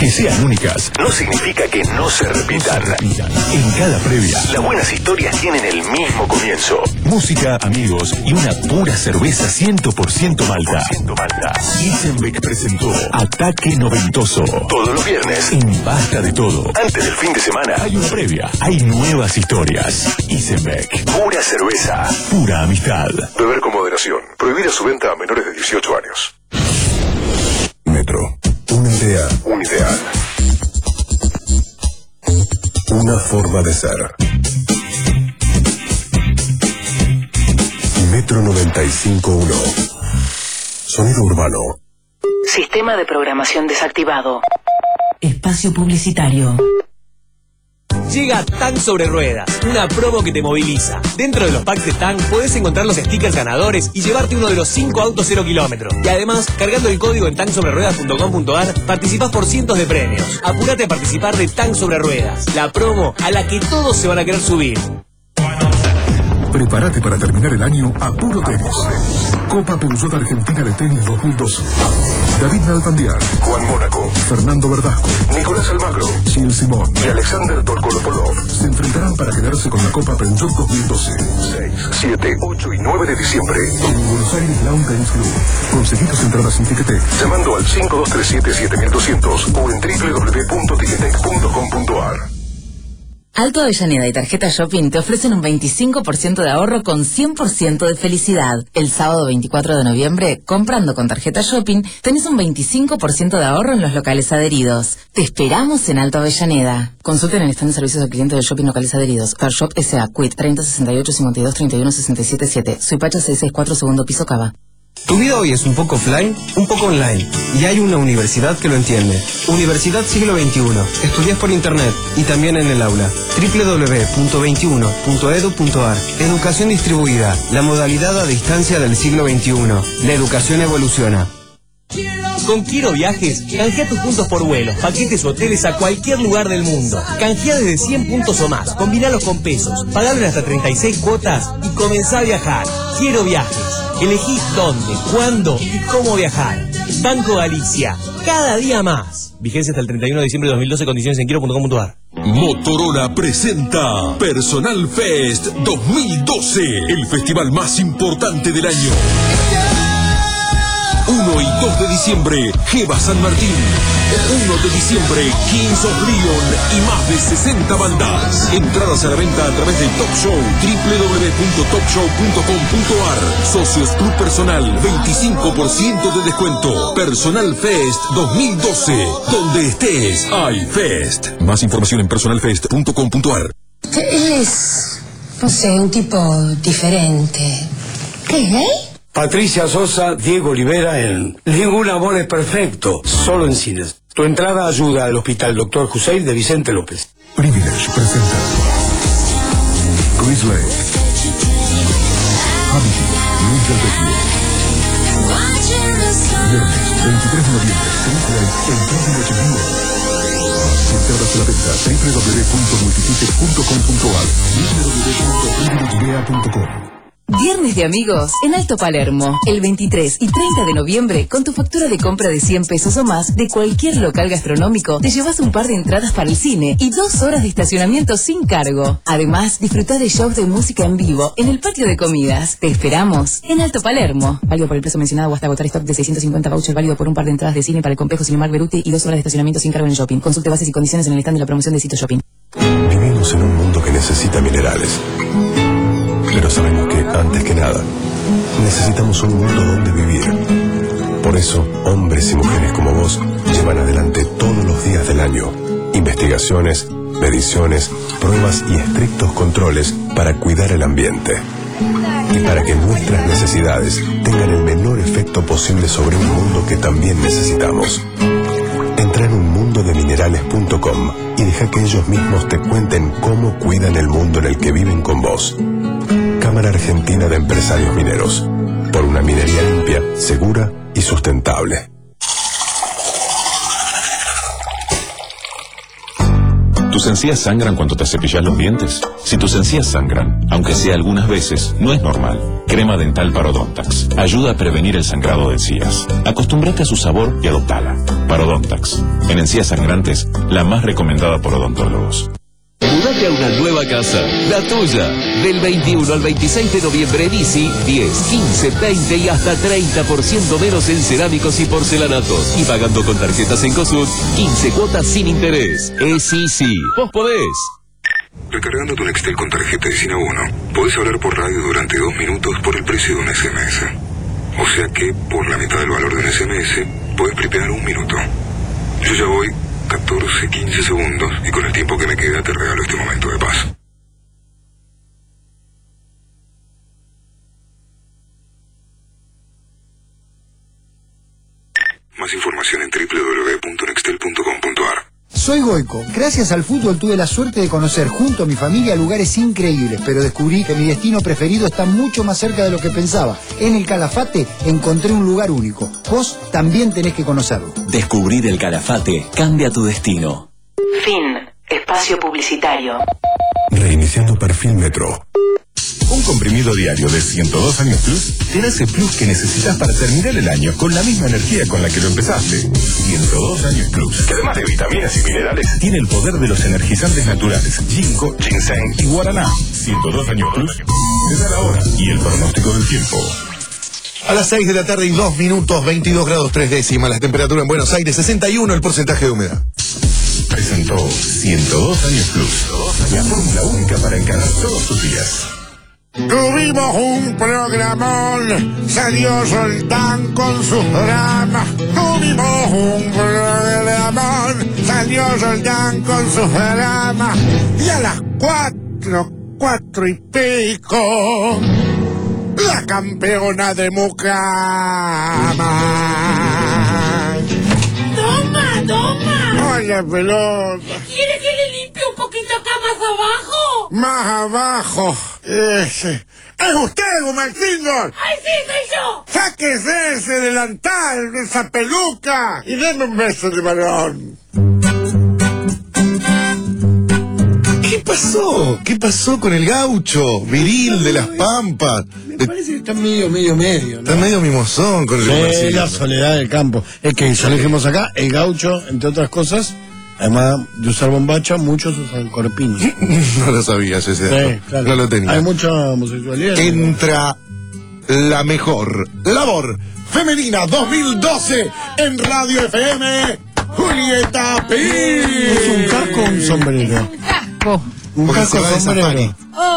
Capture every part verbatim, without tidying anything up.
Que sean únicas no significa que no se repitan. En cada previa, las buenas historias tienen el mismo comienzo. Música, amigos y una pura cerveza cien por ciento Malta. Isenbeck presentó Ataque Noventoso. Todos los viernes en Basta de Todo. Antes del fin de semana hay una previa. Hay nuevas historias. Isenbeck, pura cerveza, pura amistad. Beber con moderación. Prohibida su venta a menores de dieciocho años. Metro. Una idea. Un ideal. Una forma de ser. Metro noventa y cinco punto uno. Sonido urbano. Sistema de programación desactivado. Espacio publicitario. Llega Tang sobre Ruedas, una promo que te moviliza. Dentro de los packs de Tang podés encontrar los stickers ganadores y llevarte uno de los cinco autos cero kilómetros. Y además, cargando el código en tang sobre ruedas punto com punto ar, participás por cientos de premios. Apúrate a participar de Tang sobre Ruedas, la promo a la que todos se van a querer subir. Prepárate para terminar el año a puro tenis. Copa Peugeot Argentina de Tenis dos mil doce. David Nalbandian, Juan Mónaco, Fernando Verdasco, Nicolás Almagro, Gilles Simón y Alexander Tolkolopolov se enfrentarán para quedarse con la Copa Peugeot dos mil doce. seis, siete, ocho y nueve de diciembre. En Buenos Aires Lawn Tennis Club. Conseguí tus entradas sin tiquete llamando al cinco dos tres siete siete mil doscientos o en doble u doble u doble u punto ticketek punto com punto ar. Alto Avellaneda y Tarjeta Shopping te ofrecen un veinticinco por ciento de ahorro con cien por ciento de felicidad. El sábado veinticuatro de noviembre, comprando con Tarjeta Shopping, tenés un veinticinco por ciento de ahorro en los locales adheridos. Te esperamos en Alto Avellaneda. Consulten el stand de servicios al cliente de Shopping Locales Adheridos. Carshop S A. Quit treinta sesenta y ocho cincuenta y dos treinta y uno sesenta y siete siete. Suipacha seiscientos sesenta y cuatro, segundo piso, Cava. Tu vida hoy es un poco offline, un poco online. Y hay una universidad que lo entiende. Universidad Siglo veintiuno. Estudias por internet y también en el aula. doble u doble u doble u punto veintiuno punto edu punto ar. Educación distribuida. La modalidad a distancia del siglo veintiuno. La educación evoluciona. Con Quiero Viajes, canjea tus puntos por vuelos, paquetes o hoteles a cualquier lugar del mundo. Canjea desde cien puntos o más, combinalos con pesos, pagalo hasta treinta y seis cuotas y comenzá a viajar. Quiero Viajes. Elegí dónde, cuándo y cómo viajar. Banco Galicia, cada día más. Vigencia hasta el treinta y uno de diciembre de dos mil doce, condiciones en quiero punto com punto ar. Motorola presenta Personal Fest dos mil doce, el festival más importante del año. uno y dos de diciembre, Jeva San Martín. uno de diciembre, Kings of Leon y más de sesenta bandas. Entradas a la venta a través del Top Show, doble u doble u doble u punto top show punto com punto ar. Socios Club Personal, veinticinco por ciento de descuento. Personal Fest dos mil doce. Donde estés, hay Fest. Más información en personal fest punto com punto ar. Él es, no sé, un tipo diferente. ¿Qué es gay? Patricia Sosa, Diego Olivera en Ningún amor es perfecto, solo en cines. Tu entrada ayuda al Hospital Doctor Hussein de Vicente López. Privilege presenta Chris Lake, Hamilton, Luis del Vecchio. Viernes veintitrés de noviembre, Chris Lake en Privilege Vivo. Entradas a la venta doble u doble u doble u punto multiticket punto com punto ar, doble u doble u doble u punto privilege v a punto com. Viernes de amigos en Alto Palermo. El veintitrés y treinta de noviembre, con tu factura de compra de cien pesos o más de cualquier local gastronómico, te llevas un par de entradas para el cine y dos horas de estacionamiento sin cargo. Además, disfruta de shows de música en vivo en el patio de comidas. Te esperamos en Alto Palermo. Válido por el precio mencionado o hasta agotar stock de seiscientos cincuenta vouchers, válido por un par de entradas de cine para el complejo Cinemark Beruti y dos horas de estacionamiento sin cargo en el shopping. Consulte bases y condiciones en el stand de la promoción de Cito Shopping. Vivimos en un mundo que necesita minerales. Pero sabemos que, antes que nada, necesitamos un mundo donde vivir. Por eso, hombres y mujeres como vos llevan adelante todos los días del año investigaciones, mediciones, pruebas y estrictos controles para cuidar el ambiente. Y para que nuestras necesidades tengan el menor efecto posible sobre un mundo que también necesitamos. Entra en un mundo de minerales punto com y deja que ellos mismos te cuenten cómo cuidan el mundo en el que viven con vos. Cámara Argentina de Empresarios Mineros. Por una minería limpia, segura y sustentable. ¿Tus encías sangran cuando te cepillas los dientes? Si tus encías sangran, aunque sea algunas veces, no es normal. Crema dental Parodontax ayuda a prevenir el sangrado de encías. Acostúmbrate a su sabor y adoptala. Parodontax, en encías sangrantes, la más recomendada por odontólogos. Mudate a una nueva casa, la tuya. Del veintiuno al veintiséis de noviembre en Easy, diez, quince, veinte y hasta treinta por ciento menos en cerámicos y porcelanatos. Y pagando con tarjetas en COSUD, quince cuotas sin interés. Es Easy. Vos podés. Recargando tu Nextel con tarjeta de Sina uno, podés hablar por radio durante dos minutos por el precio de un S M S. O sea que, por la mitad del valor de un S M S, podés preparar un minuto. Yo ya voy catorce, quince segundos y con el tiempo que me queda te regalo este momento de paz. Más información en doble u doble u doble u punto nextel punto com punto a r. Soy Goico. Gracias al fútbol tuve la suerte de conocer junto a mi familia lugares increíbles, pero descubrí que mi destino preferido está mucho más cerca de lo que pensaba. En el Calafate encontré un lugar único. Vos también tenés que conocerlo. Descubrir el Calafate cambia tu destino. Fin. Espacio publicitario. Reiniciando perfil Metro. Un comprimido diario de ciento dos años plus te da ese plus que necesitas para terminar el año con la misma energía con la que lo empezaste. ciento dos años plus, que además de vitaminas y minerales, tiene el poder de los energizantes naturales, ginkgo, ginseng y guaraná. ciento dos años plus, te da la hora y el pronóstico del tiempo. A las seis de la tarde y dos minutos, veintidós grados tres décimas, la temperatura en Buenos Aires, sesenta y uno el porcentaje de humedad. Presentó ciento dos años plus, la fórmula única para encarar todos tus días. Tuvimos un programón, salió Soldán con sus dramas. Tuvimos un programón, salió Soldán con sus dramas. Y a las cuatro, cuatro y pico, la campeona de Mucama. ¡Toma, toma! ¡Hola, pelota! ¿Quiere que le limpie un poquito acá más abajo? Más abajo. Ese. ¡Es usted, Gumalcingos! ¡Ay, sí, soy yo! ¡Sáquese ese delantal, esa peluca! Y deme un beso de balón. ¿Qué pasó? ¿Qué pasó con el gaucho? Viril de las Pampas. Me parece que está medio, medio, medio, ¿no? Está medio mimosón con el Sí, Gumalcingos. la soledad del campo. Es que ya lo dijimos acá, el gaucho, entre otras cosas, además de usar bombacha, muchos usan corpiño. No lo sabías ese dato. Sí, claro. No lo tenía. Hay mucha homosexualidad. Entra la mejor labor femenina dos mil doce en Radio F M, Julieta Pi. ¿Es un casco o un sombrero? Casco. Un Porque casco se va de sombrero. safari.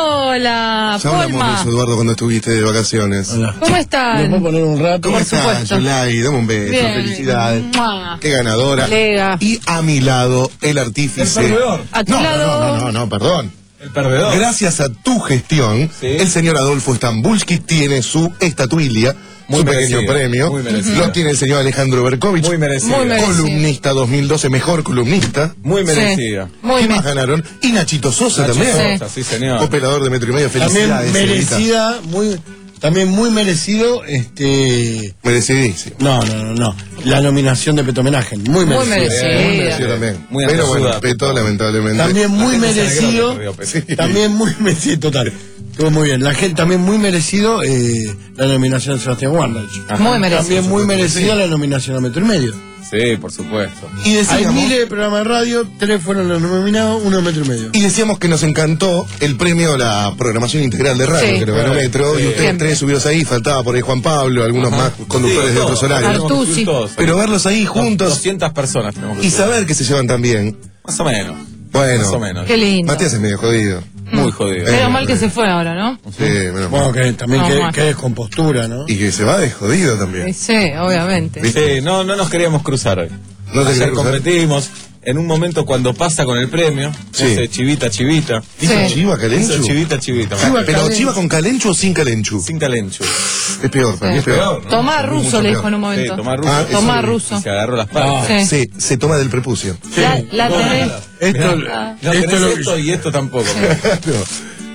Hola, Ya hablamos de Polma. eso, Eduardo, cuando estuviste de vacaciones. Hola. ¿Cómo ¿Me están? puedo poner un rato? ¿Cómo Por estás, supuesto. Yulai? Dame un beso, Bien. felicidades. Mua. Qué ganadora. Colega. Y a mi lado, el artífice. El perdedor. A tu No, no, lado. no, no, no, perdón. El perdedor. Gracias a tu gestión, Sí. el señor Adolfo Stambulski tiene su estatuilla, Muy su merecida, pequeño premio. muy merecida. Lo tiene el señor Alejandro Berkovich, Muy merecida. Muy merecida. columnista dos mil doce, mejor columnista. Muy Sí. merecida. Muy ¿Qué más bien. ganaron? Y Nachito Sosa Nacho también. Sosa, sí, señor. Operador de Metro y Medio, También felicidades. señorita. merecida, muy, también muy merecido, este... Merecidísimo. No, no, no, no. La nominación de Peto Homenaje. Muy Muy merecida. merecida. Muy merecido también. Muy Pero bueno, antesuda. Peto, lamentablemente. También muy La gente se merecido. alegró que perdió Peto. También muy merecido, total. Estuvo muy bien. La gente también muy merecido eh, la nominación de Sebastián Wanderich. Muy merecido. También muy merecida la nominación a Metro y Medio. Sí, por supuesto. Y Hay decíamos, miles de programas de radio, tres fueron los nominados, uno a Metro y Medio. y decíamos que nos encantó el premio a la programación integral de radio, Sí. que lo ganó Metro, Sí. y ustedes Siempre. tres subidos ahí, faltaba por ahí Juan Pablo, algunos más conductores Sí, de todos. otros horarios. Artusi. Todos. Pero verlos ahí juntos doscientas personas tenemos que y subir. saber que se llevan tan bien. Más o menos. Bueno, Más o menos. Qué lindo. Matías es medio jodido. Muy jodido. Eh, Menos mal que se fue ahora, ¿no? Sí, menos mal. Bueno, que también No, que, más. que descompostura, ¿no? Y que se va de jodido también. Sí, obviamente. Sí, no, no nos queríamos cruzar hoy. No te Ayer querías cruzar. competimos. En un momento cuando pasa con el premio, Sí. hace chivita, chivita. ¿Hizo Sí. Chiva Hizo Calenchu? chivita, chivita. Chiva ¿Pero Calenchu. Chiva con Calenchu o sin Calenchu? Sin calencho. Es peor, para mí es peor. Tomás Russo Mucho le dijo peor. en un Sí, momento. Tomás Russo. Ah, eso Tomás sí. Russo. Y se agarró las patas. Sí. Se, se toma del prepucio. La, la tenés. Esto, No esto tenés es lo que- esto y esto tampoco. Claro.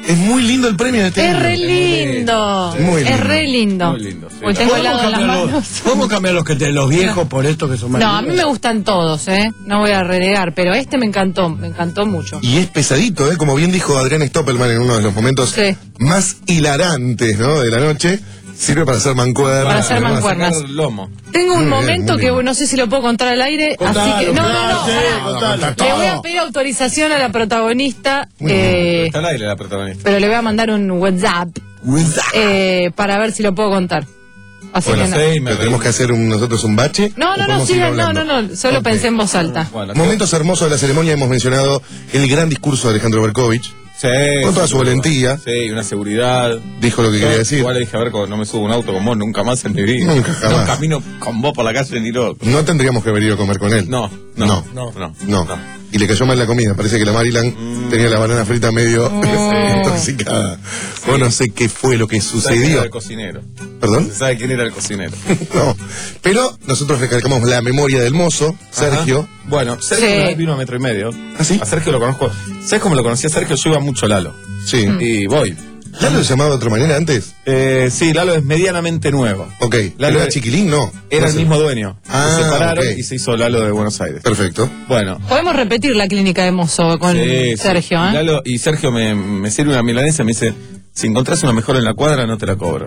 Es muy lindo el premio de este Es año. re lindo. Muy lindo. Es re lindo. Muy lindo, sí. Porque tengo helado en las cambiar manos. los, ¿Podemos cambiar los que te, los viejos por estos que son más No, a mí lindos? me gustan todos, ¿eh? No voy a renegar, pero este me encantó, me encantó mucho. Y es pesadito, ¿eh? Como bien dijo Adrián Stoppelman en uno de los momentos Sí. más hilarantes, ¿no? De la noche. Sirve para hacer mancuernas. Para hacer además. mancuernas. Sacar lomo. Tengo un Muy bien, momento muy que bien. no sé si lo puedo contar al aire, Contalo, así que... No, no, claro, no, sí, pará. contalo. Le voy a pedir autorización a la protagonista, eh, Está al aire la protagonista. pero le voy a mandar un WhatsApp eh, para ver si lo puedo contar. Así Bueno, que no. sí, me Pero tenemos que hacer un- nosotros un bache. No, ¿o no, no, podemos ir sigan, no, hablando? no, no, solo Ok. pensé en voz alta. Bueno, Momentos hermosos de la ceremonia. Hemos mencionado el gran discurso de Alejandro Berkovich. sí, Con toda sí, su valentía. Sí, una seguridad. Dijo lo que quería Yo decir. Igual le dije, a ver, no me subo a un auto con vos nunca más en mi vida. Nunca, jamás. No camino con vos por la calle ni loco. No tendríamos que haber ido a comer con él. No, no, No. no, no. No. Y le cayó mal la comida. Parece que la Maryland tenía la banana frita medio intoxicada. O no sé qué fue lo que ¿Sabe quién sucedió. era el cocinero? ¿Perdón? ¿Se sabe quién era el cocinero? No. Pero nosotros recalcamos la memoria del mozo, Sergio. Ajá. Bueno, Sergio Sí. una vez vino a metro y medio. ¿Ah, sí? A Sergio lo conozco. ¿Sabes cómo lo conocí a Sergio? Yo iba mucho a Lalo. Sí. Y voy. ¿Lalo se llamaba de otra manera antes? Eh, sí, Lalo es medianamente nuevo. Ok. Lalo ¿Lalo era era- chiquilín? No. Era No el sé. mismo dueño. Ah, se separaron ok. y se hizo Lalo de Buenos Aires. Perfecto. Bueno. Podemos repetir la clínica de mozo con Sí, Sergio, sí. ¿eh? Lalo, y Sergio me, me sirve una milanesa y me dice, si encontrás una mejor en la cuadra, no te la cobro.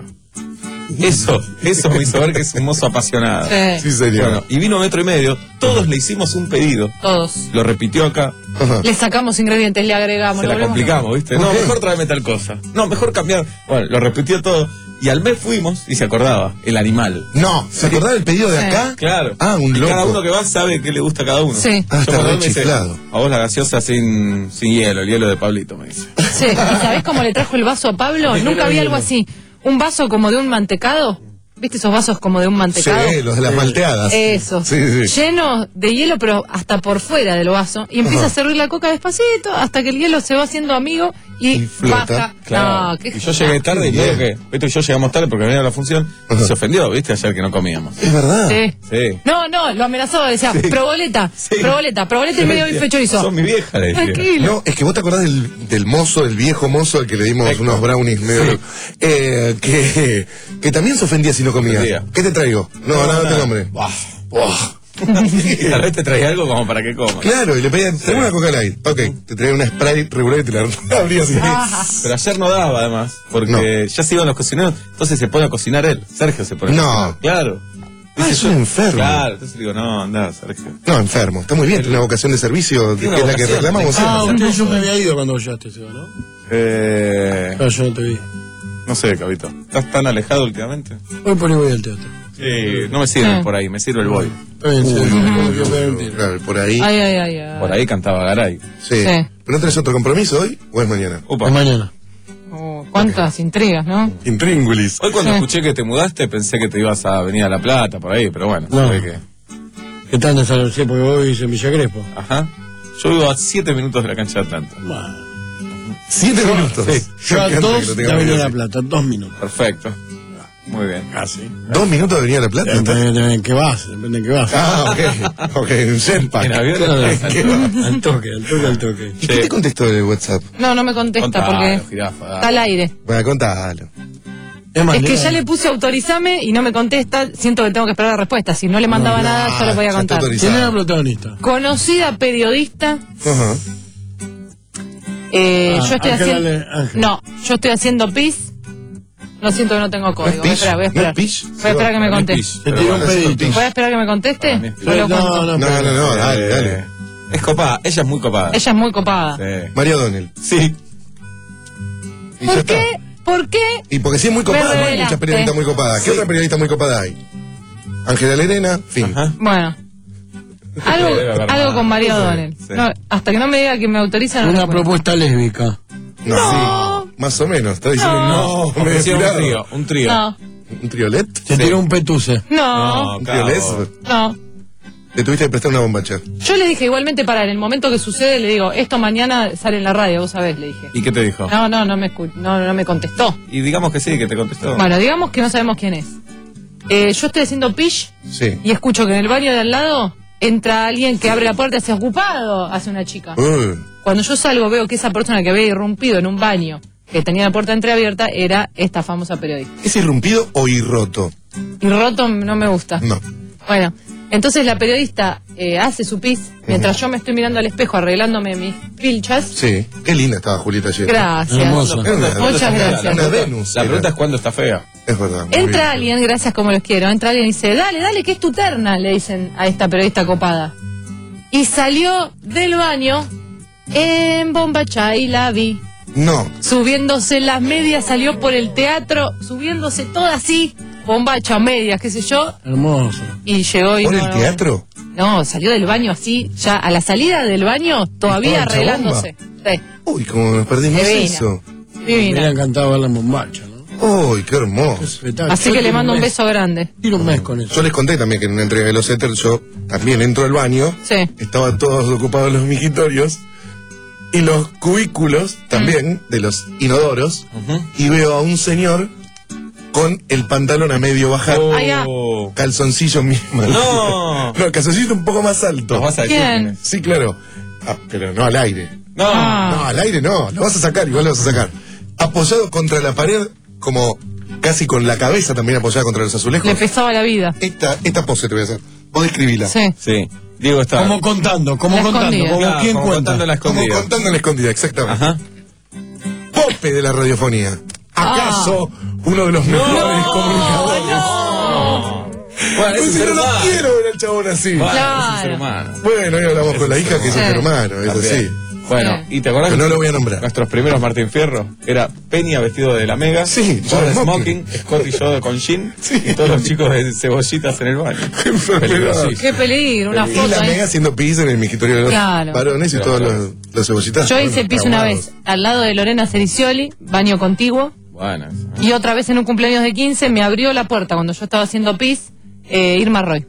Eso, eso me hizo ver que es un mozo apasionado. Sí. Sí, señor. Bueno, y vino metro y medio, todos le hicimos un pedido, Todos. lo repitió acá, Ajá. Le sacamos ingredientes, le agregamos. se lo la volvemos complicamos, ¿viste? No, ¿Por qué? mejor tráeme tal cosa. No, mejor cambiar. Bueno, lo repitió todo. Y al mes fuimos y se acordaba, el animal. No. ¿Se acordaba del pedido de Sí. acá? Claro. Ah, un Y loco. cada uno que va sabe qué le gusta a cada uno. Sí. Ah, Yo está cuando re él me dice, chiflado. a vos la gaseosa sin, sin hielo, el hielo de Pablito, me dice. Sí. ¿Y sabés cómo le trajo el vaso a Pablo? Nunca vi algo así. Un vaso como de un mantecado. ¿Viste esos vasos como de un mantecado? Sí, los de las malteadas. Eso. Sí, sí. Lleno de hielo, pero hasta por fuera del vaso. Y empieza Ajá. a servir la coca despacito hasta que el hielo se va haciendo amigo y, Y flota. baja. Claro. No, qué y yo llegué tarde y Bien. creo que, viste, yo llegamos tarde porque venía a la función, Ajá. y se ofendió, viste, ayer que no comíamos. Es verdad. Sí. Sí. No, no, lo amenazaba, decía, Sí. proboleta, Sí. proboleta, proboleta y medio bife chorizo. Son mi vieja, le decía. Tranquilo. No, es que vos te acordás del, del mozo, del viejo mozo al que le dimos Héctor. unos brownies medio. Sí. Eh, que, que también se ofendía si no comía. Ofendía. ¿Qué te traigo? No, no, no, te nombre. Buah. Buah. Tal vez te traía algo como para que comas. Claro, y le pedían, tenemos una coca light. Ok, te traía una Sprite regular y te la abría así. Pero ayer no daba, además, porque No. ya se iban los cocineros, entonces se pone a cocinar él. Sergio se pone a No. cocinar. Claro. Ah, Dice es yo- un enfermo. Claro, entonces digo, no, anda, Sergio. No, enfermo. Está muy bien, tiene una vocación de servicio, que Tiene es una la que vocación. reclamamos Ah, siempre. usted yo me había ido cuando vayaste, Seba, ¿no? Eh, Claro, yo no te vi. no sé, Cabito. ¿Estás tan alejado últimamente? Hoy por ahí voy al teatro. Sí, no me sirve Ah. por ahí, me sirve el boy. Está bien, sí, Uy, sí, no, sí, sí, sí. claro, por ahí. Ay, ay, ay, ay. Por ahí cantaba Garay. Sí. Sí. ¿Pero no tenés otro compromiso hoy o es mañana? Upa. Es mañana. Oh, cuántas intrigas, ¿no? Intríngulis. Hoy cuando Sí. escuché que te mudaste pensé que te ibas a venir a La Plata, por ahí, pero bueno, No. se ve que... ¿Qué tal de San José? Porque hoy hice en Villa Crespo. Ajá. Yo vivo a siete minutos de la cancha de Atlanta. Bueno. Siete minutos. Sí. Yo Me a encanta que dos lo de tenga Avenida medio La así. Plata, dos minutos. Perfecto. Muy bien. Casi. ¿Dos minutos de venir a La Plata? Depende en qué vas, depende en qué vas. Ah, ok. Ok, un jetpack. En avión. ¿Qué va? Al toque, al toque, al toque. ¿Y qué te contestó de WhatsApp? No, no me contesta Contalo, porque jirafa, dale. está al aire. Bueno, contalo. Es, más, Es que Lea, ya le puse autorizame y no me contesta, siento que tengo que esperar la respuesta. Si no le mandaba No, nada, no, yo le voy a ya está contar. autorizado. ¿Quién era el protagonista? Conocida periodista, Ajá. eh, Ah, yo estoy Ángela haciendo... Le- Ángela. No, yo estoy haciendo pis. No siento que no tengo código. Voy a pitch? esperar, voy a ¿No es esperar. pitch? Voy a esperar que me Para mí es conteste. pitch, Se pero tiró un bueno. pedito. ¿Voy a esperar que me conteste? Para mí es Yo lo No, cuento. no, No, no, no, dale, Eh, dale. Es copada, ella es muy copada. Ella es muy copada. Sí. María O'Donnell. Sí. Y ya ¿Por está. qué? ¿Por qué? Y porque sí es muy copada, no hay revelaste. muchas periodistas muy copadas. ¿Qué Sí. otra periodista muy copada hay? Ángela Lerena, fin. Ajá. Bueno. Algo, Debe haber algo más. con María Sí, O'Donnell. sí. No, hasta que no me diga que me autorizan. No Una le cuento. propuesta lésbica. No. No. Más o menos. Está diciendo No. no. me he Ofrecieron un tirado. trío, un trío. No, ¿Un triolet? Se Sí. tiró un petuse. no, ¿Un claro. triolet? no. Le tuviste que prestar una bombacha. Yo le dije igualmente para en el momento que sucede, le digo, esto mañana sale en la radio, vos sabés, le dije. ¿Y qué te dijo? No, no, no me, escu- no, no me contestó. Y digamos que sí, que te contestó. Bueno, digamos que no sabemos quién es. Eh, yo estoy haciendo pish Sí. y escucho que en el baño de al lado entra alguien que abre la puerta y hace ocupado, hace una chica. Uh, Cuando yo salgo veo que esa persona que había irrumpido en un baño que tenía la puerta entreabierta, era esta famosa periodista. ¿Es irrumpido o irroto? Y roto no me gusta. No. Bueno, entonces la periodista eh, hace su pis, mientras uh-huh. yo me estoy mirando al espejo arreglándome mis pilchas. Sí, qué linda estaba Julieta ayer. Gracias. Hermosa. Muchas gracias. Una Venus. La pregunta es cuándo está fea. Es verdad. Entra alguien, gracias como los quiero, entra alguien y dice, dale, dale, que es tu terna, le dicen a esta periodista copada. Y salió del baño en Bombacha y la vi. No. Subiéndose las medias, salió por el teatro, subiéndose toda así, bombacha, medias, qué sé yo. Hermoso. Y llegó y ¿Por no, el teatro? No, salió del baño así, ya a la salida del baño, todavía arreglándose. Sí. Uy, como nos perdimos Divina. eso. Divina. Me hubiera encantado verla en bombacha, ¿no? Uy, qué hermoso. Así que le mando un beso grande. Tiro un mes con eso. Yo les conté también que en una entrega de los Éter yo también entro al baño. Sí. Estaban todos ocupados los mijitorios. Y los cubículos también, mm. de los inodoros. Uh-huh. Y veo a un señor con el pantalón a medio bajar. Oh. Calzoncillo mismo. No. No, el calzoncillo un poco más alto. ¿Lo vas a decir? ¿Quién? Sí, claro. Ah, pero no al aire. No. Ah. No, al aire no. Lo vas a sacar, igual lo vas a sacar. Apoyado contra la pared, como casi con la cabeza también apoyada contra los azulejos. Le pesaba la vida. Esta, esta pose te voy a hacer. Vos describila. Sí. Sí. Diego está. Como contando, como La contando. escondida. Como Claro, quién como cuenta. contando la Como escondida. contando en la escondida, exactamente. Ajá. Pope de la radiofonía. ¿Acaso Ah. uno de los mejores comunicadores? No. Bueno, Pues es si un no lo hermano. quiero ver al chabón así. Bueno, Claro. es un ser humano. Bueno, hoy hablamos con la hija que es un Sí. hermano, eso También. sí. Bueno, Sí. ¿y te acordás? Pero no que lo voy a nombrar. Nuestros primeros Martín Fierro era Peña vestido de la Mega. Sí, yo yo de de smoking, smoking. Scott y yo con jean. Sí. Y todos los chicos de cebollitas en el baño. Qué enfermedad. Peligrosísimo. Qué peligro, una Y foto la ahí. mega haciendo pis en el migitorio de los Claro. varones y Pero todos bueno. los, los cebollitas. Yo hice pis una traumados. vez al lado de Lorena Cericioli, baño contiguo. Bueno, eso. Y otra vez en un cumpleaños de quince me abrió la puerta cuando yo estaba haciendo pis, eh, Irma Roy.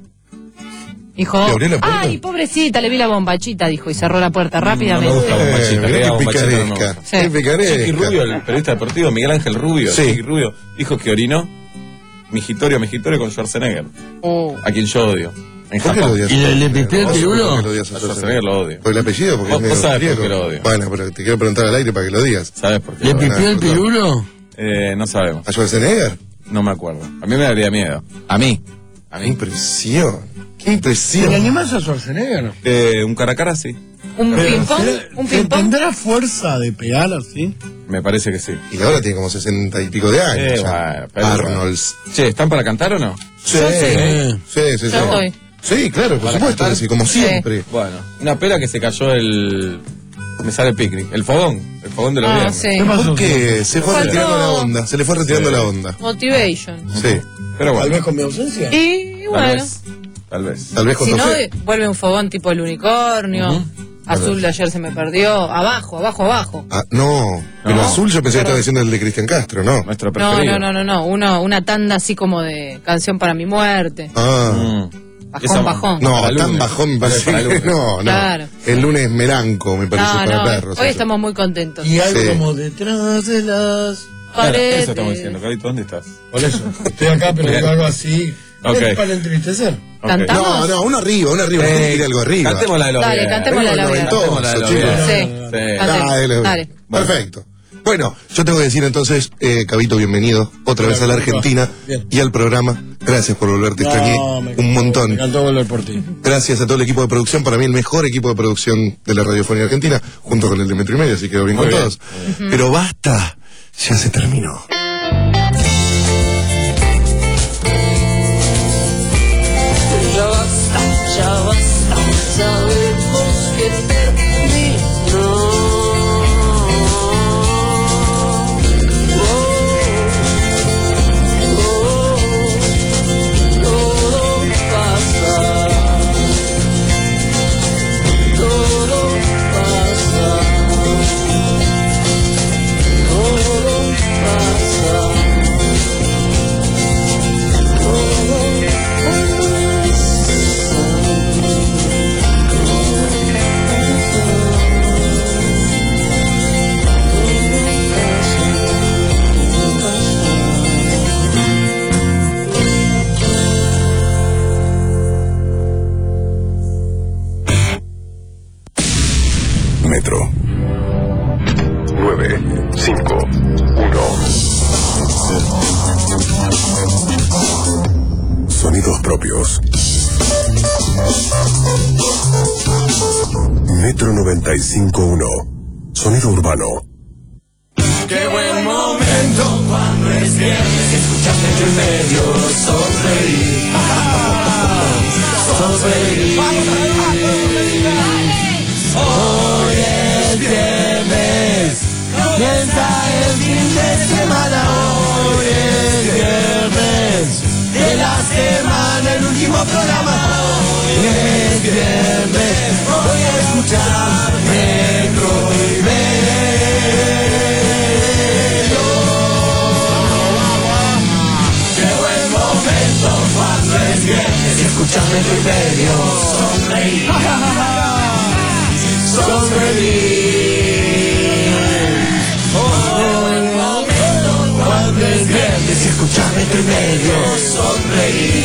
Dijo, ¿Te abrió la puerta? ay, pobrecita, le vi la bombachita, dijo, y cerró la puerta rápidamente. No me gusta la bombachita, Eh, le mirá hago qué bombachita, no me picaresca. gusta. Sí. Qué picaresca. Chiqui Rubio, el periodista deportivo, Miguel Ángel Rubio, Sí. Chiqui Rubio, dijo que orinó migitorio, migitorio con Schwarzenegger, Oh. a quien yo odio. En ¿Por qué lo Japón. odias? ¿Y le- le pipió el ¿Vos pirulo? por qué lo odias a A Schwarzenegger lo odio. ¿Por el apellido? Porque Vos- es medio vos sabés por griego. qué lo odio. Bueno, pero te quiero preguntar al aire para que lo digas. ¿Sabes por qué? ¿Le lo odio? pipió el pirulo? Eh, no sabemos. ¿A Schwarzenegger? No me acuerdo. A mí me daría miedo. A mí. A Qué mí. impresión. Qué ¿Se impresión. le animás a Schwarzenegger? Eh, un cara a cara, sí. ¿Un Pero, ping-pong? ¿será- ¿Un ¿se ping-pong? ¿Tendrá fuerza de pegar así? Me parece que sí. Y ahora tiene como sesenta y pico de años. Eh, ya. bueno, pero Arnolds. Che, ¿están para cantar o no? Sí, Yo sí. sí, sí, sí. Yo estoy. Sí, claro, por ¿Para supuesto cantar? que sí, como Sí. siempre. Bueno, una pela que se cayó el... Me sale el picnic. El fogón. El fogón de los Ah, viernes. sí. ¿Qué pasó? ¿Por qué? Se fue Faltó- retirando la onda. Se le fue retirando Sí. la onda. Motivation. Sí. Pero ¿Tal bueno, vez con mi ausencia? Y tal bueno, vez. Tal vez. Tal vez con si no, Tofe. eh, vuelve un fogón tipo el unicornio. Ujú. Azul de ayer se me perdió. Abajo, abajo, abajo. Ah, no. Pero No. azul yo pensé que estaba diciendo el de Cristian Castro, ¿no? Nuestro No, preferido. no, no, no, no. Uno, una tanda así como de canción para mi muerte. Ah. Mm. Bajón, Esa- bajón. No, Para tan lunes. bajón me Para parece el que lunes. no, no. Claro. El lunes es melanco, me parece, No, para no, perros. hoy eso. estamos muy contentos. Y algo Sí. como detrás de las... Claro, Paredes. eso estamos diciendo. Carito, ¿dónde estás? Por eso, estoy acá, pero digo algo así. Ok. Es para entristecer. Ok. ¿Cantamos? No, no, uno arriba, uno arriba. Eh, Tiene que ir algo arriba. Cantemos la de los Dale, viernes. cantemos la de los Arriba viernes. noventoso, Cantemos la de los chicos. viernes. Sí. Sí. Cantemos. Dale. Dale. Perfecto. Bueno, yo tengo que decir entonces, eh, Cabito, bienvenido otra vez a la Argentina Bien. y al programa. Gracias por volver, te extrañé No, me un encantó, montón. Me encantó volver por ti. Gracias a todo el equipo de producción, para mí el mejor equipo de producción de la radiofonía argentina, junto con el de Metro y Medio, así que bien Muy con bien. todos. Pero basta, ya se terminó. Ya basta, ya basta, sabemos que terminó. Oh, oh, todo pasa, todo pasa, todo pasa. propios. Metro noventa y cinco punto uno. Sonido urbano. Qué buen momento cuando es viernes, escuchas Metro y Medio, sonreír. Sonreír. Hoy es viernes, comienza el fin de semana. Hoy es viernes de la semana, el último programa. Hoy es viernes, voy a escuchar Metro y Medio. Cuando es viernes y escuchas Metro y Medio, sonreír, sonreír. Oh, el momento cuando es viernes y escuchas Metro y Medio, sonreír,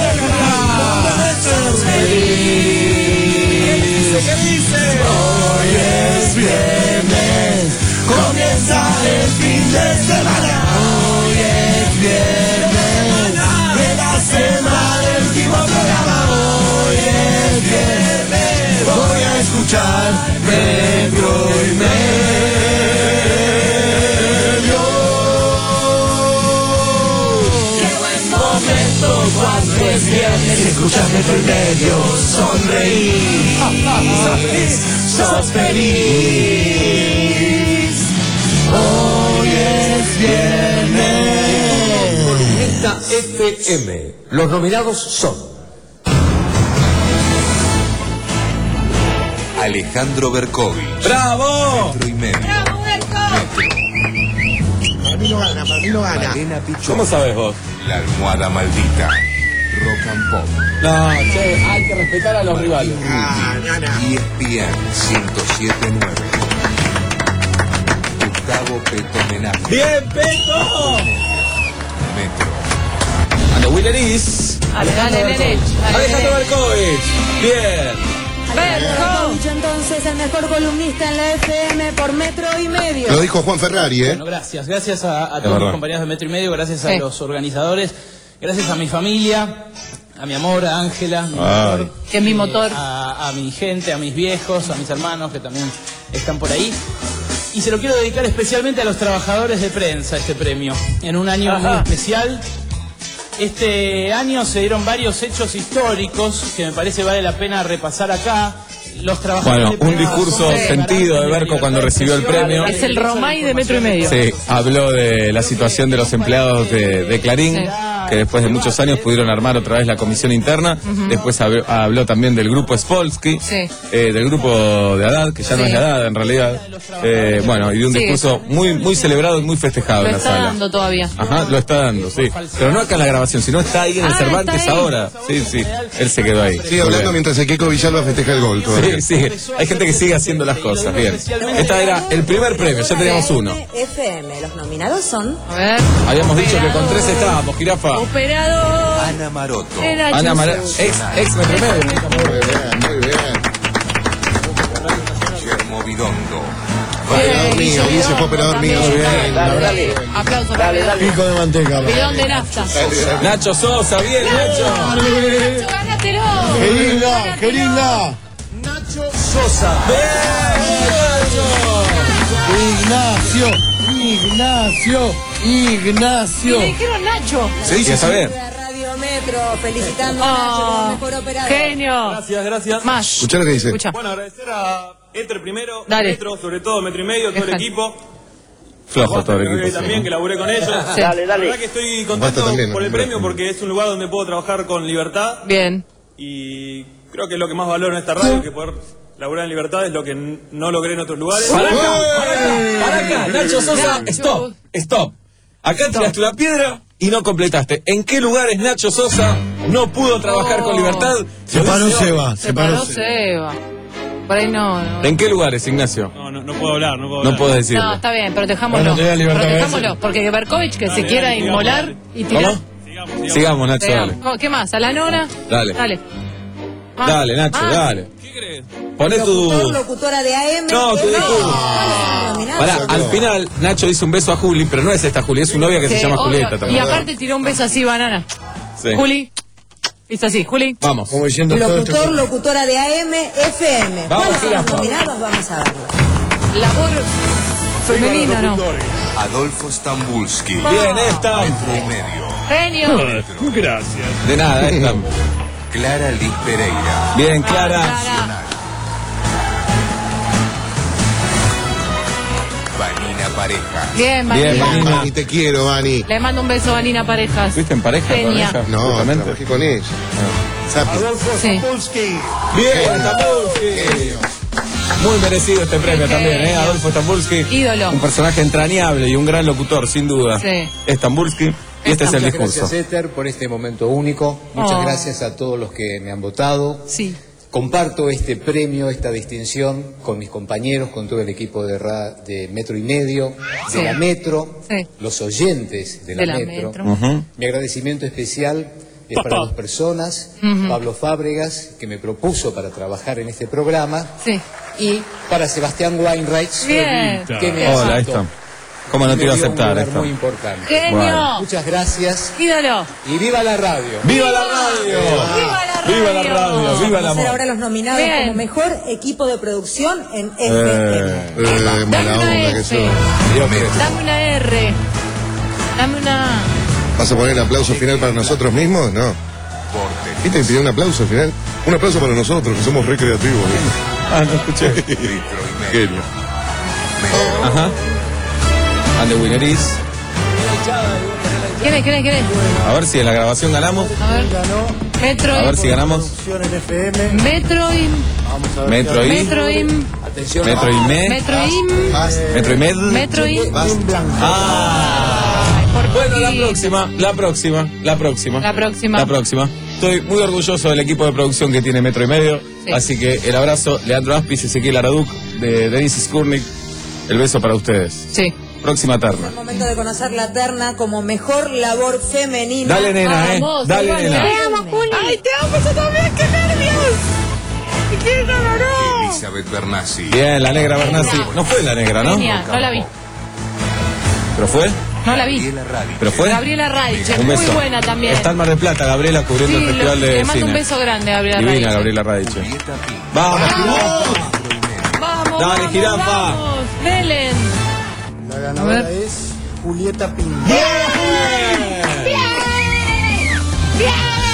sonreír. Hoy es viernes, comienza el fin de semana. Hoy es viernes. Semana, el último programa. Hoy es viernes, voy a escuchar Metro y Medio. Qué buen momento cuando es viernes y escuchas Metro y Medio. Sonreír, sos feliz. Hoy es viernes. F M. Los nominados son Alejandro Berkovich. ¡Bravo! Metro y Medio. ¡Bravo, Berkovich! Para mí lo gana, para mí lo gana. Malena Pichón. ¿Cómo sabes vos? La almohada maldita. Rock and Pop. No, che, hay que respetar a los rivales. Ah, no, no. E S P N ciento siete punto nueve. Gustavo Petomenaje. ¡Bien, Peto! Metro. And the winner is Dale, nene. Alejandro Berkovich. Bien. Berkovich, entonces, el mejor columnista en la F M por Metro y Medio. Lo dijo Juan Ferrari, ¿eh? Bueno, gracias. Gracias a, a todos mis compañeros de Metro y Medio, gracias a Sí. los organizadores, gracias a mi familia, a mi amor, a Ángela, mi motor, Que es mi motor. a, a mi gente, a mis viejos, a mis hermanos que también están por ahí. Y se lo quiero dedicar especialmente a los trabajadores de prensa, este premio, en un año muy especial. Este año se dieron varios hechos históricos que me parece vale la pena repasar acá. Los trabajadores Bueno, de un prensa discurso son sentido de Berco cuando recibió el premio. Es el Romay de Metro y Medio. Sí, habló de la situación de los empleados de, de Clarín, Sí. que después de muchos años pudieron armar otra vez la comisión interna. Ujú. Después habló, habló también del grupo Spolsky, Sí. eh, del grupo de Haddad, que ya no Sí. es de Haddad en realidad. Eh, bueno, y de un Sí. discurso muy muy celebrado y muy festejado Lo en la está sala. dando todavía. Ajá, lo está dando, sí. Pero no acá en la grabación, sino está ahí en el Ah, Cervantes está ahí. ahora. Sí, sí, él se quedó ahí. Sigue hablando mientras el Keiko Villalba festeja el gol todavía. Sí, sí, hay gente que sigue haciendo las cosas, bien. Este era el primer premio, ya teníamos uno. F M, los nominados son A ver. Habíamos dicho que con tres estábamos, jirafa. Operador. Ana Maroto. El H. Ana Mara, ex, ex Metro y Medio. Muy bien, muy bien. Guillermo Bidondo. Operador mío, Guille fue operador mío. Muy bien. Dale, dale. Aplausos para Bidón. Pico de manteca. Bidón de nafta. Nacho Sosa, bien, Nacho. Nacho, gánatelo. Querida, querida. Sosa. Ignacio, Ignacio, Y Ignacio. le dijeron Nacho. Sí, sí, está bien. Radio Metro, felicitando Ah, a Nacho como mejor operador. Genio. Gracias, gracias. Más. Escuchá lo que dice. Escucha. Bueno, agradecer a Ether primero, Dale. Metro, sobre todo Metro y Medio, todo el Déjale. equipo. Flojo todo el Creo que equipo. también sí. que laburé con ellos. Sí. La verdad que estoy Basta contento también, por el ¿no? premio porque es un lugar donde puedo trabajar con libertad Bien. y creo que es lo que más valoro en esta radio, que poder laburar en libertad es lo que n- no logré en otros lugares. Para acá, para acá, para acá, Nacho Sosa, Nacho. stop, stop. Acá tiraste una piedra y no completaste. ¿En qué lugares Nacho Sosa no pudo trabajar con libertad? Se Lo paró dice hoy. Seba, Se se paró paró Seba. Seba. Por ahí no. No, ¿En qué lugares, Ignacio? No, no, no puedo hablar, no puedo No hablar. puedo decirlo. No, está bien, protejámoslo. Bueno, te da libertad, protejámoslo, porque Berkovich que se Dale, quiera dale, inmolar y tirar. ¿Cómo? Sigamos, Nacho, dale. Sigamos. ¿Qué más? ¿A la nona? Dale. Dale. Más. Dale, Nacho, Más. dale. ¿Qué crees? Poné Locutor, tu... locutora de A M. No, tu ¿Cuáles discurso. son los nominados? Pará, al final Nacho dice un beso a Juli, pero no es esta Juli, es su novia que Sí, se llama obvio. Julieta Y también. aparte tiró un beso así, banana. Sí. Juli. Es así, Juli. Vamos. Como diciendo todo esto. Locutor, locutora de A M, F M. Vamos, ¿Cuáles son los Jirafa. nominados? Vamos a verlo. Labor femenina, ¿no? Adolfo Stambulski. Bien, esta. Metro y medio. Genio. Gracias. De nada, esta. Clara Liz Pereira. Bien, Clara. Vanina Pareja. Bien, Bien, Vanina. Vanina. Vani, te quiero, Vani. Le mando un beso a Vanina Parejas. ¿Estuviste en pareja? Genia. pareja? No, Justamente. trabajé con ella. Sapi. Adolfo Sí. Stambulski. Bien, Stambulski. Muy merecido este premio Qué también, ¿eh? genio. Adolfo Stambulski. Ídolo. Un personaje entrañable y un gran locutor, sin duda. Sí. Stambulski. Y este es el Muchas discurso. gracias, Éter, por este momento único. Muchas Oh. gracias a todos los que me han votado. Sí. Comparto este premio, esta distinción con mis compañeros, con todo el equipo de, ra- de Metro y Medio, de Sí. la Metro, Sí. los oyentes de la, De la Metro. Metro. Ujú. Mi agradecimiento especial es para dos personas, Ujú. Pablo Fábregas, que me propuso para trabajar en este programa, Sí. y para Sebastián Weinreich, Bien. que me Hola, ahí aceptó. está. ¿Cómo no Me te iba a dio un aceptar lugar esto? muy importante. Genio. Bueno. Muchas gracias Ídolo. y viva la radio. ¡Viva la radio! ¡Viva la radio! ¡Viva la radio! ¡Viva el Vamos a hacer amor! ahora los nominados Bien. como mejor equipo de producción en F M. Eh, Eh, mala Dame una onda que F. sos. Dios mío. Dame una R. Dame una... ¿Vas a poner el aplauso final para nosotros mismos? No. ¿Viste que pidió un aplauso al final? Un aplauso para nosotros, que somos recreativos. Ah, no escuché. Genio. Ajá. And the winner is. ¿Quién es? ¿Quién es? ¿Quién es? A ver si en la grabación ganamos. A ver. Metro A ver si ganamos. Producción en F M. Metroim. Vamos a ver. Metro y. Metroim. Atención. Metro y me. Metroim. Metro y med. Metroim. Ah. Por Bueno, la poquito. próxima, la próxima, la próxima. La próxima. La próxima. Estoy muy orgulloso del equipo de producción que tiene Metro y Medio. Sí. Así que el abrazo, Leandro Aspis, Ezequiel Araduc, de Denis Skurnik. El beso para ustedes. Sí. Próxima terna. Es momento de conocer la terna como mejor labor femenina. Dale, nena, eh. Vamos, Dale, igual, nena. te amo, Juli. Ay, te amo yo también, qué nervios. ¿Quién ganó? Elizabeth Bernassi. Bien, la negra Bernassi. No fue la negra, ¿no? Genia, no la vi. ¿Pero fue? No la vi. Gabriela Radic. ¿Pero fue? Gabriela Radic, Un muy beso. buena también. Está en Mar del Plata, Gabriela, cubriendo Sí, el Festival lo- de le mando Cine. un beso grande a Gabriela Divina, Radic. Gabriela Radic. Julieta Pin. ¡Vamos, jirafa! Vamos, Dale, vamos, jirafa. vamos. Belén. La A ganadora ver. es Julieta Pin. ¡Bien! ¡Bien!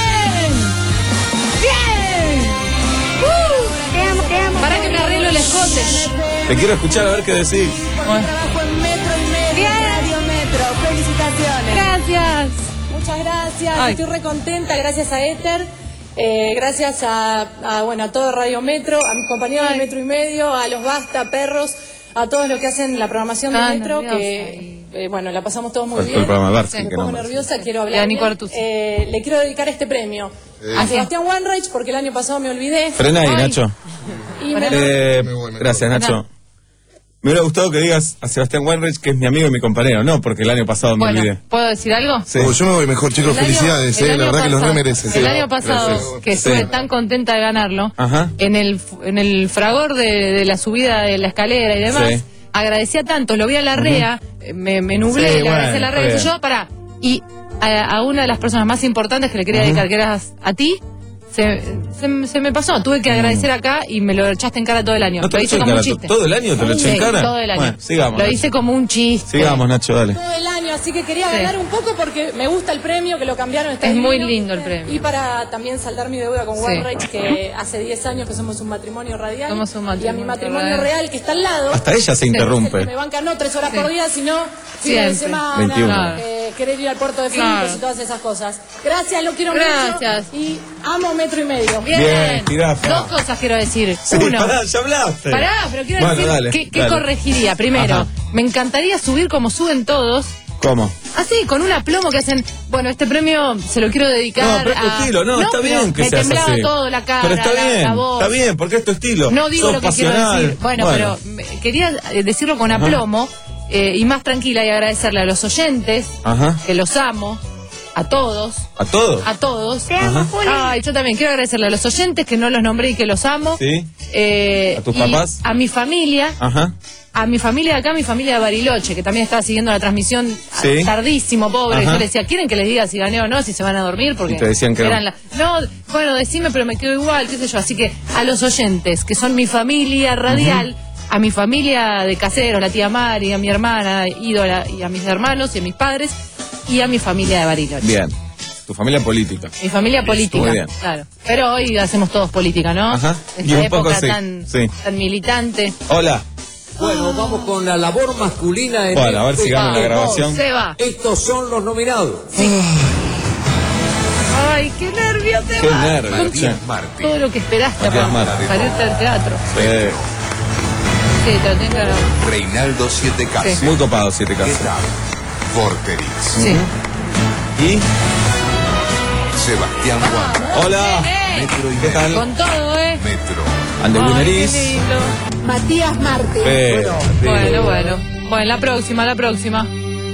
¡Bien! ¡Uh! Te amo, te amo. Para que me arreglo el escote. Te quiero escuchar a ver qué decís. Bueno. Trabajo en Metro y Medio, Bien. Radio Metro. Felicitaciones. Gracias. Muchas gracias, Ay. estoy recontenta, gracias a Éter, eh, gracias a, a, bueno, a todo Radio Metro, a mis compañeros de Metro y Medio, a los Basta, Perros, a todos los que hacen la programación de Ah, Metro, nerviosa. que eh, bueno, la pasamos todos muy Fue bien. el programa de Barsi, Me que pongo no. nerviosa, quiero Y a hablar. Nico bien. Artusi. Eh, le quiero dedicar este premio Eh. a Sebastián Weinreich, porque el año pasado me olvidé. Frena ahí, Ay. Nacho. Y me lo- Eh, gracias, Nacho. Me hubiera gustado que digas a Sebastián Weinreich que es mi amigo y mi compañero, no, porque el año pasado me Bueno, olvidé. ¿puedo decir algo? Sí. Oh, yo me voy mejor, chicos. El año- Felicidades, el eh. año La verdad que los pasado- re merecen. El sí. año pasado, Gracias. que Sí. estuve tan contenta de ganarlo, Ajá. en el en el fragor de, de la subida de la escalera y demás, Sí. agradecía tanto, lo vi a la rea, eh, me, me nublé, Sí, le agradecí a la bueno, rea, y está yo, pará, y a, a una de las personas más importantes que le quería Ujú. dedicar, que eras a ti, se, se, se me pasó, tuve que agradecer acá y me lo echaste en cara todo el año. ¿No te Lo lo hice eché en como un cara chiste. todo el año? ¿Te lo eché en Sí, cara? todo el año. Bueno, sigamos. Lo Nacho. hice como un chiste. Sigamos, Nacho, dale. todo el año, así que quería Sí. ganar un poco porque me gusta el premio, que lo cambiaron. Está Es muy divino. lindo el premio. Y para también saldar mi deuda con Sí. Weinreich, que hace diez años que somos un matrimonio radial. Somos un Y a mi matrimonio matrimonio radial. real, que está al lado. Hasta ella se que interrumpe. me bancan no tres horas Sí. por día, sino fines de Siempre. semana, veintiuno. eh, querer ir al puerto de Filipos Claro. y todas esas cosas. Gracias, lo quiero Gracias. mucho. Y amo Metro y Medio. Bien. Bien, jirafa. Dos cosas quiero decir. Sí, Uno. pará, ya hablaste. Pará, pero quiero Bueno, decir dale, qué, qué dale. corregiría. Primero, Ajá. me encantaría subir como suben todos. ¿Cómo? Así, con un aplomo que hacen, bueno, este premio se lo quiero dedicar No, pero es tu a... estilo, no, está pero bien que me seas temblaba así. todo, la cara, Pero está la, bien, la voz. está bien, porque es tu estilo. No digo Sos lo que pasional. quiero decir. Bueno, pero me- quería eh, decirlo con Ajá. aplomo eh, y más tranquila y agradecerle a los oyentes, Ajá. que los amo, a todos. ¿A todos? A todos. Ajá. Ay, yo también quiero agradecerle a los oyentes que no los nombré y que los amo. Sí. Eh, ¿A tus y papás? A mi familia. Ajá. A mi familia de acá, mi familia de Bariloche, que también estaba siguiendo la transmisión Sí. tardísimo, pobre. Ajá. Yo le decía, ¿quieren que les diga si gané o no? Si se van a dormir, porque Y te decían que no. eran la... No, bueno, decime, pero me quedo igual, qué sé yo. Así que a los oyentes, que son mi familia radial, a mi familia de caseros, la tía Mari, a mi hermana Ídola, y a mis hermanos y a mis padres, y a mi familia de Bariloche. Bien. Tu familia política. Mi familia política, Muy bien. claro. Pero hoy hacemos todos política, ¿no? Ajá. Esta Y un época poco sí, tan, sí. tan militante. Hola. Bueno, vamos con la labor masculina en Bueno, a ver este si gana la caso. grabación. Se va. Estos son los nominados. Ay, qué nervio te Qué va. nervio, che. Todo lo que esperaste Matías para Martín. salirte al teatro. Sí. Sí, te lo tengo claro. Reinaldo Siete Casas. Muy copado, Siete Casas. Vorterix. Sí. ¿Y? Sebastián Juan. Hola. Metro y ¿Qué tal? Con todo, ¿eh? Metro. Ande Ay, Wineris. qué lindo. Matías Martín. Pero, Bueno, bueno. Bueno, la próxima, la próxima.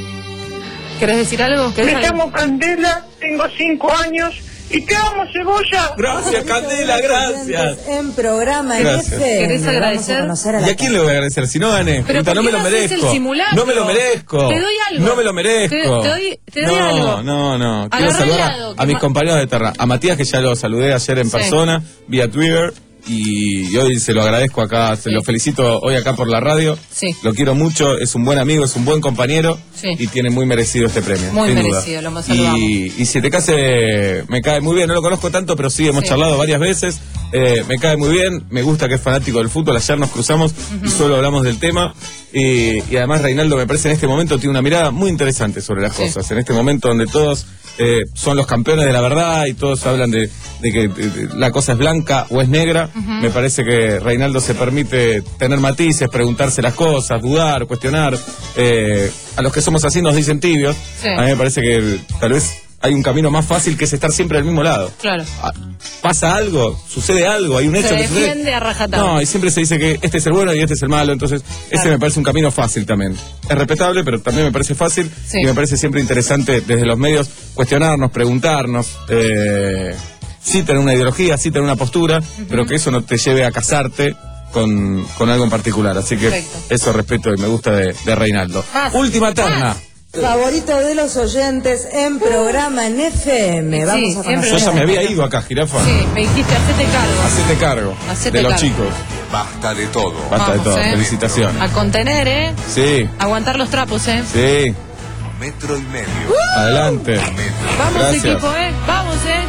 ¿Querés decir algo? ¿Querés Me algo? llamo Candela, tengo cinco años y te amo, Cebolla. Gracias, Candela, gracias. En programa en Gracias. F M. ¿Querés agradecer? Vamos a conocer a ¿Y la a quién le voy a agradecer? Si no gané. Pero Puta, ¿por no qué me lo no haces el merezco. simulacro? No me lo merezco. Te doy algo. No me lo merezco. Te- te doy- te doy no, algo. No, no, Quiero Agarrá saludar el lado, a, que a mis ma- compañeros de Terra. A Matías, que ya lo saludé ayer en Sí. persona, vía Twitter. Y, y hoy se lo agradezco acá, se Sí. lo felicito hoy acá por la radio. Sí. Lo quiero mucho, es un buen amigo, es un buen compañero. Sí. Y tiene muy merecido este premio. Muy sin duda. merecido, lo más saludamos. Y, y si te case, me cae muy bien, no lo conozco tanto, pero sí, hemos Sí. charlado varias veces. Eh, me cae muy bien, me gusta que es fanático del fútbol. Ayer nos cruzamos y solo hablamos del tema. Y, y además Reinaldo me parece en este momento tiene una mirada muy interesante sobre las Sí. cosas. En este momento donde todos eh, son los campeones de la verdad y todos hablan de, de que de- de la cosa es blanca o es negra, me parece que Reinaldo se permite tener matices, preguntarse las cosas, dudar, cuestionar. Eh, a los que somos así nos dicen tibios. Sí. A mí me parece que tal vez hay un camino más fácil que es estar siempre al mismo lado. Claro. Ah, pasa algo, sucede algo, hay un hecho Se que sucede. defiende a rajatabla. No, y siempre se dice que este es el bueno y este es el malo, entonces ese Claro. me parece un camino fácil también. Es respetable, pero también me parece fácil Sí. y me parece siempre interesante desde los medios cuestionarnos, preguntarnos, eh, sí tener una ideología, sí tener una postura, pero que eso no te lleve a casarte con, con algo en particular. Así que Perfecto. eso respeto y me gusta de, de Reinaldo. Más. Última terna. favorito de los oyentes en programa en F M. Sí, Vamos a siempre conocer Yo ya a me la- había ido acá, jirafa. Sí, me dijiste, hacete cargo. Hacete cargo Hacete de los cargo. chicos. Basta de todo. Basta de Vamos, todo. eh. Felicitaciones. A contener, ¿eh? Sí, Aguantar los trapos, ¿eh? sí. Metro y medio. Adelante. Vamos, Gracias. equipo, ¿eh? Vamos, ¿eh?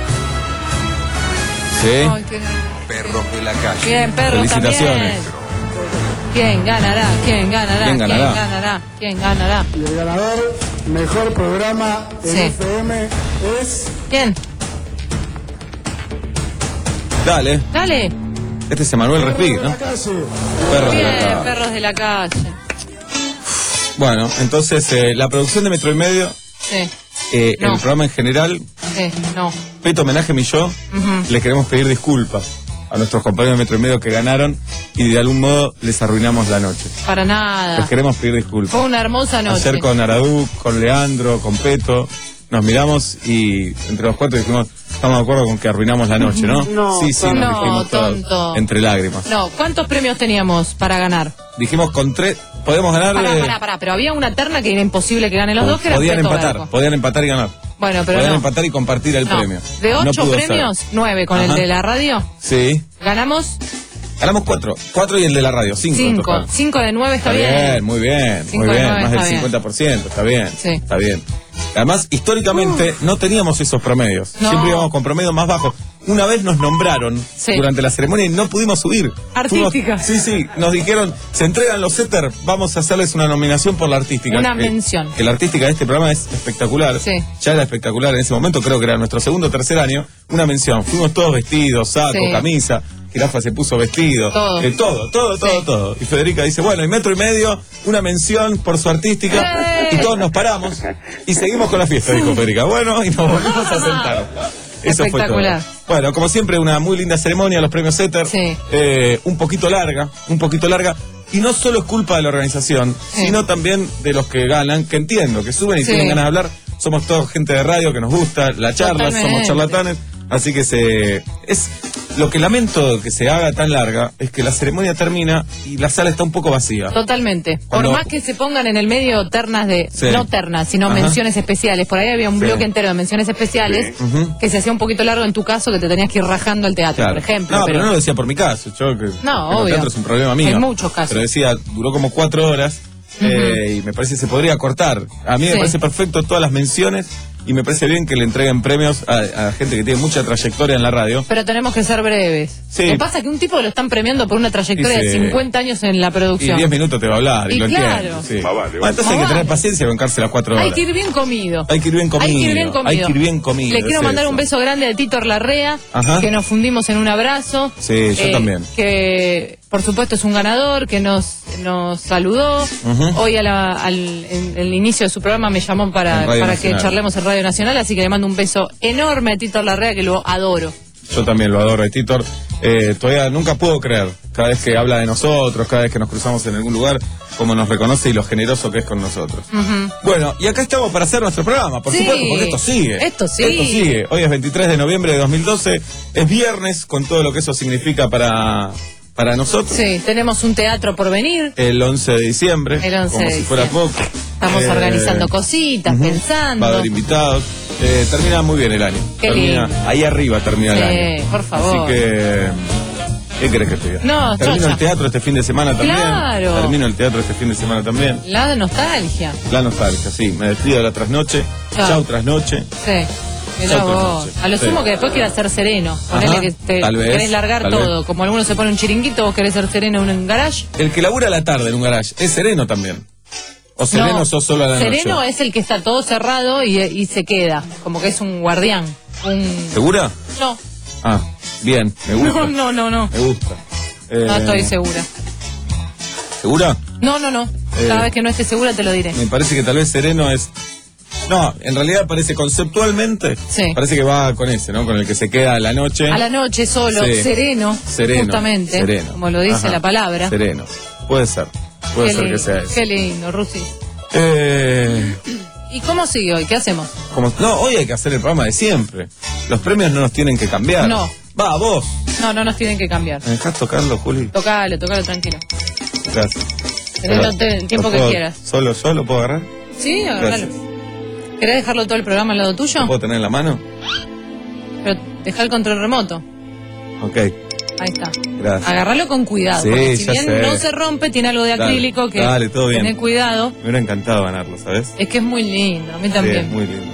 Sí. Ay, qué- Perros de la calle. Bien, perros Felicitaciones. también. ¿Quién ganará? ¿Quién ganará? ¿Quién ganará? ¿Quién ganará? ¿Quién ganará? Y el ganador, mejor programa en Sí. F M es... ¿Quién? Dale. Dale. Este es Emanuel Respig, ¿no? La calle. Perro de la Bien, calle. perros de la calle. Bueno, entonces eh, la producción de Metro y Medio, Sí, eh, No. el programa en general, sí, no. Peto Homenaje y yo, Ujú. le queremos pedir disculpas a nuestros compañeros de Metro y Medio que ganaron y de algún modo les arruinamos la noche. Para Les nada. queremos pedir disculpas. Fue una hermosa noche. Ayer con Aradú, con Leandro, con Peto, nos miramos y entre los cuatro dijimos, estamos de acuerdo con que arruinamos la noche, ¿no? No, sí, sí, nos no, dijimos todos, tonto. entre lágrimas. No, ¿cuántos premios teníamos para ganar? Dijimos con tres, podemos ganar. Pará, eh, pará, pará, pero había una terna que era imposible que ganen los dos, que era podían Peto empatar, Berco. podían empatar y ganar. Bueno, pero podían no. empatar y compartir el No. premio. De No ocho pudo premios, ser. nueve con Ajá. el de la radio. Sí. Ganamos Ganamos cuatro. Cuatro y el de la radio, cinco. en cinco. total. Cinco de nueve está, Está bien, muy bien, Cinco muy de bien. nueve Más del está bien. cincuenta por ciento, está bien. Sí. Está bien. Además, históricamente no teníamos esos promedios. No. Siempre íbamos con promedios más bajos. Una vez nos nombraron Sí. durante la ceremonia y no pudimos subir. Artística. Fuimos- sí, sí. Nos dijeron, se entregan los setter, vamos a hacerles una nominación por la artística. Una Eh, mención. Que la artística de este programa es espectacular. Sí. Ya era espectacular en ese momento, creo que era nuestro segundo o tercer año. Una mención. Fuimos todos vestidos, saco, Sí. camisa. Jirafa se puso vestido. Todo. Eh, todo, todo, todo, Sí. todo. Y Federica dice, bueno, y Metro y Medio, una mención por su artística. ¡Eh! Y todos nos paramos y seguimos con la fiesta, dijo Federica. Bueno, y nos volvimos a sentar. Eso fue todo. Espectacular. Bueno, como siempre, una muy linda ceremonia, los premios Setter. Sí. Eh, un poquito larga, un poquito larga. Y no solo es culpa de la organización, Sí. sino también de los que ganan, que entiendo, que suben y Sí. tienen ganas de hablar. somos todos gente de radio que nos gusta la charla, Totalmente. somos charlatanes, así que se es lo que lamento que se haga tan larga es que la ceremonia termina y la sala está un poco vacía. Totalmente. Cuando- Por más que se pongan en el medio ternas de, Sí. no ternas, sino Ajá. menciones especiales. Por ahí había un Sí. bloque entero de menciones especiales Ujú. que se hacía un poquito largo en tu caso, que te tenías que ir rajando al teatro, Claro. por ejemplo. No, pero, pero no lo decía por mi caso. Yo que No, que el obvio. teatro es un problema mío. En muchos casos. Pero decía, duró como cuatro horas eh, y me parece que se podría cortar. A mí me Sí. parece perfecto todas las menciones y me parece bien que le entreguen premios a, a gente que tiene mucha trayectoria en la radio. pero tenemos que ser breves. Sí. Lo que pasa es que un tipo lo están premiando por una trayectoria Y de se- cincuenta años en la Y producción. diez minutos te va a hablar y, Y lo claro. entiendo. Sí. Más vale, Ah, entonces hay que Más tener vale. paciencia y bancarse las cuatro horas. Hay que ir bien comido. Hay que ir bien comido. Hay que ir bien comido. Hay que ir bien comido, Le quiero es mandar eso. un beso grande a Tito Larrea, Ajá. que nos fundimos en un abrazo. Sí, yo Eh, también. Que por supuesto es un ganador, que nos, nos saludó. Ujú. Hoy a la- al en el inicio de su programa me llamó para, En Radio para que Nacional. charlemos en Radio Nacional, así que le mando un beso enorme a Tito Larrea, que lo adoro. Yo también lo adoro, Titor. Eh, todavía nunca puedo creer, cada vez que habla de nosotros, cada vez que nos cruzamos en algún lugar, cómo nos reconoce y lo generoso que es con nosotros. Ujú. Bueno, y acá estamos para hacer nuestro programa, por Sí. supuesto, porque esto sigue. Esto sigue. Esto sigue. Hoy es veintitrés de noviembre de dos mil doce, es viernes, con todo lo que eso significa para, para nosotros. Sí, tenemos un teatro por venir. El once de diciembre, El once como de si fueras vos. Estamos Eh, organizando cositas, ujú. pensando. Va a haber invitados. Eh, termina muy bien el año. Qué Termina- lindo. ahí arriba termina el Sí, año. por favor. Así que, ¿qué querés que te diga? No, Termino chocha. el teatro este fin de semana también. Claro. Termino el teatro este fin de semana también. La nostalgia. La nostalgia, sí. Me despido de la trasnoche. Chao. Chau, trasnoche. Sí. Mirá Chau, vos. trasnoche. A lo Sí. sumo que después quieras ser sereno. Ponele Ajá, que te tal vez, querés largar tal todo. vez. Como algunos se pone un chiringuito, vos querés ser sereno en un garage. El que labura a la tarde en un garage, ¿es sereno también? ¿O sereno No, sos solo a la sereno noche? es el que está todo cerrado y, y se queda. Como que es un guardián. Un... ¿Segura? No. Ah, bien, me gusta. No, no, no, no. Me gusta. Eh, No estoy segura. ¿Segura? No, no, no. Eh. Cada vez que no esté segura te lo diré. Me parece que tal vez sereno es... No, en realidad parece conceptualmente, Sí. parece que va con ese, ¿no? Con el que se queda a la noche. A la noche solo, Sí. sereno, Sereno, justamente, sereno. como lo dice Ajá, la palabra. Sereno. Puede ser. Puede Qué ser que lindo, sea eso. qué lindo, Rusi. Eh, ¿Y cómo sigue hoy? ¿Qué hacemos? como, no, hoy hay que hacer el programa de siempre. Los premios no nos tienen que cambiar. No. Va, vos. No, no nos tienen que cambiar. ¿Me dejás tocarlo, Juli? Tocalo, tocalo tranquilo. Gracias. Tenelo Pero, te- el tiempo ¿lo que puedo- quieras. ¿Solo, solo puedo agarrar? Sí, agárralo. ¿Querés dejarlo todo el programa al lado tuyo? ¿Lo puedo tener en la mano? Pero deja el control remoto. Ok, Ahí está. gracias. Agárralo con cuidado. Sí, porque si ya bien sé. no se rompe, tiene algo de Dale, acrílico que dale, todo bien. tener cuidado. Me hubiera encantado ganarlo, ¿sabes? Es que es muy lindo, a mí Sí, también. es muy lindo.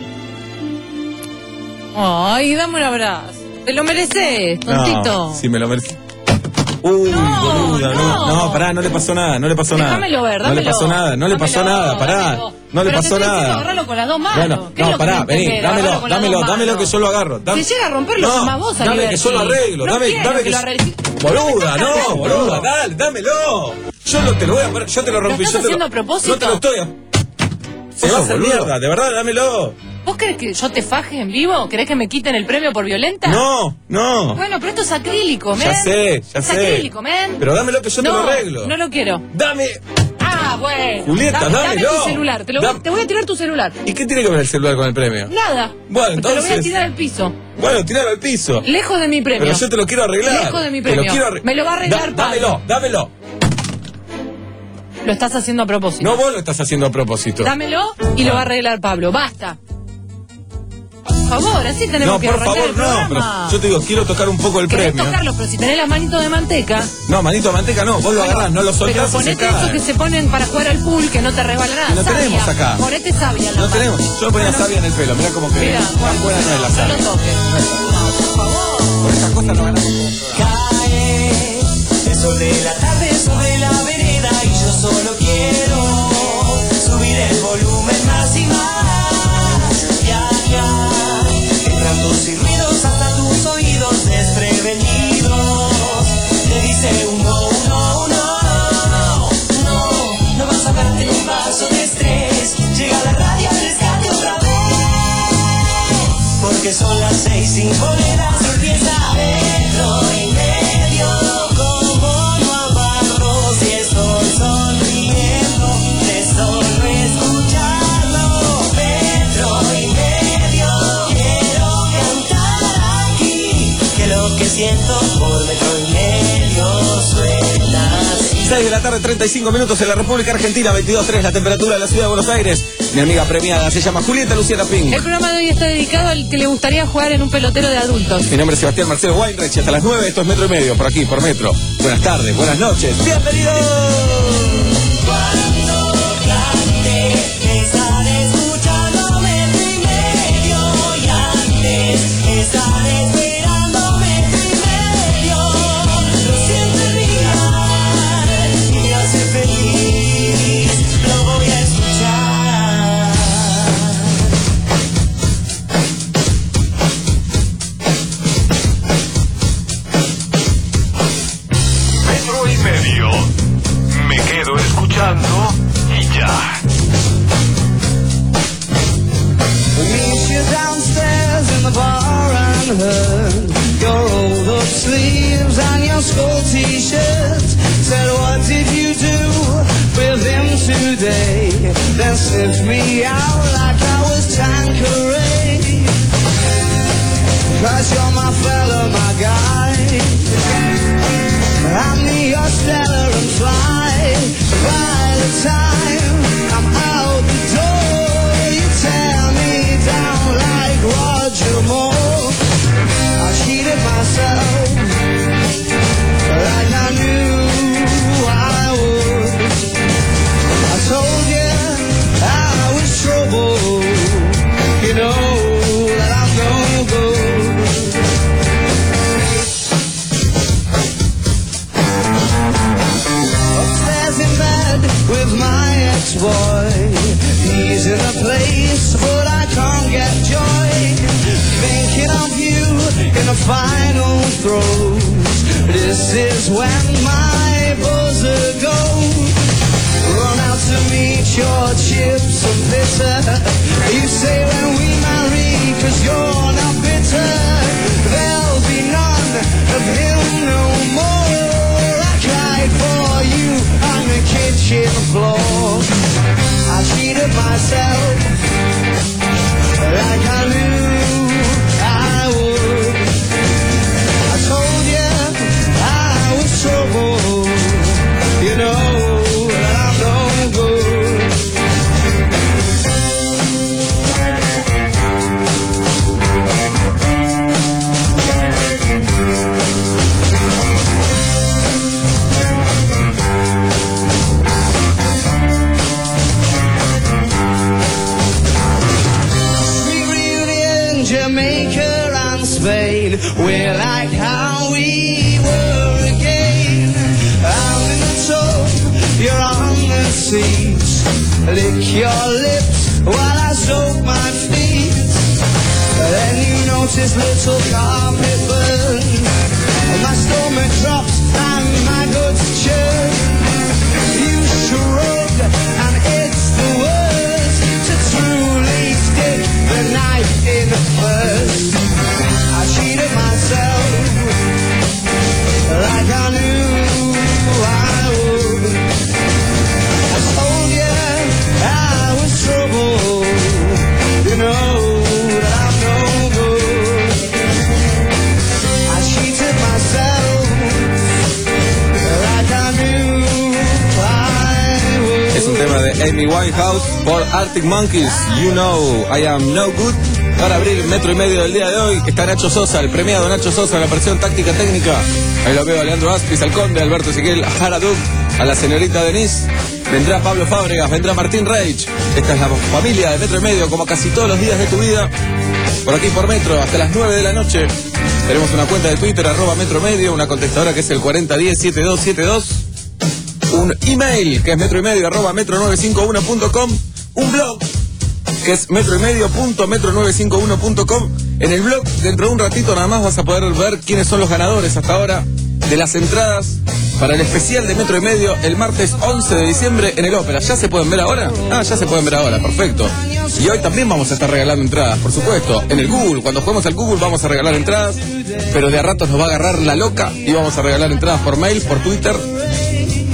Ay, dame un abrazo. Te lo mereces, tontito. No, si me lo merezco. Uy, boluda, no, no, pará, no le pasó nada, no le pasó nada. Déjamelo ver, No le dámelo. pasó nada, no le pasó Dámelo, nada, pará. dámelo. No le Pero pasó te estoy diciendo nada. agarrarlo con las dos manos. Bueno, ¿Qué es no, lo que pará, no vení, entendés? dámelo, Agarrarlo con las dámelo, dos dámelo manos. que yo lo agarro. Dame- Si llega a romperlo, No, más vos salí dame de que yo lo aquí. arreglo, No dame, quiero dame que que lo yo- arregles. Boluda, no, boluda, dale, dámelo. Yo no te lo voy a, yo te lo rompí, estás yo te haciendo lo, a propósito? No te lo estoy. a- Se va a hacer mierda, de verdad, dámelo. ¿Vos querés que yo te faje en vivo? ¿Querés que me quiten el premio por violenta? No, no. Bueno, pero esto es acrílico, men. Ya sé, ya es sé. acrílico, men. Pero dámelo que yo te no, lo arreglo. No lo quiero. Dame. Ah, bueno. Julieta, dame, dame dámelo. tu celular. Te, lo voy, Dam- te voy a tirar tu celular. ¿Y qué tiene que ver el celular con el premio? Nada. Bueno, Te lo voy a entonces- tirar al piso. Bueno, tiralo al piso. Lejos de mi premio. Pero yo te lo quiero arreglar. Lejos de mi Te lo premio. quiero arre- Me lo va a arreglar Da- Dámelo, Pablo. dámelo. Lo estás haciendo a propósito. No, vos lo estás haciendo a propósito. Dámelo y lo va a arreglar Pablo. Basta. Por favor, así tenemos No, que por arrancar favor, el no. programa. Pero yo te digo, quiero tocar un poco el Querés premio. tocarlo, pero si tenés las manitos de manteca. No, manito de manteca no. Vos lo agarrás, no lo Pero soltás y se ponete eso cae. que se ponen para jugar al pool, que no te resbala nada. No Savia. tenemos acá. Ponete savia. en la No mano. tenemos. Yo me ponía savia en el pelo. Mirá como que Mira, tan buena no es la no savia. lo toques. Por favor. Por esas cosas no ganamos. Cae el sol de la tarde sobre la vereda y yo solo quiero subir el volumen más y más. Ya, ya, entrando sin ruidos hasta tus oídos desprevenidos. Te dice un no, un no, un no, no, no, no vas a darte un vaso de estrés. Llega la radio al rescate otra vez. Porque son las seis, cinco horas, empieza metro y medio. Como no amarro, si estoy sonriendo, de solo escucharlo. Metro y trescientos por metro y medio suena así. seis de la tarde, treinta y cinco minutos en la República Argentina, veintidós grados tres la temperatura de la ciudad de Buenos Aires. Mi amiga premiada se llama Julieta Luciana Pink. El programa de hoy está dedicado al que le gustaría jugar en un pelotero de adultos. Mi nombre es Sebastián Marcelo Weinreich y hasta las nueve esto es Metro y Medio, por aquí, por Metro. Buenas tardes, buenas noches, ¡bienvenidos! Cuando grande estar escuchando Metro y Medio y antes estar esperando Metro y Medio. Lo siento real y me hace feliz, lo voy a escuchar. Metro y Medio. Me quedo escuchando y ya. Meet you downstairs in the bar and heard your rolled up sleeves and your school t-shirts. Said, what did you do with him today? Then sniffed me out like I was Tanqueray. Cause you're my fella, my guy. I'm the stellar and fly. By the time I'm out the door, you tear me down like Roger Moore. I cheated myself like I knew I would. I told you I was trouble. You know that I'm no good. Upstairs in bed with my ex-boy. He's in a place, but I can't get joy. Thinking of you in the final throes. This is when my buzzer goes. Run out to meet your chips and bitter. You say when we marry, cause you're not bitter. There'll be none of him no more. I cried for you on the kitchen floor. I cheated myself like I knew I would. I told you I was trouble. You know that I'm no good. Jamaica and Spain, we're like how we were again. I'm in the tub, you're on the seats. Lick your lips while I soak my feet. Then you notice little carpet burn. My stomach drops and my guts churn. You shrug and it's the worst to truly stick the knife in first. I cheated myself like I knew I would. I told you I was trouble. You know that I'm no good. I cheated myself like I knew I would. Es un tema de Amy Winehouse por Arctic Monkeys, You Know I Am No Good. Para abrir Metro y Medio del día de hoy está Nacho Sosa, el premiado Nacho Sosa en la versión táctica técnica. Ahí lo veo a Leandro Aspis, al Conde, Alberto Ezequiel, a Haraduk, a la señorita Denise. Vendrá Pablo Fábregas, vendrá Martín Reich. Esta es la familia de Metro y Medio, como casi todos los días de tu vida. Por aquí por Metro, hasta las nueve de la noche. Tenemos una cuenta de Twitter, arroba Metro Medio, una contestadora que es el cuarenta diez setenta y dos setenta y dos. Un email que es metro y medio arroba metro novecientos cincuenta y uno punto com. Un blog que es metro y medio punto metro novecientos cincuenta y uno punto com. En el blog, dentro de un ratito nada más vas a poder ver quiénes son los ganadores hasta ahora de las entradas para el especial de Metro y Medio el martes once de diciembre en el Ópera. ¿Ya se pueden ver ahora? Ah, ya se pueden ver ahora, perfecto. Y hoy también vamos a estar regalando entradas, por supuesto. En el Google, cuando juguemos al Google vamos a regalar entradas, pero de a ratos nos va a agarrar la loca y vamos a regalar entradas por mail, por Twitter.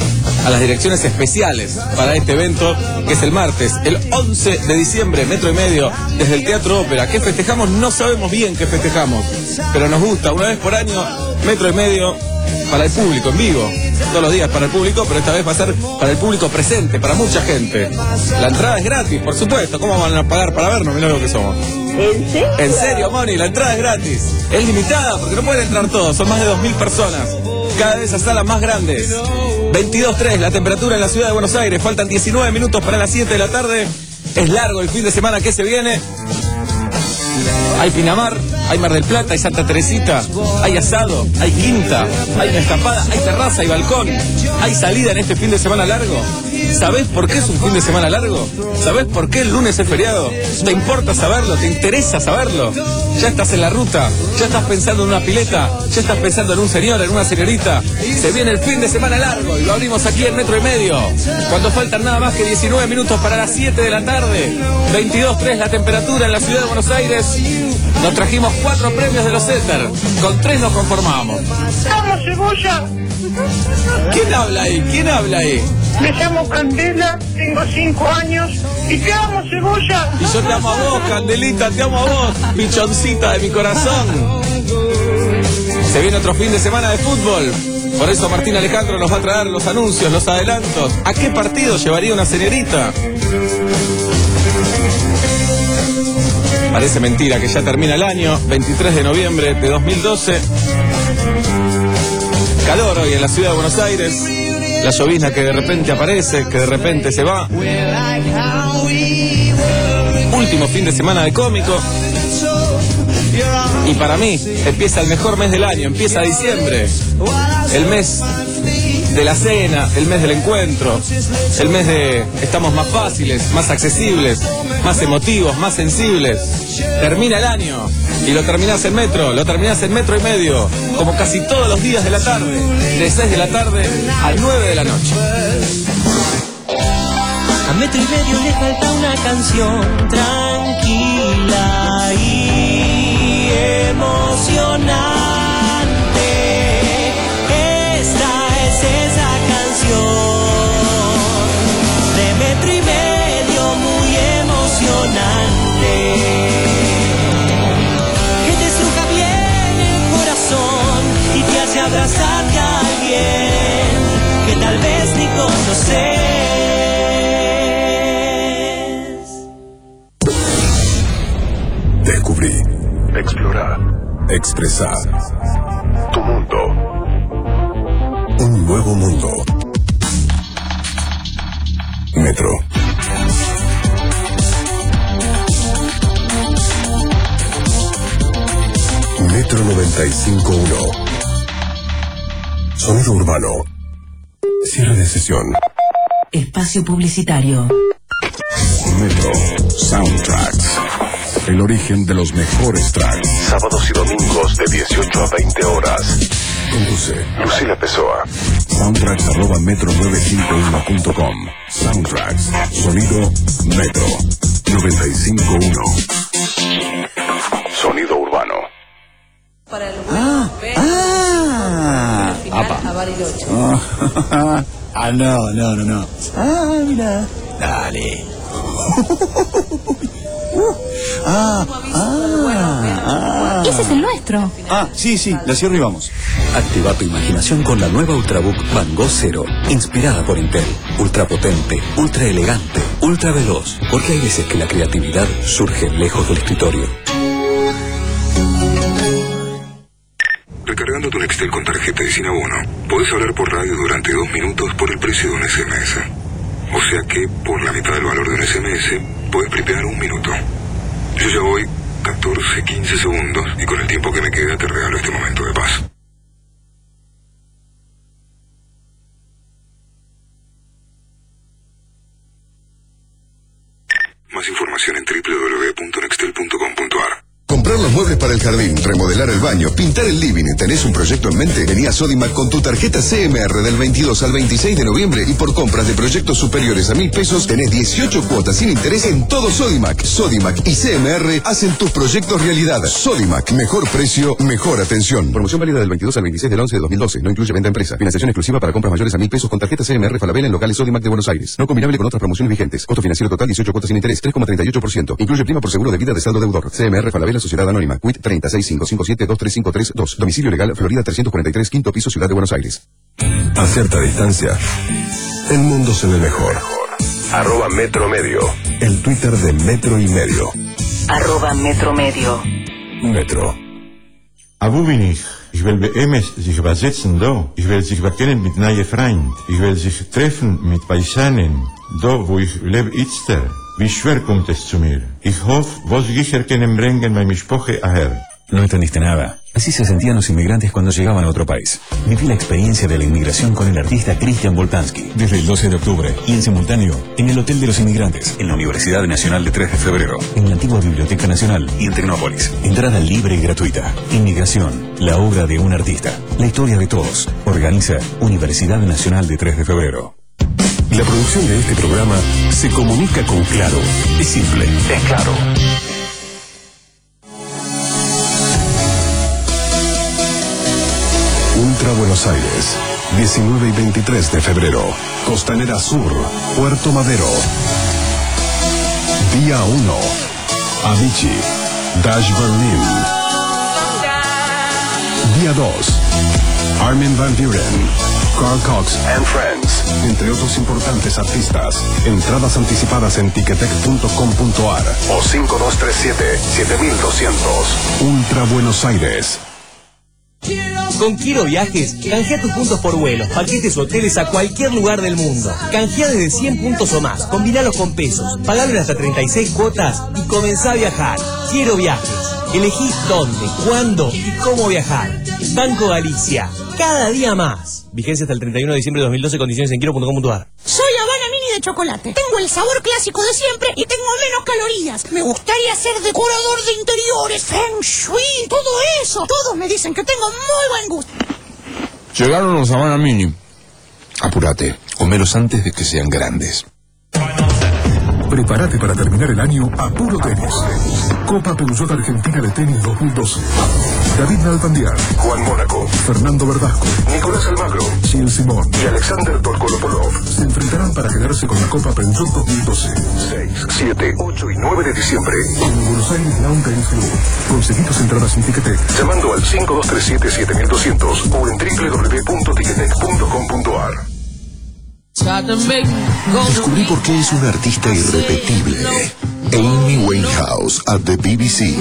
a las direcciones especiales para este evento, que es el martes, el once de diciembre, metro y medio, desde el Teatro Ópera. ¿Qué festejamos? No sabemos bien qué festejamos, pero nos gusta. Una vez por año, metro y medio para el público, en vivo. Todos los días para el público, pero esta vez va a ser para el público presente, para mucha gente. La entrada es gratis, por supuesto. ¿Cómo van a pagar para vernos? Mirá lo que somos. ¿En serio? En serio, Moni, la entrada es gratis. Es limitada porque no pueden entrar todos, son más de dos mil personas. Cada vez a salas más grandes. veintidós tres, la temperatura en la ciudad de Buenos Aires. Faltan diecinueve minutos para las siete de la tarde. Es largo el fin de semana que se viene. Hay Pinamar, hay Mar del Plata, hay Santa Teresita, hay asado, hay quinta, hay una escapada, hay terraza, hay balcón, hay salida en este fin de semana largo. ¿Sabés por qué es un fin de semana largo? ¿Sabés por qué el lunes es feriado? ¿Te importa saberlo? ¿Te interesa saberlo? Ya estás en la ruta, ya estás pensando en una pileta, ya estás pensando en un señor, en una señorita. Se viene el fin de semana largo y lo abrimos aquí en Metro y Medio. Cuando faltan nada más que diecinueve minutos para las siete de la tarde. veintidós tres la temperatura en la ciudad de Buenos Aires. Nos trajimos cuatro premios de los Éter. Con tres nos conformamos. ¡Vamos, cebolla! ¿Quién habla ahí? ¿Quién habla ahí? Me llamo Candela, tengo cinco años y te amo, cebolla. Y yo te amo a vos, Candelita, te amo a vos, pichoncita de mi corazón. Se viene otro fin de semana de fútbol. Por eso Martín Alejandro nos va a traer los anuncios, los adelantos. ¿A qué partido llevaría una señorita? Parece mentira que ya termina el año, veintitrés de noviembre de dos mil doce. Calor hoy en la ciudad de Buenos Aires. La llovizna que de repente aparece, que de repente se va. Último fin de semana de cómico. Y para mí empieza el mejor mes del año, empieza diciembre. El mes de la cena, el mes del encuentro, el mes de estamos más fáciles, más accesibles, más emotivos, más sensibles. Termina el año y lo terminás en metro, lo terminás en metro y medio, como casi todos los días de la tarde, de seis de la tarde a nueve de la noche. A metro y medio le falta una canción tranquila y emocionante. Esta es esa canción de metro y medio muy emocionante, que te estruja bien el corazón y te hace abrazarte a alguien que tal vez ni conoces. Descubrí, explorar, expresar tu mundo. Un nuevo mundo. Metro. Metro noventa y cinco punto uno. Sonido urbano. Cierre de sesión. Espacio publicitario. Metro Soundtracks. El origen de los mejores tracks. Sábados y domingos de dieciocho a veinte horas. Conduce Lucila Pessoa. Soundtracks arroba metro novecientos cincuenta y uno punto com. Soundtracks. Sonido Metro noventa y cinco punto uno. Sonido urbano. Para el Ah, ah, final a Bariloche. ah, ah, no, no, no, no. Ah, mira. Dale. Ah, ah, Ese es el nuestro. Ah, sí, sí, la cierro y vamos. Activa tu imaginación con la nueva Ultrabook Van Gogh Zero, inspirada por Intel. Ultra potente, ultra elegante, ultra veloz. Porque hay veces que la creatividad surge lejos del escritorio. Recargando tu Nextel con tarjeta de Sin Abono, podés hablar por radio durante dos minutos por el precio de un S M S. O sea que, por la mitad del valor de un S M S, podés prepear un minuto. Yo ya voy catorce, quince segundos y con el tiempo que me queda te regalo este momento de paz. Más información en doble u doble u doble u punto nextel punto com punto a r. Comprar los muebles para el jardín, remodelar el baño, pintar el living. ¿Tenés un proyecto en mente? Vení a Sodimac con tu tarjeta C M R del veintidós al veintiséis de noviembre y por compras de proyectos superiores a mil pesos tenés dieciocho cuotas sin interés en todo Sodimac. Sodimac y C M R hacen tus proyectos realidad. Sodimac, mejor precio, mejor atención. Promoción válida del veintidós al veintiséis del once de dos mil doce. No incluye venta a empresa. Financiación exclusiva para compras mayores a mil pesos con tarjeta C M R Falabella en locales Sodimac de Buenos Aires. No combinable con otras promociones vigentes. Costo financiero total dieciocho cuotas sin interés, tres coma treinta y ocho por ciento. Incluye prima por seguro de vida de saldo deudor. C M R Falabella Sociedad Anónima. Q I T treinta y seis cinco cinco siete dos tres cinco tres dos. Domicilio legal Florida trescientos cuarenta y tres, quinto piso, Ciudad de Buenos Aires. A cierta distancia, el mundo se ve mejor. Arroba Metro Medio. El Twitter de Metro y Medio. Arroba Metro Medio. Metro. Abu bin ich. Ich will bei ihm sich übersetzen da. Ich will sich bekennen mit neuen Freunden. Ich will sich treffen mit Paisanen. Da, wo ich lebe, itzter. Wie schwer kommt es zu mir? Ich hoffe, vos sicher können bringen meine Sprache aher. No entendiste nada. Así se sentían los inmigrantes cuando llegaban a otro país. Viví la experiencia de la inmigración con el artista Cristian Voltansky desde el doce de octubre y en simultáneo en el Hotel de los Inmigrantes, en la Universidad Nacional de tres de febrero, en la antigua Biblioteca Nacional y en Tecnópolis. Entrada libre y gratuita. Inmigración, la obra de un artista. La historia de todos. Organiza Universidad Nacional de tres de febrero. La producción de este programa se comunica con Claro. Es simple, es claro. Ultra Buenos Aires, diecinueve y veintitrés de febrero. Costanera Sur, Puerto Madero. Día uno, Avicii, Dash Berlin. Día dos, Armin van Buren, Carl Cox and Friends, entre otros importantes artistas. Entradas anticipadas en ticketek punto com punto ar o cinco dos tres siete, siete mil doscientos. Ultra Buenos Aires. Con Quiero Viajes, canjea tus puntos por vuelos, paquetes o hoteles a cualquier lugar del mundo. Canjea desde cien puntos o más, combinalos con pesos, pagalo hasta treinta y seis cuotas y comenzá a viajar. Quiero Viajes. Elegí dónde, cuándo y cómo viajar. Banco Galicia. Cada día más. Vigencia hasta el treinta y uno de diciembre de dos mil doce, condiciones en quiero punto com punto ar. Soy Habana Mini de chocolate. Tengo el sabor clásico de siempre y tengo menos calorías. Me gustaría ser decorador de interiores, feng shui, todo eso. Todos me dicen que tengo muy buen gusto. Llegaron los Habana Mini. Apúrate, comelos antes de que sean grandes. Prepárate para terminar el año a puro tenis. Copa Peugeot Argentina de Tenis dos mil doce. David Nalbandiar, Juan Mónaco, Fernando Verdasco, Nicolás Almagro, Gilles Simón y Alexander Dolgopolov se enfrentarán para quedarse con la Copa Peugeot dos mil doce. seis, siete, ocho y nueve de diciembre. En Buenos Aires Lawn Tennis Club. Conseguí tus entradas en Ticketek. Llamando al cinco dos tres siete, siete mil doscientos o en doble u doble u doble u punto ticketek punto com punto ar. Descubrí por qué es un artista irrepetible. Amy Winehouse at the B B C.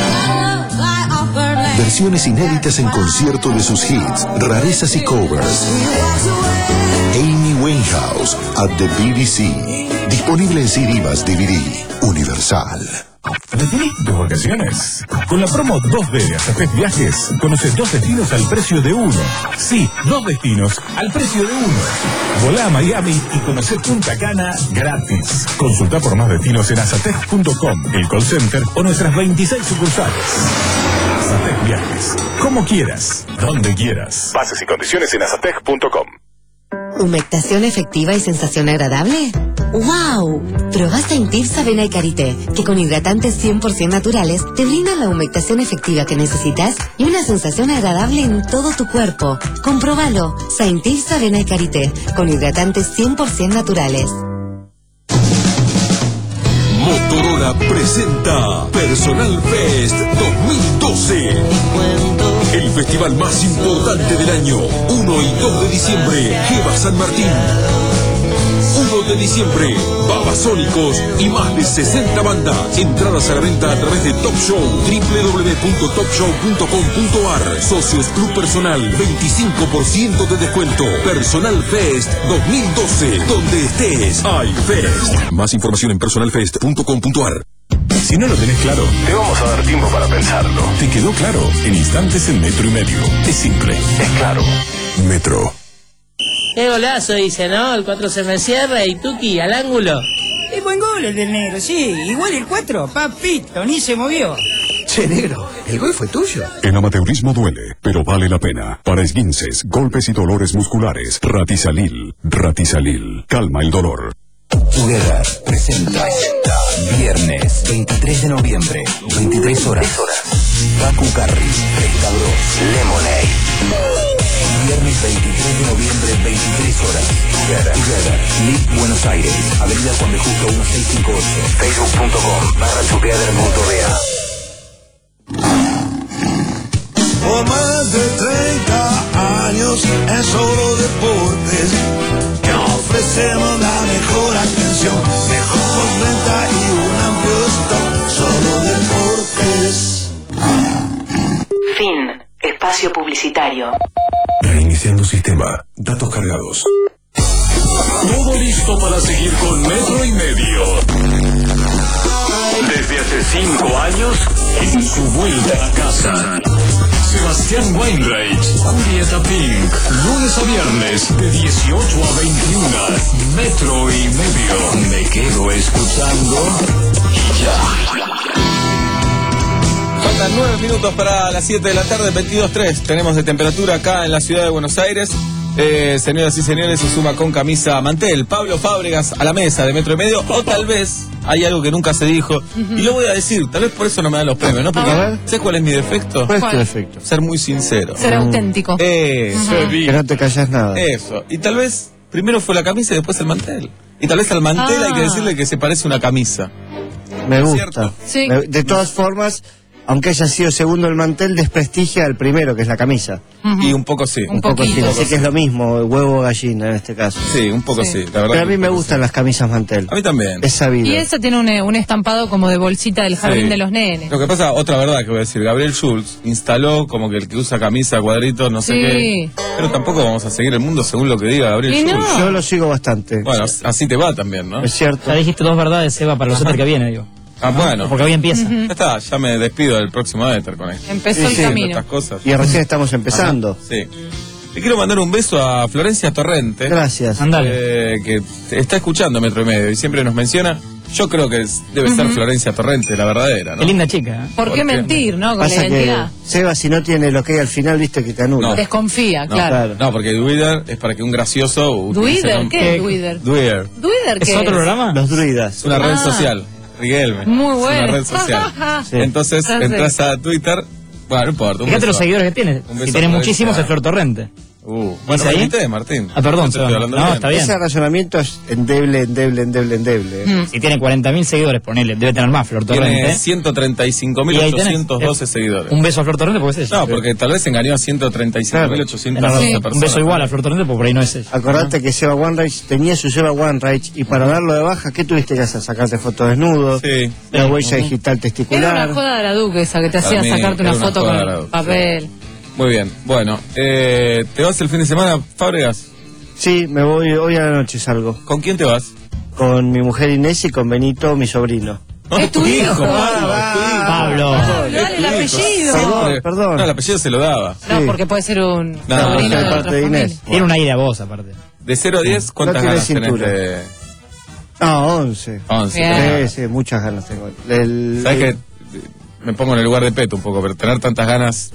Versiones inéditas en concierto de sus hits, rarezas y covers. Amy Winehouse at the B B C. Disponible en C D más D V D. Universal. Definí tus vacaciones. Con la promo dos D de Azatec Viajes, conoce dos destinos al precio de uno. Sí, dos destinos al precio de uno. Volá a Miami y conoce Punta Cana gratis. Consulta por más destinos en azatec punto com, el call center o nuestras veintiséis sucursales. Azatec Viajes. Como quieras, donde quieras. Bases y condiciones en azatec punto com. ¿Humectación efectiva y sensación agradable? ¡Wow! Probá Saintips Avena y Karité, que con hidratantes cien por ciento naturales te brindan la humectación efectiva que necesitas y una sensación agradable en todo tu cuerpo. Comprobalo. Saintips Avena y Karité, con hidratantes cien por ciento naturales. Motorola presenta Personal Fest dos mil doce. El festival más importante del año. uno y dos de diciembre, Jeva San Martín. uno de diciembre, Babasónicos y más de sesenta bandas. Entradas a la venta a través de Top Show, doble u doble u doble u punto top show punto com punto ar. Socios Club Personal, veinticinco por ciento de descuento. Personal Fest dos mil doce, donde estés, hay Fest. Más información en personal fest punto com punto ar. Si no lo tenés claro, Te vamos a dar tiempo para pensarlo. te quedó claro. En instantes en Metro y Medio. Es simple, Es claro. Metro. Qué golazo dice, ¿no? El cuatro se me cierra y Tuki al ángulo. Es buen gol el del negro, sí. Igual el cuatro, papito, ni se movió. Che, negro, ¿el gol fue tuyo? El amateurismo duele, pero vale la pena. Para esguinces, golpes y dolores musculares, Ratisalil. Ratisalil. Calma el dolor. Together presenta viernes veintitrés de noviembre, veintitrés horas. Baku Carry, Pescabros, Lemonade. Viernes veintitrés de noviembre, veintitrés horas. Together. Together. Live Buenos Aires, Avenida Juan de Justo mil seiscientos cincuenta y ocho. Facebook punto com barra Together punto B A. Por más de treinta años en Solo Deportes que ofrecemos la mejor atención, mejor venta y un amplio stock. Solo Deportes. Fin. Espacio publicitario. Reiniciando sistema. Datos cargados. Todo listo para seguir con Metro y Medio. Desde hace cinco años, en su vuelta a casa. Sebastián Weinreich, Julieta Pink, lunes a viernes, de dieciocho a veintiuna, Metro y Medio. Me quedo escuchando y ya. Faltan nueve minutos para las siete de la tarde, veintidós tres. Tenemos de temperatura acá en la ciudad de Buenos Aires. Eh, señoras y señores, se suma con camisa mantel Pablo Fábregas a la mesa de Metro y Medio. O tal vez hay algo que nunca se dijo, uh-huh. y lo voy a decir, tal vez por eso no me dan los premios, ¿no? Porque, ¿sabes cuál es mi defecto? ¿Cuál es tu defecto? Ser muy sincero. Ser mm. auténtico. Eso. Uh-huh. Que no te callas nada. Eso. Y tal vez primero fue la camisa y después el mantel. Y tal vez al mantel ah. hay que decirle que se parece a una camisa. Me gusta. Sí. Me, de todas formas, aunque haya sido segundo el mantel, desprestigia al primero, que es la camisa. Uh-huh. Y un poco sí. Un, un poco sí. Así que es lo mismo, huevo o gallina en este caso. Sí, un poco sí. sí la verdad. Pero a mí me gustan sí. las camisas mantel. A mí también. Es sabido. Y esa tiene un, un estampado como de bolsita del jardín sí. de los nenes. Lo que pasa, otra verdad que voy a decir, Gabriel Schulz instaló como que el que usa camisa, cuadritos, no sé sí. qué. Pero tampoco vamos a seguir el mundo según lo que diga Gabriel Schulz. No. Yo lo sigo bastante. Bueno, así te va también, ¿no? Es cierto. Ya dijiste dos verdades, Eva, para los otros que viene, digo. Ah, bueno. Porque hoy empieza. Uh-huh. Ya está, ya me despido del próximo éter con esto. Empezó sí, el sí. camino. Estas cosas. Y recién estamos empezando. Ajá, sí. Le quiero mandar un beso a Florencia Torrente. Gracias. Eh, que está escuchando Metro y Medio y siempre nos menciona. Yo creo que es, debe uh-huh. ser Florencia Torrente, la verdadera, ¿no? Qué linda chica. ¿Por, ¿Por qué mentir, no? Con Pasa la identidad. Que Seba, si no tiene lo que hay al final, viste que te anula. No. Desconfía, no, claro. claro. No, porque Duider es para que un gracioso... ¿Duider? ¿Qué es Duider? Duider. ¿Duider qué es? ¿Es otro programa? Los druidas. Es una ah. red social. Riquelme. Muy bueno. Es una red social. sí. Entonces, no sé. entras a Twitter. Bueno, no importa. Fíjate los seguidores que tiene. Si tiene muchísimos, es Flor Torrente. Uh, bueno, ahí? Martín. Ah, perdón, no, no, no está bien. Ese razonamiento es endeble, endeble, endeble, endeble. Mm. Si tiene cuarenta mil seguidores, ponele, debe tener más Flor Torrente. Tiene ciento treinta y cinco mil ochocientos doce seguidores. Un beso a Flor Torrente porque es ella. No, porque tal vez engañó a ciento treinta y cinco mil ochocientos doce claro. personas. Un beso igual a Flor Torrente porque por ahí no es ella. Acordate ¿no? que Seba Wanreich tenía su Seba Wanreich y para darlo de baja, ¿qué tuviste que hacer? Sacarte fotos desnudos, sí. la sí. huella uh-huh. digital testicular. Era una joda de la Duque esa que te hacía sacarte una, una foto con papel. Muy bien, bueno, eh, ¿te vas el fin de semana, Fábregas? Sí, me voy, hoy a la noche salgo. ¿Con quién te vas? Con mi mujer Inés y con Benito, mi sobrino. No, es tu hijo, hijo Pablo. Pablo. Dale el apellido. Perdón, perdón. No, el apellido se lo daba. No, sí. porque puede ser un no, sobrino no, de parte de Inés. Tiene una idea vos, aparte. De cero a diez, ¿cuántas no ganas cintura. tenés de...? No, once. once. Sí, sí, muchas ganas tengo. El, ¿Sabes el... que me pongo en el lugar de Peto un poco, pero tener tantas ganas...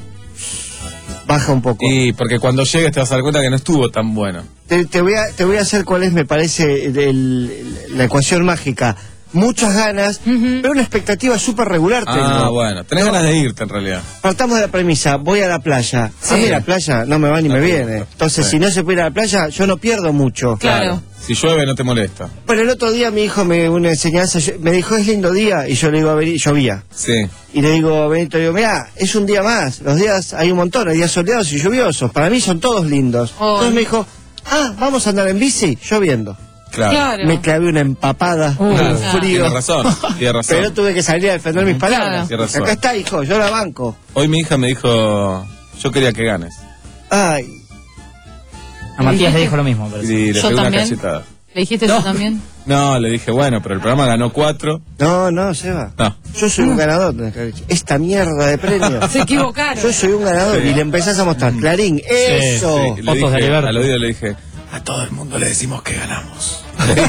Baja un poco. Y porque cuando llegues te vas a dar cuenta que no estuvo tan bueno. Te, te, voy, a, te voy a hacer cuál es, me parece, el, el, la ecuación mágica. Muchas ganas, uh-huh. pero una expectativa súper regular tengo. Ah, bueno, tenés no, ganas de irte en realidad. Partamos de la premisa, voy a la playa. Sí. A mí la playa no me va ni no, me viene. Entonces, sí. si no se puede ir a la playa, yo no pierdo mucho. Claro. Si llueve no te molesta. Bueno, el otro día mi hijo me una enseñanza, me dijo, es lindo día, y yo le digo a Benito, llovía. Sí. Y le digo a Benito, digo, mirá, es un día más, los días hay un montón, hay días soleados y lluviosos, para mí son todos lindos. Oh. Entonces me dijo, ah, vamos a andar en bici, lloviendo. Claro. claro. Me clavé una empapada, uh, un claro. frío. Tienes razón, tienes razón. Pero tuve que salir a defender mis palabras. Claro. Acá está, hijo, yo la banco. Hoy mi hija me dijo, yo quería que ganes. Ay. A Matías le dijo lo mismo. Pero y le ¿Yo pegó también? una cachetada. ¿Le dijiste no. eso también? No, le dije, bueno, pero el programa ganó cuatro. No, no, Seba. No. Yo soy un ganador. Esta mierda de premios. Se equivocaron. Yo soy un ganador. Sí. Y le empezás a mostrar, Clarín, eso. Sí, sí. Fotos de Libertad. Al oído le dije, a todo el mundo le decimos que ganamos.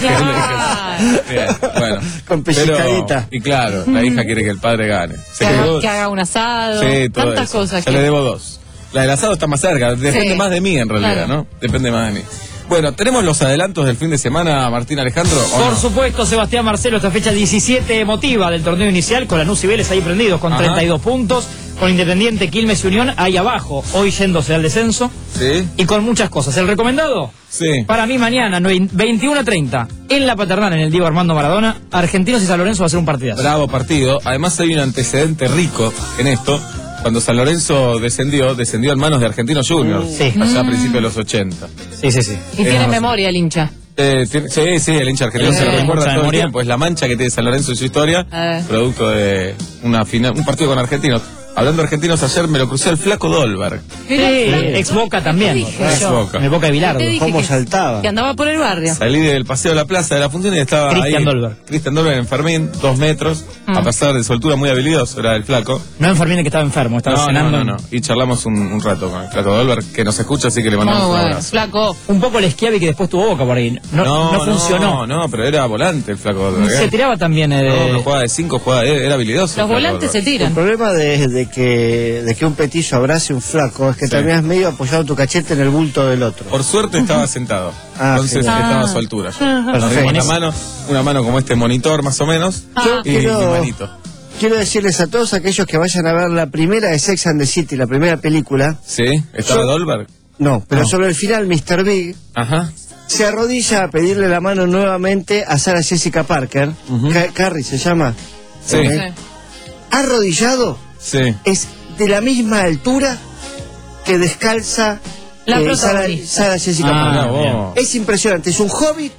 Bien, bueno, con pellizcadita. Y claro, la hija quiere que el padre gane. Que haga, que haga un asado, sí, tantas eso. cosas. Ya que... le debo dos. La del asado está más cerca, depende Sí. más de mí en realidad, Claro. ¿no? Depende más de mí. Bueno, ¿tenemos los adelantos del fin de semana, Martín Alejandro? ¿o Por no? supuesto, Sebastián Marcelo, esta fecha diecisiete emotiva del torneo inicial, con Lanús y Vélez ahí prendidos con Ajá. treinta y dos puntos, con Independiente, Quilmes y Unión ahí abajo, hoy yéndose al descenso, Sí. y con muchas cosas. ¿El recomendado? Sí. Para mí mañana, veintiuno a treinta, en la Paternal, en el Diego Armando Maradona, Argentinos y San Lorenzo va a ser un partidazo. Bravo partido. Además hay un antecedente rico en esto. Cuando San Lorenzo descendió, descendió en manos de Argentinos Juniors. Sí. Allá a Mm. principios de los ochenta. Sí, sí, sí. Y tiene Eh, memoria el hincha. Eh, tiene- sí, sí, el hincha argentino Sí, se lo mucha recuerda todo el memoria. tiempo. Es la mancha que tiene San Lorenzo en su historia, Eh. producto de una final, un partido con argentinos. Hablando de argentinos, ayer me lo crucé al flaco Dolberg. Sí, ex Boca también. ¿Qué dije Ex yo? Boca. De Boca de Bilardo. Te dije ¿Cómo que- saltaba? Que andaba por el barrio. Salí del paseo de la plaza de la función y estaba Cristian ahí. Dolberg. Cristian Dolberg en Fermín, dos metros. Mm. A pesar de su altura muy habilidoso, era el flaco. No en Fermín, que estaba enfermo, estaba No, no, cenando. no, no. Y charlamos un, un rato con el flaco Dolberg, que nos escucha, así que le mandamos Muy un bueno. abrazo. Flaco. Un poco el Schiavi que después tuvo Boca por ahí. No, no, funcionó. No, no, pero era volante el flaco Dolberg. Se ¿eh? tiraba también. eh, No, de- pero jugaba de cinco, jugaba de, era habilidoso. Los el flaco volantes se Dolberg. El tiran. problema de, de que de que un petizo abrace un flaco es que Sí. terminas medio apoyado tu cachete en el bulto del otro. Por suerte estaba sentado. Ah, Entonces genial. estaba Ah. a su altura. Ajá. Nos dimos Perfecto. una mano, una mano como este monitor más o menos. Ah. Y, Quiero- y manito. Quiero decirles a todos aquellos que vayan a ver la primera de Sex and the City, la primera película. ¿Sí? ¿Estaba Yo- Dolberg? No, pero No. sobre el final, mister Big Ajá. se arrodilla a pedirle la mano nuevamente a Sarah Jessica Parker. Ujú. Ca- Carrie se llama. Sí. ¿Eh? Arrodillado Sí. es de la misma altura que descalza La eh, Sarah, protagonista. Sarah Jessica Ah, Parker. Mirá bien. vos. Es impresionante, es un hobbit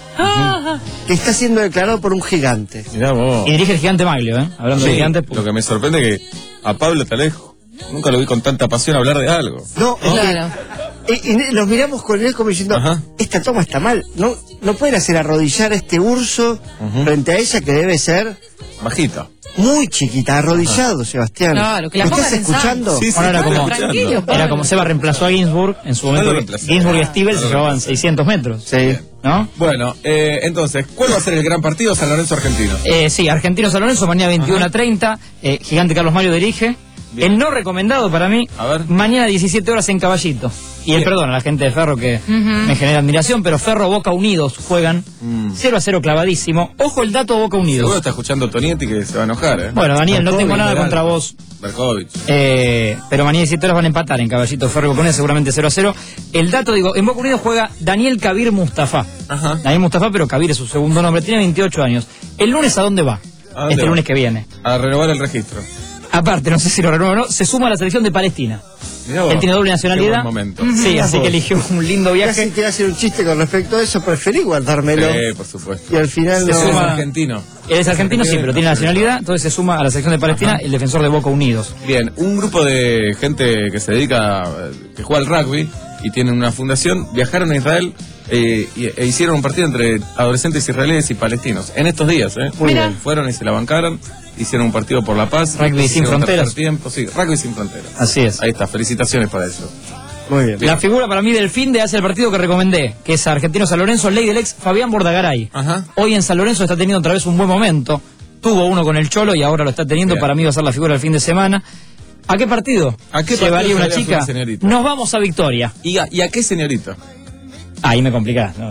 Ah, que está siendo declarado por un gigante. Mirá vos. Y dirige el gigante Maglio, ¿eh? Hablando Sí, de gigantes. Lo que me sorprende es que a Pablo Talejo nunca lo vi con tanta pasión hablar de algo. No, es que- claro. eh, y nos miramos con él como diciendo, Ajá. esta toma está mal. No, no pueden hacer arrodillar a este urso Ujú. frente a ella que debe ser Bajita. muy chiquita, arrodillado, Sebastián. Claro, que la ¿Me pongan estás en escuchando? Sí, sí, Bueno, era estoy como- escuchando. Tranquilo, Era como Seba reemplazó a Ginsburg en su momento. No lo que reemplazó. Ginsburg y Stivel No se lo llevaban seiscientos metros. Sí. ¿No? Bueno, eh, entonces, ¿cuál va a ser el gran partido San Lorenzo Argentino? Eh, sí, Argentino San Lorenzo, mañana veintiuno a treinta. Eh, Gigante Carlos Mario dirige. Bien. El no recomendado para mí, A ver. mañana diecisiete horas en Caballito. Y el Bien. perdón a la gente de Ferro que Ujú. me genera admiración, pero Ferro Boca Unidos juegan Mm. cero a cero clavadísimo. Ojo el dato Boca Unidos. Seguro está escuchando Tonietti que se va a enojar, ¿eh? Bueno, Daniel, no tengo Berkovich, nada Verán. contra vos. Berkovich. Eh, pero mañana diecisiete horas van a empatar en Caballito Ferro y Boca Unidos, seguramente cero a cero. El dato, digo, en Boca Unidos juega Daniel Kabir Mustafa. Ajá. Daniel Mustafa, pero Kabir es su segundo nombre, tiene veintiocho años. ¿El lunes a dónde va? ¿A dónde este va? lunes que viene. A renovar el registro. Aparte, no sé si lo renueva o no, se suma a la selección de Palestina. Mirá vos, Él tiene doble qué nacionalidad. buen momento. Sí, Mirá así vos. que eligió un lindo Casi viaje. te hacer un chiste con respecto a eso, preferí guardármelo. Sí, por supuesto. Y al final Se no. Es suma- argentino. Él es argentino, sí, pero tiene nacionalidad, entonces se suma a la selección de Palestina, el defensor de Boca Unidos. Bien, un grupo de gente que se dedica, eh, que juega al rugby y tienen una fundación, viajaron a Israel eh, y- e hicieron un partido entre adolescentes israelíes y palestinos. En estos días, ¿eh? Muy Mira. bien. Fueron y se la bancaron, hicieron un partido por la paz. Rugby sin hicieron fronteras. tercer tiempo, sí, rugby sin fronteras. Así es. Ahí está, felicitaciones para eso. Muy bien. La figura para mí del fin de hace el partido que recomendé, que es Argentino San Lorenzo, ley del ex Fabián Bordagaray. Ajá. Hoy en San Lorenzo está teniendo otra vez un buen momento. Tuvo uno con el Cholo y ahora lo está teniendo. Bien. Para mí va a ser la figura del fin de semana. ¿A qué partido? ¿A qué llevaría partido una llevarías chica? una señorita? Nos vamos a Victoria. ¿Y a, y a qué señorita? Ahí me complicás. No,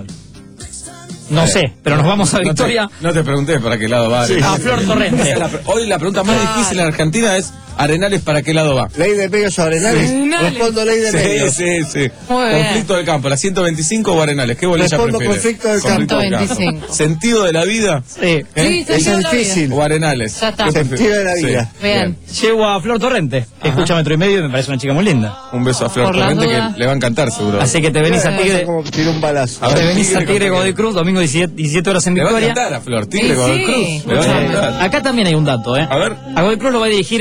no Eh, sé, pero nos vamos a no te- Victoria. No te, pregunté para qué lado va. Sí. A Flor Torrente. Esa es la pre- Hoy la pregunta más difícil en Argentina es Arenales para qué lado va. Ley de medios sobre Arenales. Sí. Respondo ley de Sí, medios. sí, sí. Muy bien. Conflicto del campo, la ciento veinticinco o Arenales. ¿Qué bolilla Respondo prefieres? conflicto del campo. del campo. ciento veinticinco. ¿Sentido de la vida? Sí. ¿Eh? Sí, sentido Esa de es la difícil. ¿O Arenales? Ya está. ¿Qué prefieres? Sentido de la Sí. vida. Bien. Llevo a Flor Torrente, que escucha Metro y Medio y me parece una chica muy linda. Un beso a Flor Por las Torrente dudas. que le va a encantar seguro. Así que te venís a Pasa Tigre. como tiró un balazo. A ver, Te venís a Tigre Tigre con Godoy Cruz, domingo diecisiete, diecisiete horas en Le va a Victoria. encantar a Flor, Tigre Sí, Godoy sí. Cruz. Le va a Escuchame, encantar. acá también hay un dato, ¿eh? A ver. A Godoy Cruz lo va a dirigir el intendente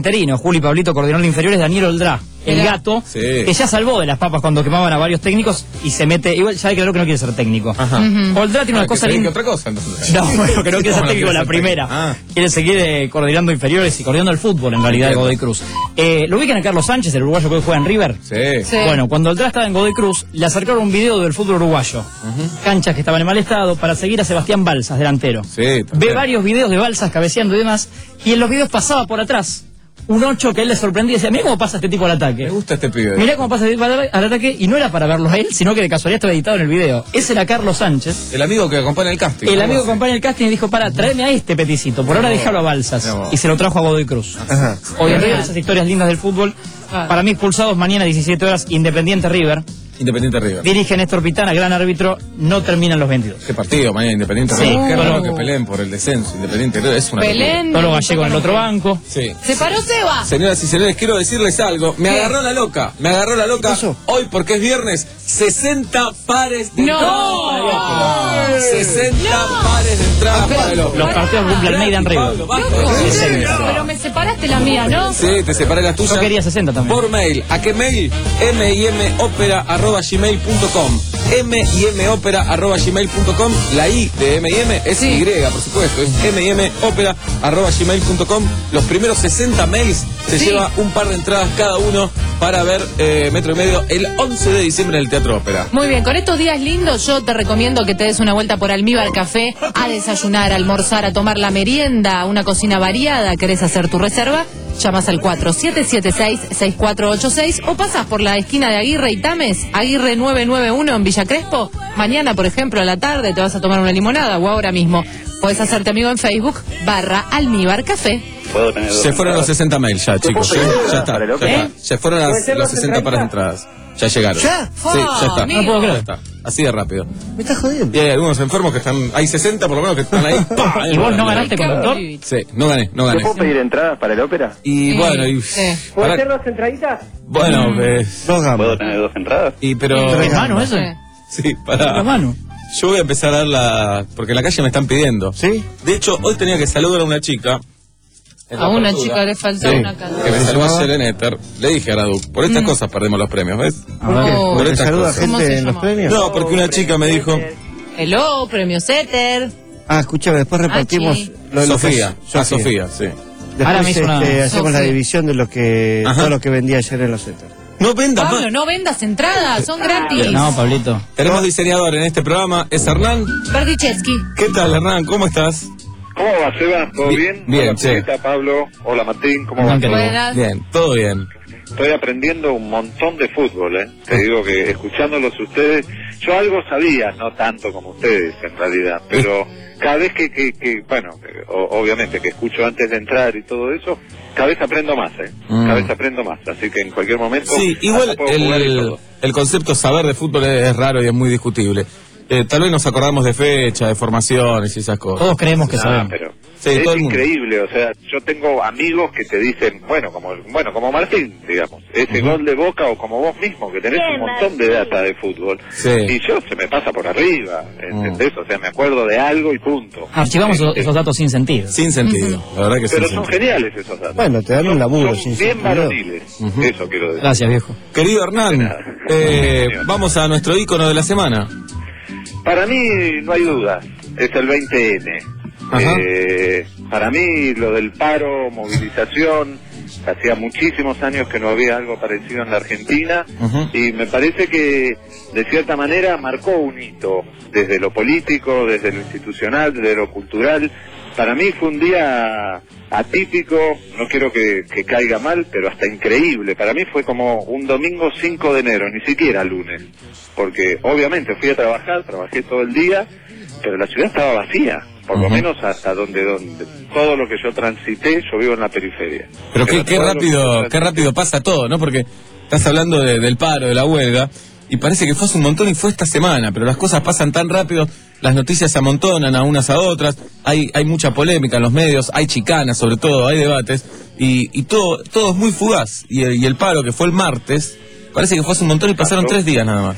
interino, Juli Pablito, coordinador de inferiores, Daniel Oldrá, el Mirá. gato, Sí. que ya salvó de las papas cuando quemaban a varios técnicos y se mete, igual ya declaró que no quiere ser técnico. Ajá. Ujú. Oldrá tiene Ah, una que cosa se dedique linda. a otra cosa, entonces. No, bueno, que no quiere ser ¿Cómo no técnico quiere la ser primera. técnico? Ah. Quiere seguir eh, coordinando inferiores y coordinando el fútbol, en realidad, de Entiendo. Godoy Cruz. Eh, ¿Lo ubican a Carlos Sánchez, el uruguayo que hoy juega en River? Sí. Sí. Bueno, cuando Oldrá estaba en Godoy Cruz, le acercaron un video del fútbol uruguayo. Canchas que estaban en mal estado para seguir a Sebastián Balsas, delantero. Sí, Ve también. varios videos de Balsas cabeceando y demás, y en los videos pasaba por atrás un ocho que él le sorprendía y decía, mira cómo pasa este tipo al Me ataque. gusta este pibe. Mirá cómo pasa este tipo al al ataque, y no era para verlo a él, sino que de casualidad estaba editado en el video. Ese era Carlos Sánchez. El amigo que acompaña el casting. El algo amigo así. que acompaña el casting y dijo, para, tráeme a este peticito, por ahora No. déjalo a Balsas. No. Y se lo trajo a Godoy Cruz. Ajá. Hoy en River, esas historias lindas del fútbol. Para mí, expulsados mañana diecisiete horas, Independiente River. Independiente River. Dirige Néstor Pitana, gran árbitro, no terminan los veintidós. Qué partido mañana Independiente Sí. River. Qué Oh. raro que peleen por el descenso. Independiente River es una Belén. Tolo Gallego en el otro banco. Sí. Se paró Seba. Señoras y señores, quiero decirles algo. Me ¿Qué? agarró la loca. Me agarró la loca. Hoy, porque es viernes, sesenta pares de No. entradas para el Ópera. sesenta pares de entradas para el Ópera. Los partidos cumple Almeida en River. Pablo, basta. Loco. sesenta. Pero me separaste la mía, ¿no? Sí, te separé las tuyas. Yo quería sesenta también. Por mail. ¿A qué mail? m i m opera arroba gmail punto com. m i m opera arroba gmail punto com. La I de M y M es Sí. Y, por supuesto. Es m i m opera arroba gmail punto com. Los primeros sesenta mails se Sí. lleva un par de entradas cada uno para ver eh, Metro y Medio el once de diciembre en el Teatro Ópera. Muy bien, con estos días lindos yo te recomiendo que te des una vuelta por Almíbar Café a desayunar, a almorzar, a tomar la merienda, una cocina variada. ¿Querés hacer tu reserva? Llamas al cuatro siete siete seis, seis cuatro ocho seis o pasas por la esquina de Aguirre y Tames, Aguirre nueve nueve uno en Villa Crespo. Mañana, por ejemplo, a la tarde te vas a tomar una limonada o ahora mismo. Puedes hacerte amigo en Facebook, barra Almíbar Café. Se fueron los sesenta mails ya, chicos. ¿eh? Ya está. Ya está. Se fueron las- los sesenta pares de entradas. Ya llegaron. ¿Ya? Sí, ya está. amigo. No puedo creer. Ya está. Así de rápido. Me estás jodiendo. Y hay algunos enfermos que están. Hay sesenta por lo menos que están ahí. ¡Pah! ¿Y vos no ganaste, conductor? Sí, no gané, no gané. pedir entradas para el ópera? Y Sí, bueno, y. sí. ¿Puedo para- hacer dos entraditas? Bueno, eh, Dos gamas. ¿Puedo tener dos entradas? y pero. ¿Tres manos eso? Sí, ¿Tres para. manos? Yo voy a empezar a dar la. Porque en la calle me están pidiendo. ¿Sí? De hecho, hoy tenía que saludar a una chica. en la A una apertura. chica le falta Sí, una cara. que me saludó ayer en Éter. Le dije a Araduc, por estas cosas perdemos los premios, ¿ves? A ver. Oh. Por ¿Porque estas saluda cosas. ¿Cómo se gente en los llama? premios? No, porque una chica me dijo. Hello, premio Setter. Ah, escúchame, después repartimos Achi. lo de los Sofía, que- a Sofía, sí. Después Ahora me hizo una- este, hacemos la Sofía. división de lo que Ajá. todo lo que vendía ayer en los centros. No venda más. Pablo, no vendas entradas, son gratis. No, Pablito. Tenemos diseñador en este programa, es Hernán. Berdichevsky. ¿Qué tal, Hernán? ¿Cómo estás? ¿Cómo va, Seba? ¿Todo bien? Bien, Hola, che. Julita, Pablo. Hola, Martín. ¿Cómo Hernán, va? querido. Buenas. Bien, todo bien. Estoy aprendiendo un montón de fútbol, ¿eh? Te digo que escuchándolos ustedes, yo algo sabía, no tanto como ustedes en realidad, pero cada vez que, que, que bueno, que, o- obviamente que escucho antes de entrar y todo eso, cada vez aprendo más, ¿eh? Mm. Cada vez aprendo más, así que en cualquier momento... Sí, igual hasta puedo jugar y el, todo. el concepto saber de fútbol es, es raro y es muy discutible. Eh, tal vez nos acordamos de fecha, de formaciones y esas cosas. Todos creemos que Ah, sabemos. pero Sí, es todo el mundo. increíble, o sea, yo tengo amigos que te dicen, bueno, como bueno como Martín, digamos, ese gol de Boca o como vos mismo, que tenés un montón de data de fútbol, Sí. y yo se me pasa por arriba, ¿entendés? O sea, me acuerdo de algo y punto. Archivamos esos, esos datos sin sentido. Sin sentido, la verdad que Pero sin son sentido. geniales esos datos. Bueno, te dan un laburo Son sin bien sentido. varoniles, Ujú. eso quiero decir. Gracias, viejo. Querido Hernán, eh, vamos a nuestro ícono de la semana. Para mí no hay dudas, es el veinte ene. Ajá. Eh, para mí lo del paro, movilización, hacía muchísimos años que no había algo parecido en la Argentina Ujú. y me parece que de cierta manera marcó un hito desde lo político, desde lo institucional, desde lo cultural. Para mí fue un día atípico, no quiero que, que caiga mal, pero hasta increíble. Para mí fue como un domingo cinco de enero, ni siquiera lunes, porque obviamente fui a trabajar, trabajé todo el día, pero la ciudad estaba vacía, por lo Ujú. menos hasta donde, donde todo lo que yo transité, yo vivo en la periferia. Pero qué, Pero qué todo lo que rápido, yo qué transité- rápido pasa todo, ¿no? Porque estás hablando de- del paro, de la huelga, y parece que fue hace un montón y fue esta semana, pero las cosas pasan tan rápido, las noticias se amontonan a unas a otras, hay, hay mucha polémica en los medios, hay chicanas sobre todo, hay debates, y, y todo, todo es muy fugaz. Y el, y el paro que fue el martes, parece que fue hace un montón y pasaron tres días nada más.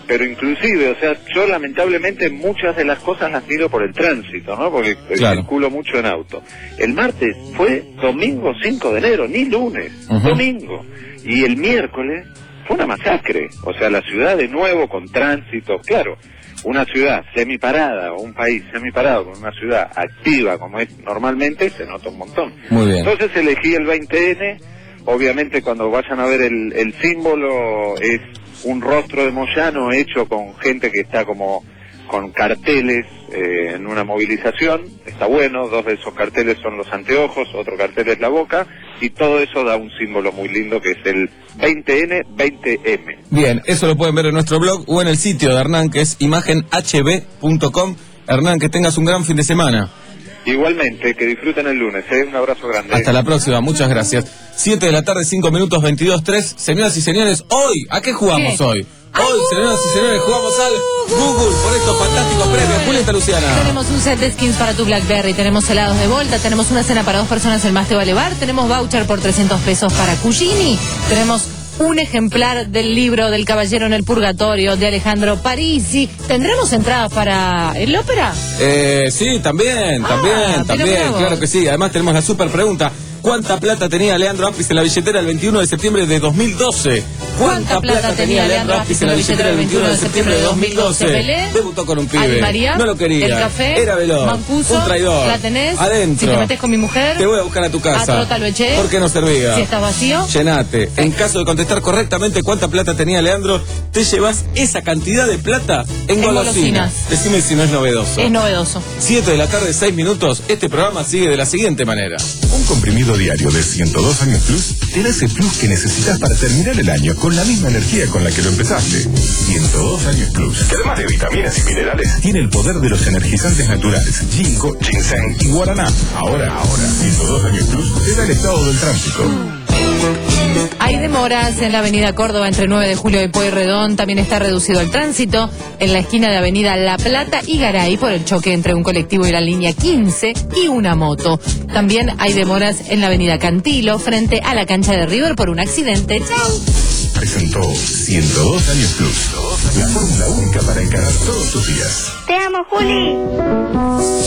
pero inclusive, o sea, yo lamentablemente muchas de las cosas las miro por el tránsito, ¿no? Porque Claro. circulo mucho en auto. El martes fue domingo cinco de enero, ni lunes, Ujú. domingo. Y el miércoles fue una masacre, o sea, la ciudad de nuevo con tránsito, claro. Una ciudad semiparada o un país semiparado con una ciudad activa como es normalmente, se nota un montón. Muy bien. Entonces elegí el veinte ene, obviamente cuando vayan a ver el, el símbolo es un rostro de Moyano hecho con gente que está como con carteles eh, en una movilización, está bueno, dos de esos carteles son los anteojos, otro cartel es la boca, y todo eso da un símbolo muy lindo que es el veinte ene, veinte eme. Bien, eso lo pueden ver en nuestro blog o en el sitio de Hernán, que es imagen h b punto com. Hernán, que tengas un gran fin de semana. Igualmente, que disfruten el lunes, ¿eh? Un abrazo grande. Hasta la próxima, muchas gracias. siete de la tarde, cinco minutos, veintidós tres. Señoras y señores, hoy, ¿a qué jugamos ¿Qué? hoy? Hoy, señoras y señores, jugamos al Google por estos fantásticos premios. Julieta Luciana. Tenemos un set de skins para tu BlackBerry, tenemos helados de Volta, tenemos una cena para dos personas en Más Te Vale Bar, tenemos voucher por trescientos pesos para Cugini, tenemos un ejemplar del libro del Caballero en el Purgatorio de Alejandro Parisi. ¿Tendremos entradas para el ópera? Eh, sí, también, Ah, también, pero también, mira vos. claro que sí. Además tenemos la super pregunta. ¿Cuánta plata tenía Leandro Apis en la billetera el veintiuno de septiembre de dos mil doce? ¿Cuánta plata tenía Leandro Apis en la billetera el veintiuno de septiembre de dos mil doce? Pelé, Debutó con un Adi pibe. María, No lo quería. El Café, Era veloz. Mancuso, Un traidor. la tenés, Adentro. si te metes con mi mujer, Te voy a buscar a tu casa. a Trota lo eché, ¿Por qué no servía? si estás vacío, Llenate. En caso de contestar correctamente cuánta plata tenía Leandro, te llevas esa cantidad de plata en, En golosinas. golosinas. Decime si no es novedoso. es novedoso. siete de la tarde, seis minutos. Este programa sigue de la siguiente manera. Un comprimido diario de ciento dos años plus te da ese plus que necesitas para terminar el año con la misma energía con la que lo empezaste. ciento dos años plus, que además de vitaminas y minerales, tiene el poder de los energizantes naturales, ginkgo, ginseng y guaraná. Ahora, ahora, ciento dos años plus te da el estado del tránsito. Hay demoras en la avenida Córdoba entre nueve de julio y Pueyrredón. También está reducido el tránsito en la esquina de avenida La Plata y Garay por el choque entre un colectivo y la línea quince y una moto. También hay demoras en la avenida Cantilo frente a la cancha de River por un accidente. ¡Chau! Presentó ciento dos años plus, la fórmula única para encarar todos tus días. Te amo, Juli.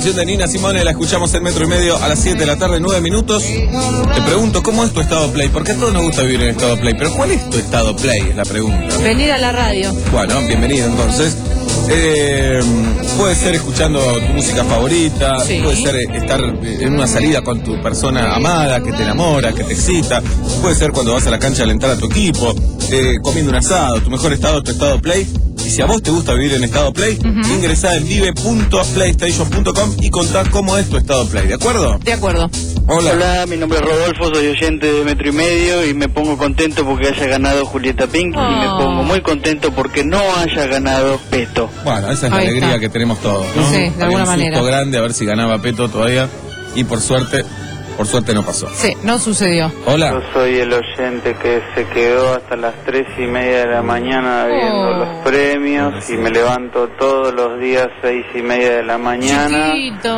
canción de Nina Simone, la escuchamos en Metro y Medio a las siete de la tarde, nueve minutos. Te pregunto, ¿cómo es tu estado play? Porque a todos nos gusta vivir en estado play, pero ¿cuál es tu estado play? Es la pregunta. Venir a la radio. Bueno, bienvenido entonces. Eh, puede ser escuchando tu música favorita, sí. Puede ser estar en una salida con tu persona amada, que te enamora, que te excita, puede ser cuando vas a la cancha a alentar a tu equipo, eh, comiendo un asado, tu mejor estado, tu estado play. Y si a vos te gusta vivir en estado play, uh-huh. ingresá en vive punto playstation punto com y contá cómo es tu estado play, ¿de acuerdo? De acuerdo. Hola. Hola, mi nombre es Rodolfo, soy oyente de Metro y Medio y me pongo contento porque haya ganado Julieta Pink oh. y me pongo muy contento porque no haya ganado Peto. Bueno, esa es la Ahí alegría está. que tenemos todos, ¿no? Sí, de Había alguna un manera. susto grande a ver si ganaba Peto todavía y por suerte, por suerte no pasó. Sí, no sucedió. Hola. Yo soy el oyente que se quedó hasta las tres y media de la mañana viendo Oh. los premios y me levanto todos los días seis y media de la mañana. Chiquito.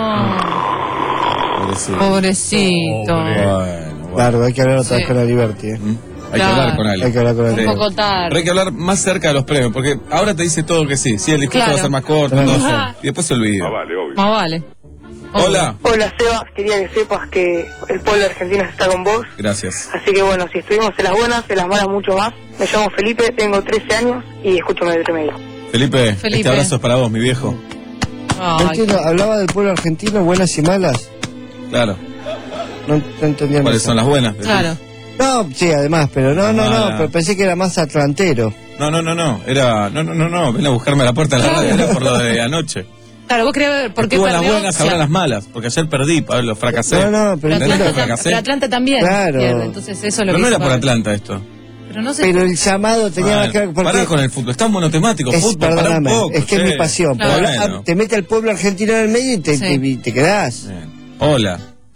Pobrecito. Pobrecito. Bueno, Claro, hay que hablar otra vez Sí. con la Liberty. ¿eh? Hay Claro. que hablar con alguien. Hay que hablar con Un alguien. poco tarde. Pero hay que hablar más cerca de los premios, porque ahora te dice todo que sí. Sí, el discurso Claro. va a ser más corto, Tenés todo, razón. y después se olvida. Más vale. Hola. Hola Seba, quería que sepas que el pueblo argentino está con vos. Gracias. Así que bueno, si estuvimos en las buenas, en las malas mucho más. Me llamo Felipe, tengo trece años y escucho Metro y Medio. Felipe, Felipe. este abrazo es para vos, mi viejo. No Ay, entiendo, hablaba del pueblo argentino, buenas y malas. Claro. No, no entendía ¿Cuáles eso. son las buenas? claro. No, sí, además, pero no, no, Ah. no, pero pensé que era más atlantero. No, no, no, no. Era. No, no, no, no. Ven a buscarme a la puerta de la radio. Era por lo de anoche. Claro, vos querías ver por qué Estuvo en las perdió. buenas, O ahora sea, las malas. Porque ayer perdí, Pablo, fracasé. No, no, pero pero ¿Entendés Atlanta, que tam- fracasé? pero Atlanta también Claro. pierde, entonces eso es lo Pero que no hizo era por para- Atlanta esto. Pero no sé. Pero el llamado tenía Bueno, que ver porque pará con el fútbol. Estás monotemático. es, Fútbol, pará un perdóname, poco. es que es che. mi pasión. Claro. pero habla- Bueno. te mete al pueblo argentino en el medio y te, Sí. te, te quedás. Bien. Hola.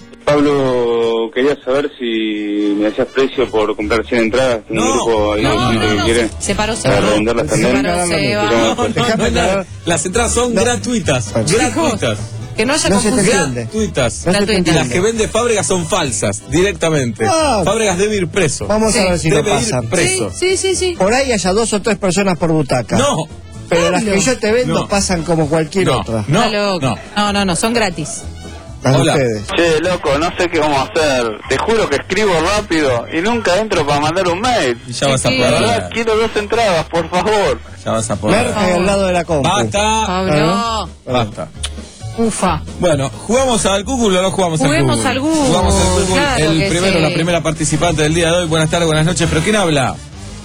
Pablo, quería saber si me hacías precio por comprar cien entradas. Tengo un No, grupo ahí No, de no, gente no, que no. quiere Se paró, se para paró. revenderlas Se también. paró, se Se va. llama No, después. no, Dejame no, aclarar. Las entradas son No. gratuitas. Chicos, Gratuitas. Que no haya No se te confusión. entiende. Gratuitas. No se te Gratuitas. Y las entiende. que vende Fábregas son falsas, directamente. Ah. Fábregas debe ir preso. Vamos Sí. a ver si lo Debe ir pasan. preso. Sí, sí, sí. Por ahí haya dos o tres personas por butaca. No. Pero las que yo te vendo No. pasan como cualquier No. otra. No. Está loco. no. no, no, no, son gratis. Las de Hola. ustedes. Che, loco, no sé qué vamos a hacer. Te juro que escribo rápido y nunca entro para mandar un mail. Y ya vas a Sí. La poder. verdad, quiero dos entradas, por favor. Ya vas a poder. Merca y al lado de la compu. Basta. Pablo. Basta. Ufa. Bueno, ¿jugamos al Google o no jugamos Juguemos al al Google? Google, Jugamos al Google. claro el que primero, sí. la primera participante del día de hoy. Buenas tardes, buenas noches. ¿Pero quién habla?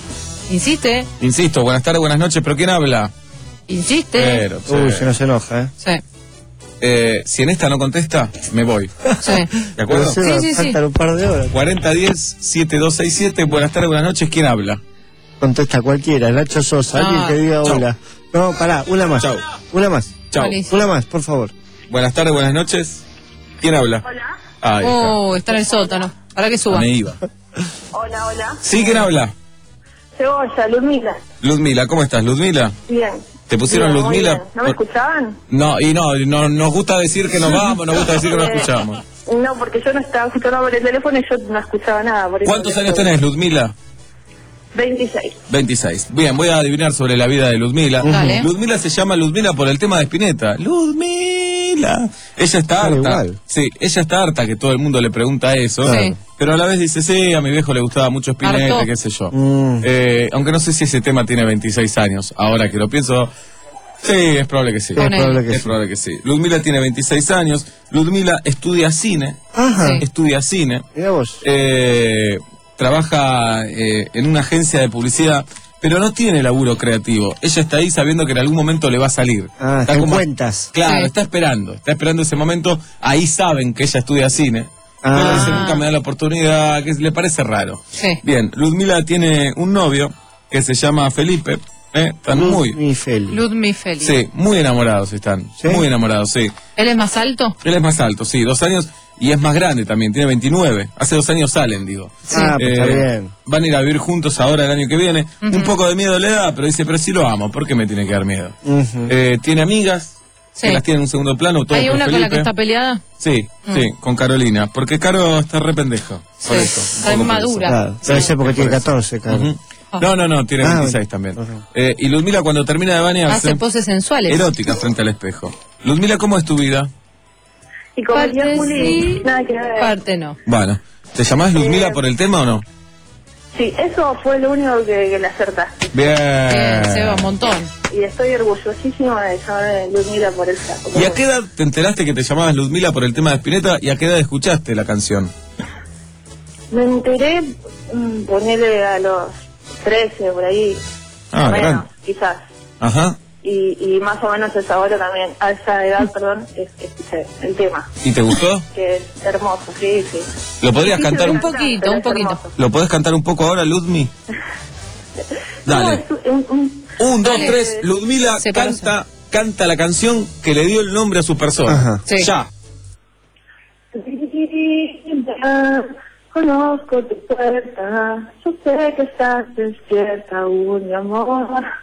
Insiste, Insisto, buenas tardes, buenas noches. ¿Pero quién habla? insiste. Pero, Uy, che. se nos enoja, ¿eh? Sí, Eh, si en esta no contesta, me voy. sí. ¿De acuerdo? Pero Sí, sí, sí. faltan un par de horas. cuarenta diez, setenta y dos sesenta y siete. Buenas tardes, buenas noches. ¿Quién habla? Contesta cualquiera, Nacho Sosa, No. alguien que diga Chau. hola. No, pará, una más. Chau. Una más. Chao. Buenísimo. Una más, por favor. Buenas tardes, buenas noches. ¿Quién habla? Hola. Ay, Oh, está en el sótano. Para que suba. me iba. Hola, hola. ¿Sí? ¿Quién habla? Cebolla, Ludmila. Ludmila, ¿cómo estás, Ludmila? Bien. ¿Te pusieron Bien, muy Ludmila? bien. ¿No me escuchaban? No, y no, no, nos gusta decir que nos vamos, nos gusta decir que no escuchamos. No, porque yo no estaba escuchando por el teléfono y yo no escuchaba nada. Por eso ¿Cuántos les años pregunto. tenés, Ludmila? veintiséis. veintiséis. Bien, voy a adivinar sobre la vida de Ludmila. Dale. Ludmila se llama Ludmila por el tema de Spinetta. Ludmila. Ella está Pero harta. igual. Sí, ella está harta que todo el mundo le pregunta eso. Sí. Pero a la vez dice, sí, a mi viejo le gustaba mucho Spinetta, Harto. qué sé yo. Mm. Eh, aunque no sé si ese tema tiene veintiséis años. Ahora que lo pienso, sí, es probable que sí. Es probable que Es sí. probable que sí. Ludmila tiene veintiséis años. Ludmila estudia cine. Ajá. Sí. Estudia cine. Mira vos. Eh, trabaja eh, en una agencia de publicidad, pero no tiene laburo creativo. Ella está ahí sabiendo que en algún momento le va a salir. Ah, está en cuentas. Claro, Sí. está esperando, está esperando ese momento. Ahí saben que ella estudia cine. Ah. Pero dice, nunca me da la oportunidad, que le parece raro. Sí. Bien, Ludmila tiene un novio que se llama Felipe. ¿eh? Están muy, Mi Feli. Ludmi Feli. sí, muy enamorados están. ¿Sí? Muy enamorados, sí. ¿Él es más alto? Él es más alto, sí, dos años y es más grande también, tiene veintinueve. Hace dos años salen, digo. Ah, pues está bien. Van a ir a vivir juntos ahora el año que viene. Ujú. Un poco de miedo le da, pero dice, pero sí lo amo, ¿por qué me tiene que dar miedo? Ujú. Eh, tiene amigas, Sí. que las tiene en un segundo plano. todo ¿Hay por una con la Felipe. que está peleada? Sí, Mm. sí, con Carolina. Porque Caro está re pendeja. Por Sí, eso. está un poco por inmadura. eso. Claro, debe ser porque Es tiene por eso. catorce, claro. Ujú. No, no, no, tiene Ah, veintiséis también. Eh, y Ludmila cuando termina de bañarse, Hace poses sensuales. erótica frente al espejo. Ludmila, ¿cómo es tu vida? Y como decía Parte Juli, sí, nada que ver. parte no. Bueno, ¿te llamás Ludmila Eh, por el tema o no? Sí, eso fue lo único que, que le acertaste. Bien. Bien, se va un montón. Y estoy orgullosísima de llamarme Ludmila por el flaco. ¿Y a qué edad te enteraste que te llamabas Ludmila por el tema de Spinetta y a qué edad escuchaste la canción? Me enteré, mm, ponele a los trece, por ahí. Ah, menos, grande. quizás. Ajá. Y, y más o menos a esa hora también, a esa edad, perdón, es, escuché el tema. ¿Y te gustó? Que es hermoso, sí, sí. ¿Lo podrías Difícil cantar de un Un poquito, un pero es poquito. hermoso. ¿Lo podés cantar un poco ahora, Ludmi? No, Dale. es un- un- Un, dos, Dale. tres. Ludmila Separación. canta, canta la canción que le dio el nombre a su persona. Ajá. Sí. Ya. Linda, conozco tu puerta, yo sé que estás despierta aún, mi amor.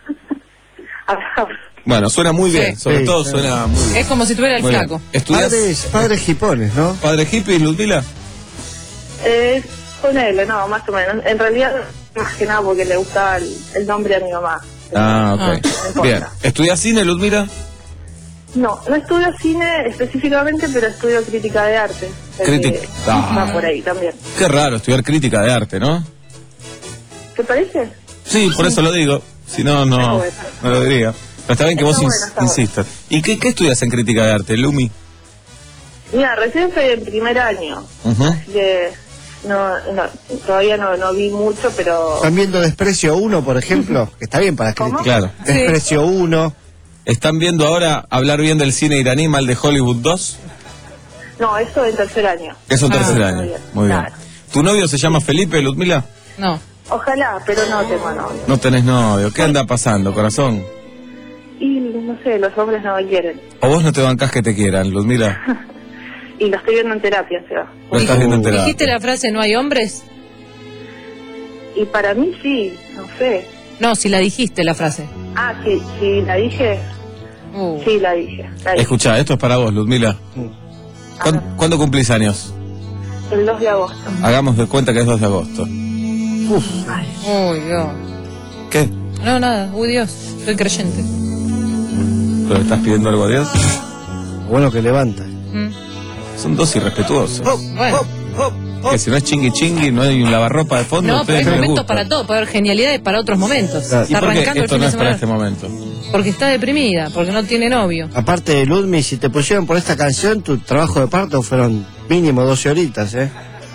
Bueno, suena muy bien, Sí. sobre Sí, todo sí. suena muy bien. Es como si tuviera el Muy bien. flaco. ¿Estudias Padres, padres hipones, ¿no? padre hippie, Ludmila? Eh, ponele, no, más o menos. En realidad, más que nada porque le gustaba el, el nombre a mi mamá. Ah, ok. no importa. Bien. ¿Estudias cine, Ludmila? No, no estudio cine específicamente, pero estudio crítica de arte. O sea Crítica. que Ah. Va por ahí también. Qué raro estudiar crítica de arte, ¿no? ¿Te parece? Sí, por eso lo digo. Si no, Está no, bueno. no lo diría. Pero está bien que Está vos bueno, ins- está bueno. insistas. ¿Y qué, qué estudias en crítica de arte, Lumi? Mira, recién estoy en primer año. Ujú. Así que no, no, todavía no, no vi mucho, pero... ¿Están viendo Desprecio uno, por ejemplo? Que está bien para ¿Cómo? criticar. Claro. Desprecio uno. ¿Están viendo ahora hablar bien del cine iraní, mal de Hollywood dos? No, eso en tercer año. Es un Ah, tercer muy año. bien. Muy bien. Claro. ¿Tu novio se llama Felipe, Ludmila? No. Ojalá, pero no tengo novio. No tenés novio. ¿Qué anda pasando, corazón? Y no sé, los hombres no me quieren. ¿O vos no te bancás que te quieran, Ludmila? Y lo estoy viendo en terapia, o sea. Lo estás viendo en terapia. ¿Dijiste la frase no hay hombres? Y para mí sí, no sé. No, si la dijiste la frase. Ah, sí, sí, la dije. Uh. Sí, la dije. La dije. Escuchá, esto es para vos, Ludmila. ¿Cuándo, ¿cuándo cumplís años? El dos de agosto. Hagamos de cuenta que es dos de agosto. Uy, Dios. ¿Qué? No, nada. Uy, Dios. Soy creyente. ¿Pero estás pidiendo algo a Dios? Bueno que levanta. Mm. Son dos irrespetuosos. Bueno. Que si no es chingui chingui, no hay un lavarropa de fondo. No, a pero ustedes hay les momentos gusta. para todo. Puede haber genialidades para otros momentos. Claro. ¿Y Está por qué arrancando el esto fin no de es para semana. este momento? Porque está deprimida, porque no tiene novio. Aparte de Ludmi, si te pusieron por esta canción, tu trabajo de parto fueron mínimo doce horitas, ¿eh?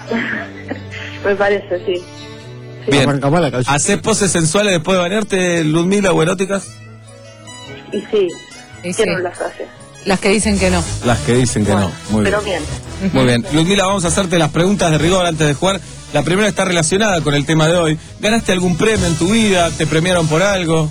Me parece, sí. Bien. Arranca mal la canción. ¿Hacés poses sensuales después de bañarte, Ludmila, o eróticas? Y sí, Y ¿quién sí. no las hace? Las que dicen que no. Las que dicen que no. Muy bien. Pero bien. Muy bien. Ludmila, vamos a hacerte las preguntas de rigor antes de jugar. La primera está relacionada con el tema de hoy. ¿Ganaste algún premio en tu vida? ¿Te premiaron por algo?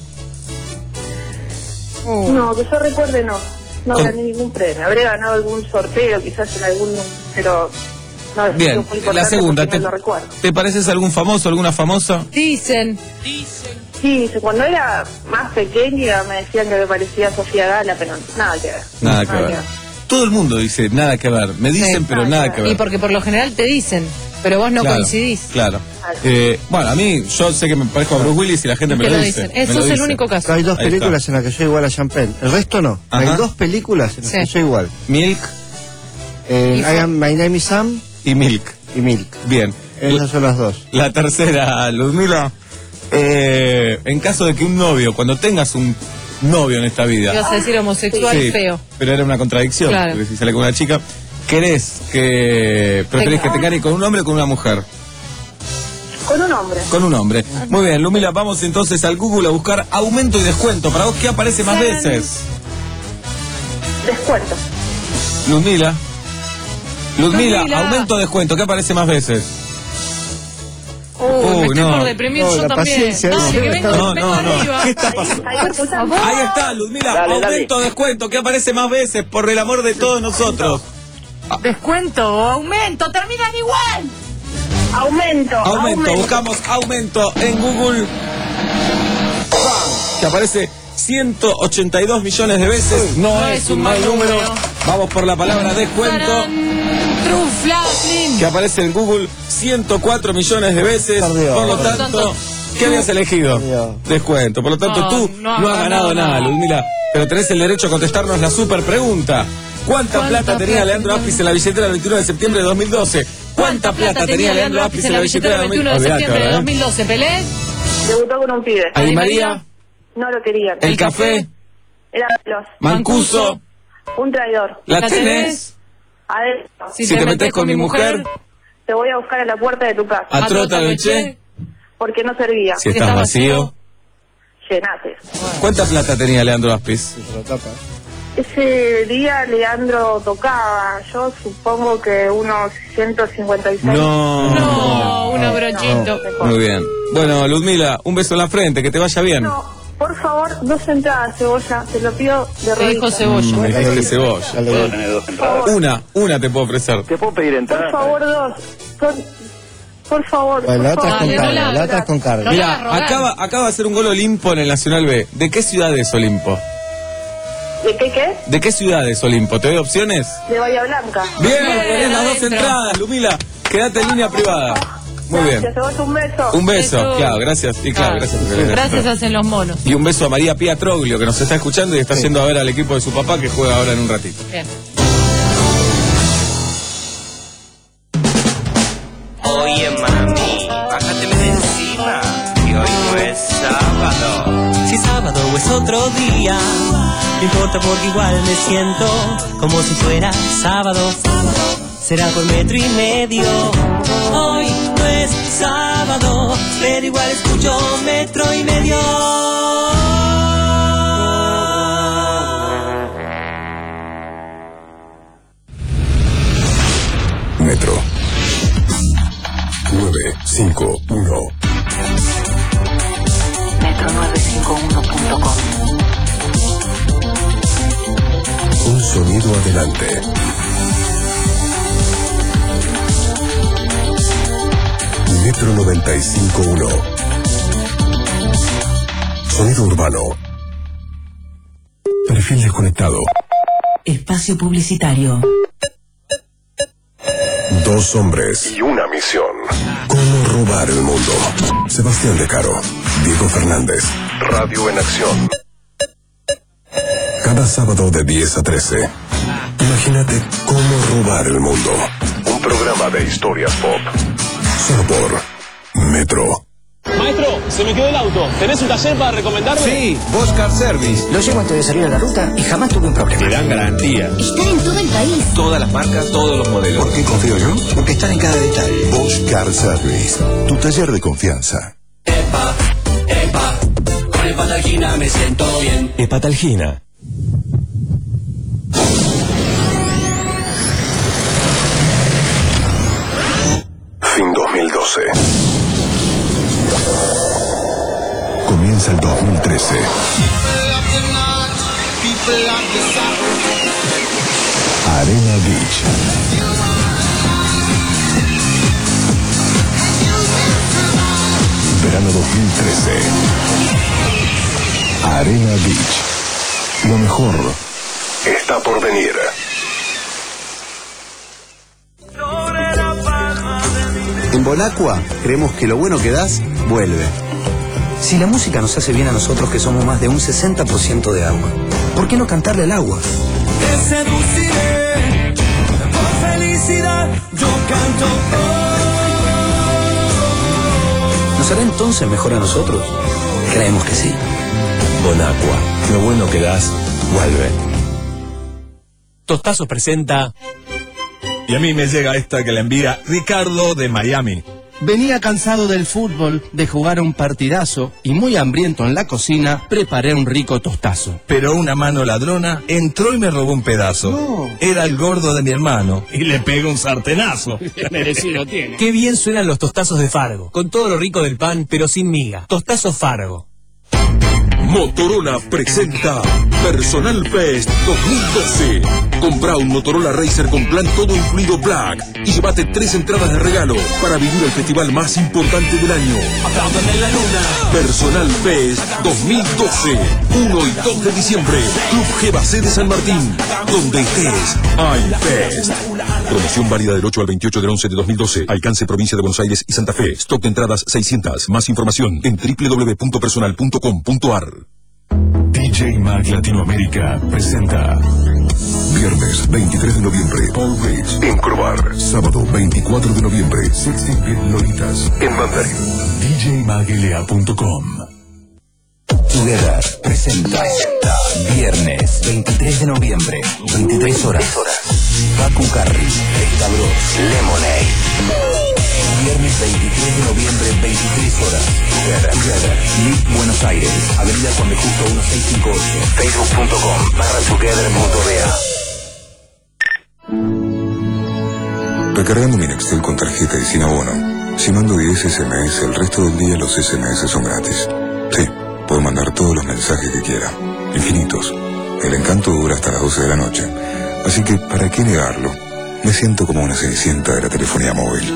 No, que yo recuerde no. No Con- gané ningún premio. Habré ganado algún sorteo, quizás en algún... Pero... No, es Bien, muy importante la segunda. porque ¿Te, no lo recuerdo. ¿Te pareces a algún famoso, alguna famosa? Dicen. Sí, cuando era más pequeña me decían que me parecía a Sofía Gala, pero nada que ver. Nada que ver. Todo el mundo dice nada que ver. Me dicen, Sí. pero nada que ver. Y porque por lo general te dicen, pero vos no Claro, coincidís. Claro. Eh, bueno, a mí, yo sé que me parezco a Bruce Willis y la gente me Te lo lo dice. dicen. me Eso lo es el dice. único caso. Hay dos Ahí películas en las que soy igual a Sean Penn. El resto no. Ajá. Hay dos películas en las Sí. que soy igual. Milk Eh, Y I fue- am, My Name is Sam y Milk. y Milk. Bien. Esas son las dos. La tercera, Ludmila. Eh, en caso de que un novio, cuando tengas un novio en esta vida. Ibas a decir homosexual Sí, feo. pero era una contradicción. Claro. Porque si sale con una chica, ¿querés que preferís que te care con un hombre o con una mujer? Con un hombre. Con un hombre. Muy bien, Ludmila, vamos entonces al Google a buscar aumento y descuento. ¿Para vos qué aparece más veces? Descuento. Ludmila. Ludmila, Ludmila. aumento o descuento, ¿qué aparece más veces? Uy, me Uy, estoy no. por deprimir No, yo la también. paciencia, Dale, eso que no vengo, está- No, vengo no, no. arriba. ¿Qué está pasando? Ahí, por favor. Ahí está, Ludmila, Dale, dale. aumento o descuento, ¿qué aparece más veces? Por el amor de todos nosotros. Descuento o aumento, terminan igual. Aumento. Aumento, buscamos aumento en Google. ¡Bam! Que aparece ciento ochenta y dos millones de veces. No, es, un mal número. Vamos por la palabra descuento. Truflaplin. Que aparece en Google ciento cuatro millones de veces. Perdió. Por lo Por lo tanto, tanto, ¿qué habías elegido? Perdió. Descuento. Por lo tanto, No, tú no no, has has ganado ganado nada, nada. Ludmila. Pero tenés el derecho a contestarnos la super pregunta. ¿Cuánta plata tenía Leandro Aspis en la billetera el veintiuno de septiembre de dos mil doce? ¿Cuánta plata tenía Leandro Aspis en la billetera el veintiuno de septiembre de dos mil doce? ¿Pelé? Debutó con un pibe. Adi María. No lo querían. El café. Era veloz. Mancuso. Un traidor. ¿La tenés? Adentro. Si, si te, te metés con mi mujer, te voy a buscar a la puerta de tu casa. A trota lo eché. Porque no servía. Si estás vacío, llenate. ¿Cuánta plata tenía Leandro Aspis? Ese día Leandro tocaba, yo supongo que unos ciento cincuenta y seis. No, no, unos brochitos. No. Muy bien. Bueno, Ludmila, un beso en la frente, que te vaya bien. No, por favor, dos entradas, Cebolla, te lo pido de rodillas. Dijo Cebolla. Me dijiste Cebolla. ¿Puedo tener dos entradas? Una, una te puedo ofrecer. ¿Te puedo pedir entradas? Por favor, dos. Son... Por favor, bueno, por latas favor. con carne, latas con carne. Mira, acaba, acaba de hacer un gol Olimpo en el Nacional B. ¿De qué ciudad es Olimpo? ¿De qué qué? ¿De qué ciudad es Olimpo? ¿Te doy opciones? De Bahía Blanca. Bien, tenés las dos entradas, Lumila. Quédate en línea privada. Muy bien. Gracias, te un beso. Un beso, claro, gracias. Y claro, gracias. Gracias hacen los monos. Y un beso a María Pía Troglio, que nos está escuchando y está sí. yendo a ver al equipo de su papá, que juega ahora en un ratito. Bien. Oye, mami, bájateme de encima, que hoy no es sábado. Si sábado es otro día, no importa porque igual me siento como si fuera sábado. Será por metro y medio. Hoy no es sábado, pero igual escucho metro y medio. Metro nueve cinco uno. metro nueve cinco uno punto com. Un sonido adelante. Metro noventa y cinco punto uno. Sonido urbano. Perfil desconectado. Espacio publicitario. Dos hombres y una misión. ¿Cómo robar el mundo? Sebastián De Caro, Diego Fernández. Radio en acción. Cada sábado de diez a trece. Imagínate cómo robar el mundo. Un programa de historias pop. Solo por Metro. Maestro, se me quedó el auto. ¿Tenés un taller para recomendarme? Sí, Bosch Car Service. Lo llevo antes de salir a la ruta y jamás tuve un problema. Te dan garantía. Están en todo el país. Todas las marcas, todos los modelos. ¿Por qué confío yo? Porque están en cada detalle. Bosch Car Service, tu taller de confianza. Epa, epa, con Hepatalgina me siento bien. Hepatalgina. Fin dos mil doce. Comienza el dos mil trece. Arena Beach. Verano dos mil trece. Arena Beach. Lo mejor está por venir. En Bonacqua creemos que lo bueno que das, vuelve. Si la música nos hace bien a nosotros, que somos más de un sesenta por ciento de agua, ¿por qué no cantarle al agua? Te seduciré, por felicidad yo canto. ¿Nos hará entonces mejor a nosotros? Creemos que sí. Bonacqua, lo bueno que das, vuelve. Tostazos presenta... Y a mí me llega esta que la envía Ricardo de Miami. Venía cansado del fútbol, de jugar un partidazo, y muy hambriento en la cocina, preparé un rico tostazo. Pero una mano ladrona entró y me robó un pedazo. No. Era el gordo de mi hermano y le pegó un sartenazo. Merecido tiene. Qué bien suenan los tostazos de Fargo, con todo lo rico del pan, pero sin miga. Tostazo Fargo. Motorola presenta Personal Fest dos mil doce. Compra un Motorola Racer con plan todo incluido Black y llévate tres entradas de regalo para vivir el festival más importante del año. Apláudame la luna. Personal Fest dos mil doce. uno y dos de diciembre. Club G C de San Martín. Donde estés, hay Fest. Promoción válida del ocho al veintiocho del once de dos mil doce. Alcance provincia de Buenos Aires y Santa Fe. Stock de entradas seiscientas. Más información en doble u doble u doble u punto personal punto com punto a r. D J Mag Latinoamérica presenta Viernes veintitrés de noviembre, Paul Ridge en Crobar. Sábado veinticuatro de noviembre, sixteen bit Lolitas en Mandarin. D J Maguelea punto com. Together presenta Viernes veintitrés de noviembre, veintitrés horas. Baku Carri, Estabros, Lemonade. Viernes veintitrés de noviembre, veintitrés horas. Together, Together. Live Buenos Aires, Avenida Juan de Justo dieciséis cincuenta y ocho. Facebook punto com barra Together punto B A. Recargando mi Nextel con tarjeta y sin abono. Si mando diez ese eme ese, el resto del día los ese eme ese son gratis. Sí, puedo mandar todos los mensajes que quiera. Infinitos. El encanto dura hasta las doce de la noche. Así que, ¿para qué negarlo? Me siento como una cenicienta de la telefonía móvil.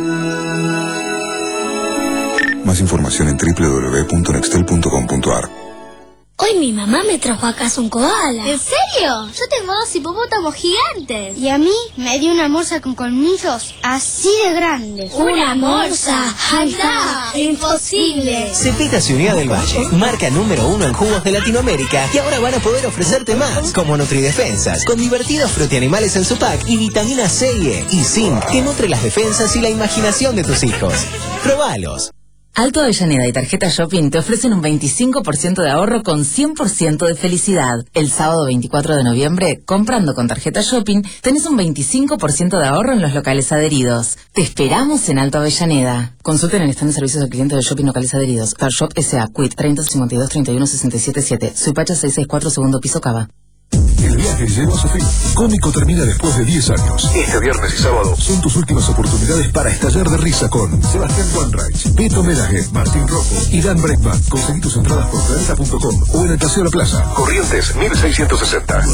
Más información en doble u doble u doble u punto nextel punto com punto a r. Hoy mi mamá me trajo a casa un koala. ¿En serio? Yo tengo dos hipopótamos gigantes. Y a mí me dio una morsa con colmillos así de grandes. ¿Una morsa? ¡Anda! ¡Imposible! Cepita Unidad del Valle, marca número uno en jugos de Latinoamérica, y ahora van a poder ofrecerte más, como Nutridefensas, con divertidos frutianimales en su pack y vitaminas C y E y zinc, que nutre las defensas y la imaginación de tus hijos. ¡Probalos! Alto Avellaneda y Tarjeta Shopping te ofrecen un veinticinco por ciento de ahorro con cien por ciento de felicidad. El sábado veinticuatro de noviembre, comprando con Tarjeta Shopping, tenés un veinticinco por ciento de ahorro en los locales adheridos. Te esperamos en Alto Avellaneda. Consulten el stand de servicios al cliente de Shopping locales adheridos. Carshop S A, Quit treinta cincuenta y dos treinta y uno sesenta y siete siete. Suipacha seiscientos sesenta y cuatro, segundo piso, Cava. El viaje llegó a su fin. Cómico termina después de diez años. Este viernes y sábado son tus últimas oportunidades para estallar de risa con Sebastián Wanreich, Beto Melage, Martín Rojo y Dan Breckman. Conseguí tus entradas por planeta punto com o en el Paseo La Plaza. Corrientes mil seiscientos sesenta.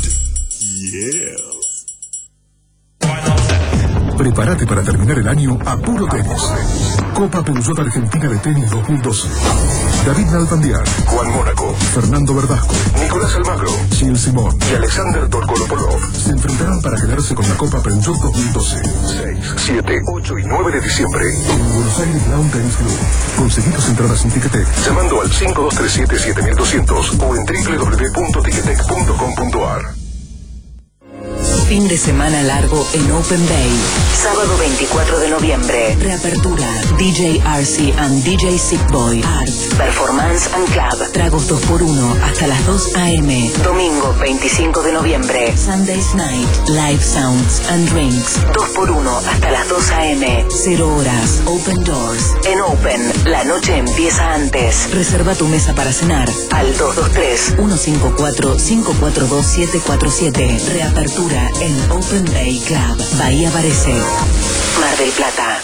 Prepárate para terminar el año a puro tenis. Copa Peugeot Argentina de Tenis dos mil doce. David Nalbandian, Juan Mónaco, Fernando Verdasco, Nicolás Almagro, Gilles Simón y Alexander Dolgopolov se enfrentarán para quedarse con la Copa Peugeot dos mil doce. seis, siete, ocho y nueve de diciembre en Buenos Aires Lawn Tennis Club. Conseguí tus entradas en Ticketek llamando al cinco dos tres siete, siete mil doscientos o en doble u doble u doble u punto ticketek punto com punto a r. Fin de semana largo en Open Bay. Sábado veinticuatro de noviembre. Reapertura. D J R C and D J Sick Boy. Art. Performance and Club. Tragos dos por uno hasta las dos a eme. Domingo veinticinco de noviembre. Sunday's Night. Live Sounds and Drinks. dos por uno hasta las dos a eme. Cero horas. Open Doors. En Open, la noche empieza antes. Reserva tu mesa para cenar al dos dos tres, uno cinco cuatro, cinco cuatro dos, siete cuatro siete. Reapertura en Open Bay Club, Bahía Varese, Mar del Plata.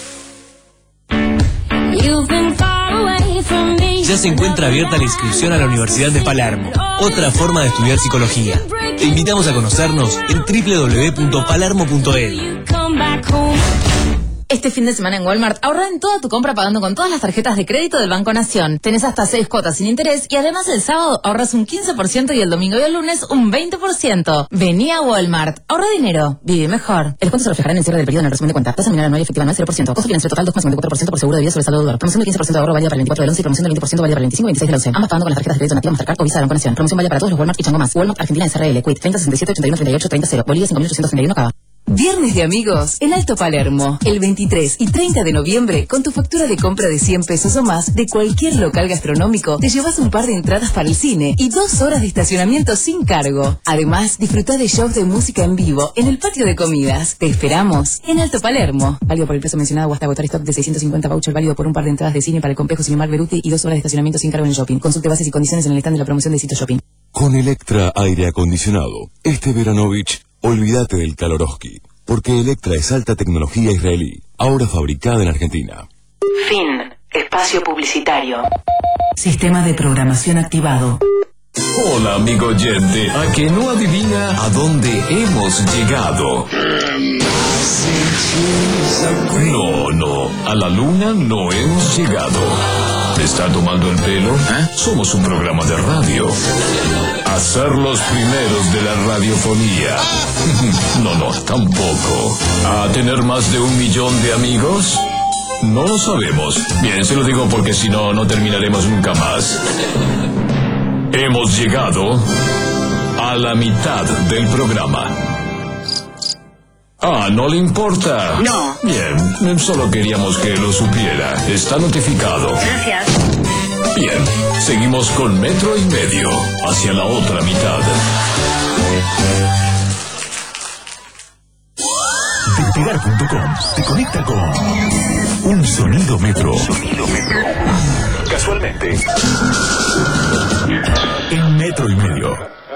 Ya se encuentra abierta la inscripción a la Universidad de Palermo, otra forma de estudiar psicología. Te invitamos a conocernos en doble u doble u doble u punto palermo punto e d u. Este fin de semana en Walmart, ahorra en toda tu compra pagando con todas las tarjetas de crédito del Banco Nación. Tenés hasta seis cuotas sin interés y además el sábado ahorras un quince por ciento y el domingo y el lunes un veinte por ciento. Vení a Walmart. Ahorra dinero. Vive mejor. El descuento se reflejará en el cierre del periodo en el resumen de cuenta. Tasa nominal anual y efectiva anual cero por ciento. Costo financiero total dos coma cincuenta y cuatro por ciento por seguro de vida sobre saldo deudor. Promoción del quince por ciento de ahorro válida para el veinticuatro del once y promoción del veinte por ciento válida para el veinticinco y veintiséis del once. Ambas pagando con las tarjetas de crédito nativa Mastercard o Visa de Banco Nación. Promoción válida para todos los Walmart y Chango Más. Walmart Argentina S R L. Quit treinta sesenta y siete, ochenta y uno, treinta y ocho, treinta cero. Bolivia cinco mil ochocientos treinta y uno, Cava. Viernes de amigos en Alto Palermo. El veintitrés y treinta de noviembre, con tu factura de compra de cien pesos o más de cualquier local gastronómico, te llevas un par de entradas para el cine y dos horas de estacionamiento sin cargo. Además, disfruta de shows de música en vivo en el patio de comidas. Te esperamos en Alto Palermo. Válido por el precio mencionado o hasta agotar stock de seiscientos cincuenta voucher, válido por un par de entradas de cine para el complejo Cinemark Beruti y dos horas de estacionamiento sin cargo en el shopping. Consulte bases y condiciones en el stand de la promoción de Sitio Shopping. Con Electra Aire Acondicionado, este Veranovich, olvídate del Kaloroski. Porque Electra es alta tecnología israelí, ahora fabricada en Argentina. Fin. Espacio publicitario. Sistema de programación activado. Hola, amigo oyente, a que no adivina a dónde hemos llegado. No, no, a la luna no hemos llegado. ¿Te está tomando el pelo? ¿Eh? Somos un programa de radio. A ser los primeros de la radiofonía. No, no, tampoco. ¿A tener más de un millón de amigos? No lo sabemos. Bien, se lo digo porque si no, no terminaremos nunca más. Hemos llegado a la mitad del programa. Ah, ¿no le importa? No. Bien, solo queríamos que lo supiera. Está notificado. Gracias. Bien, seguimos con metro y medio hacia la otra mitad. Despegar punto com te conecta con un sonido metro. Sonido metro. Casualmente, en metro y medio.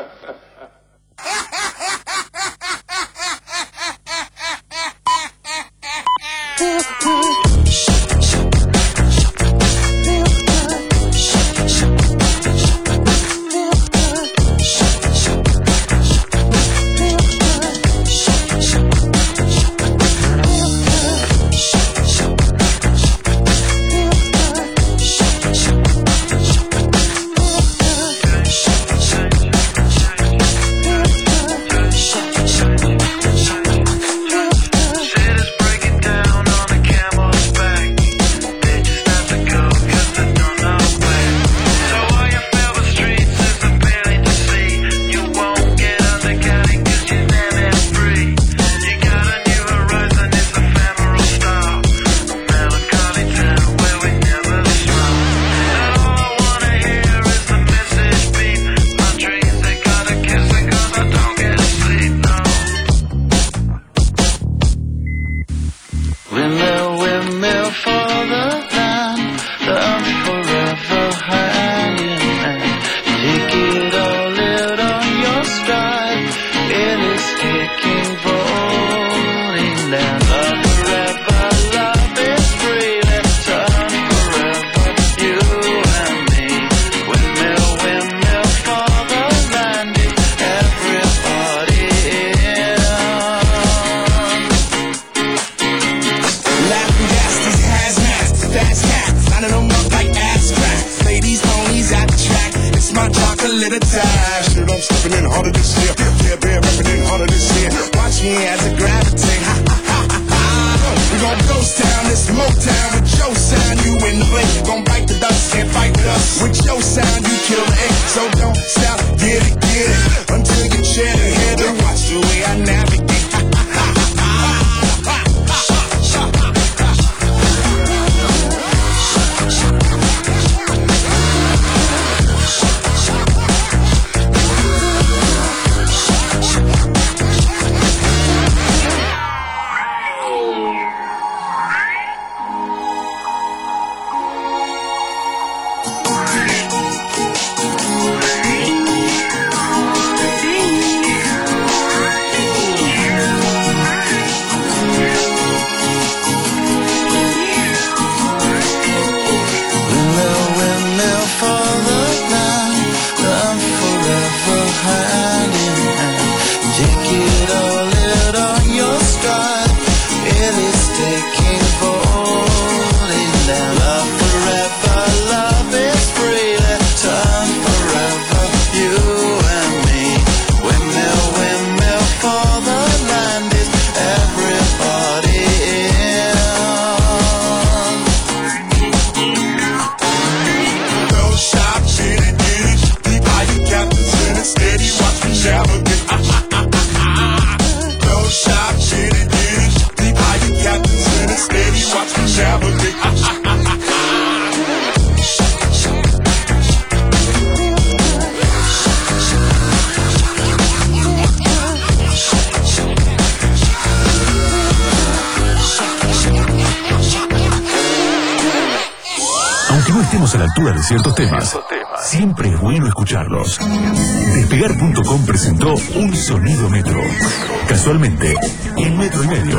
A la altura de ciertos temas, siempre es bueno escucharlos. Despegar punto com presentó un sonido metro. Casualmente, en metro y medio.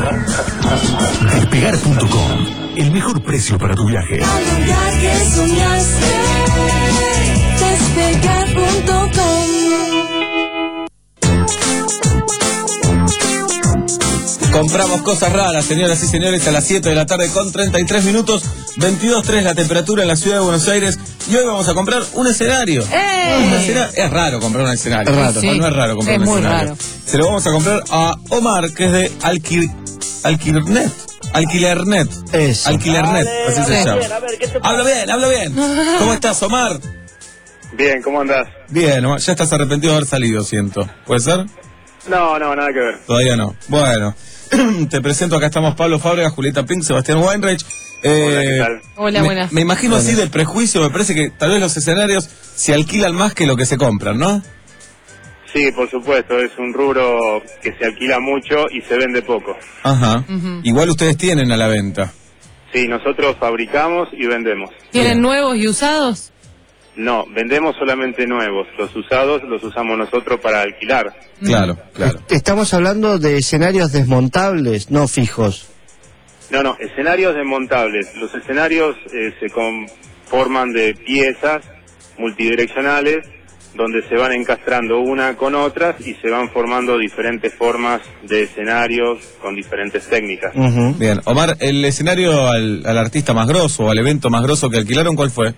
Despegar punto com, el mejor precio para tu viaje. Despegar punto com. Compramos cosas raras, señoras y señores, a las siete de la tarde con treinta y tres minutos, veintidós tres la temperatura en la ciudad de Buenos Aires, y hoy vamos a comprar un escenario. ¡Eh! Un escena- Es raro comprar un escenario. Es raro. No, no es raro comprar Es un muy escenario. raro. Se lo vamos a comprar a Omar, que es de Alquil... Alquilernet. Alquilernet. Eso. Alquilernet, así se Sí. llama. Habla bien, habla bien. ¿Cómo estás, Omar? Bien, ¿cómo andás? Bien, Omar, ya estás arrepentido de haber salido, siento. ¿Puede ser? No, no, nada que ver. Todavía no. Bueno, te presento, acá estamos Pablo Fábrega, Julieta Pink, Sebastián Weinreich. Eh, Hola, ¿qué tal? Hola, me, buenas. Me imagino Buenas. así de prejuicio, me parece que tal vez los escenarios se alquilan más que lo que se compran, ¿no? Sí, por supuesto, es un rubro que se alquila mucho y se vende poco. Ajá. Ujú. Igual ustedes tienen a la venta. Sí, nosotros fabricamos y vendemos. ¿Tienen nuevos y usados? No, vendemos solamente nuevos. Los usados los usamos nosotros para alquilar. Claro, claro. Estamos hablando de escenarios desmontables, no fijos. No, no, escenarios desmontables. Los escenarios eh, se conforman de piezas multidireccionales donde se van encastrando una con otras y se van formando diferentes formas de escenarios con diferentes técnicas. Uh-huh. Bien, Omar, ¿el escenario al, al artista más grosso o al evento más grosso que alquilaron, cuál fue?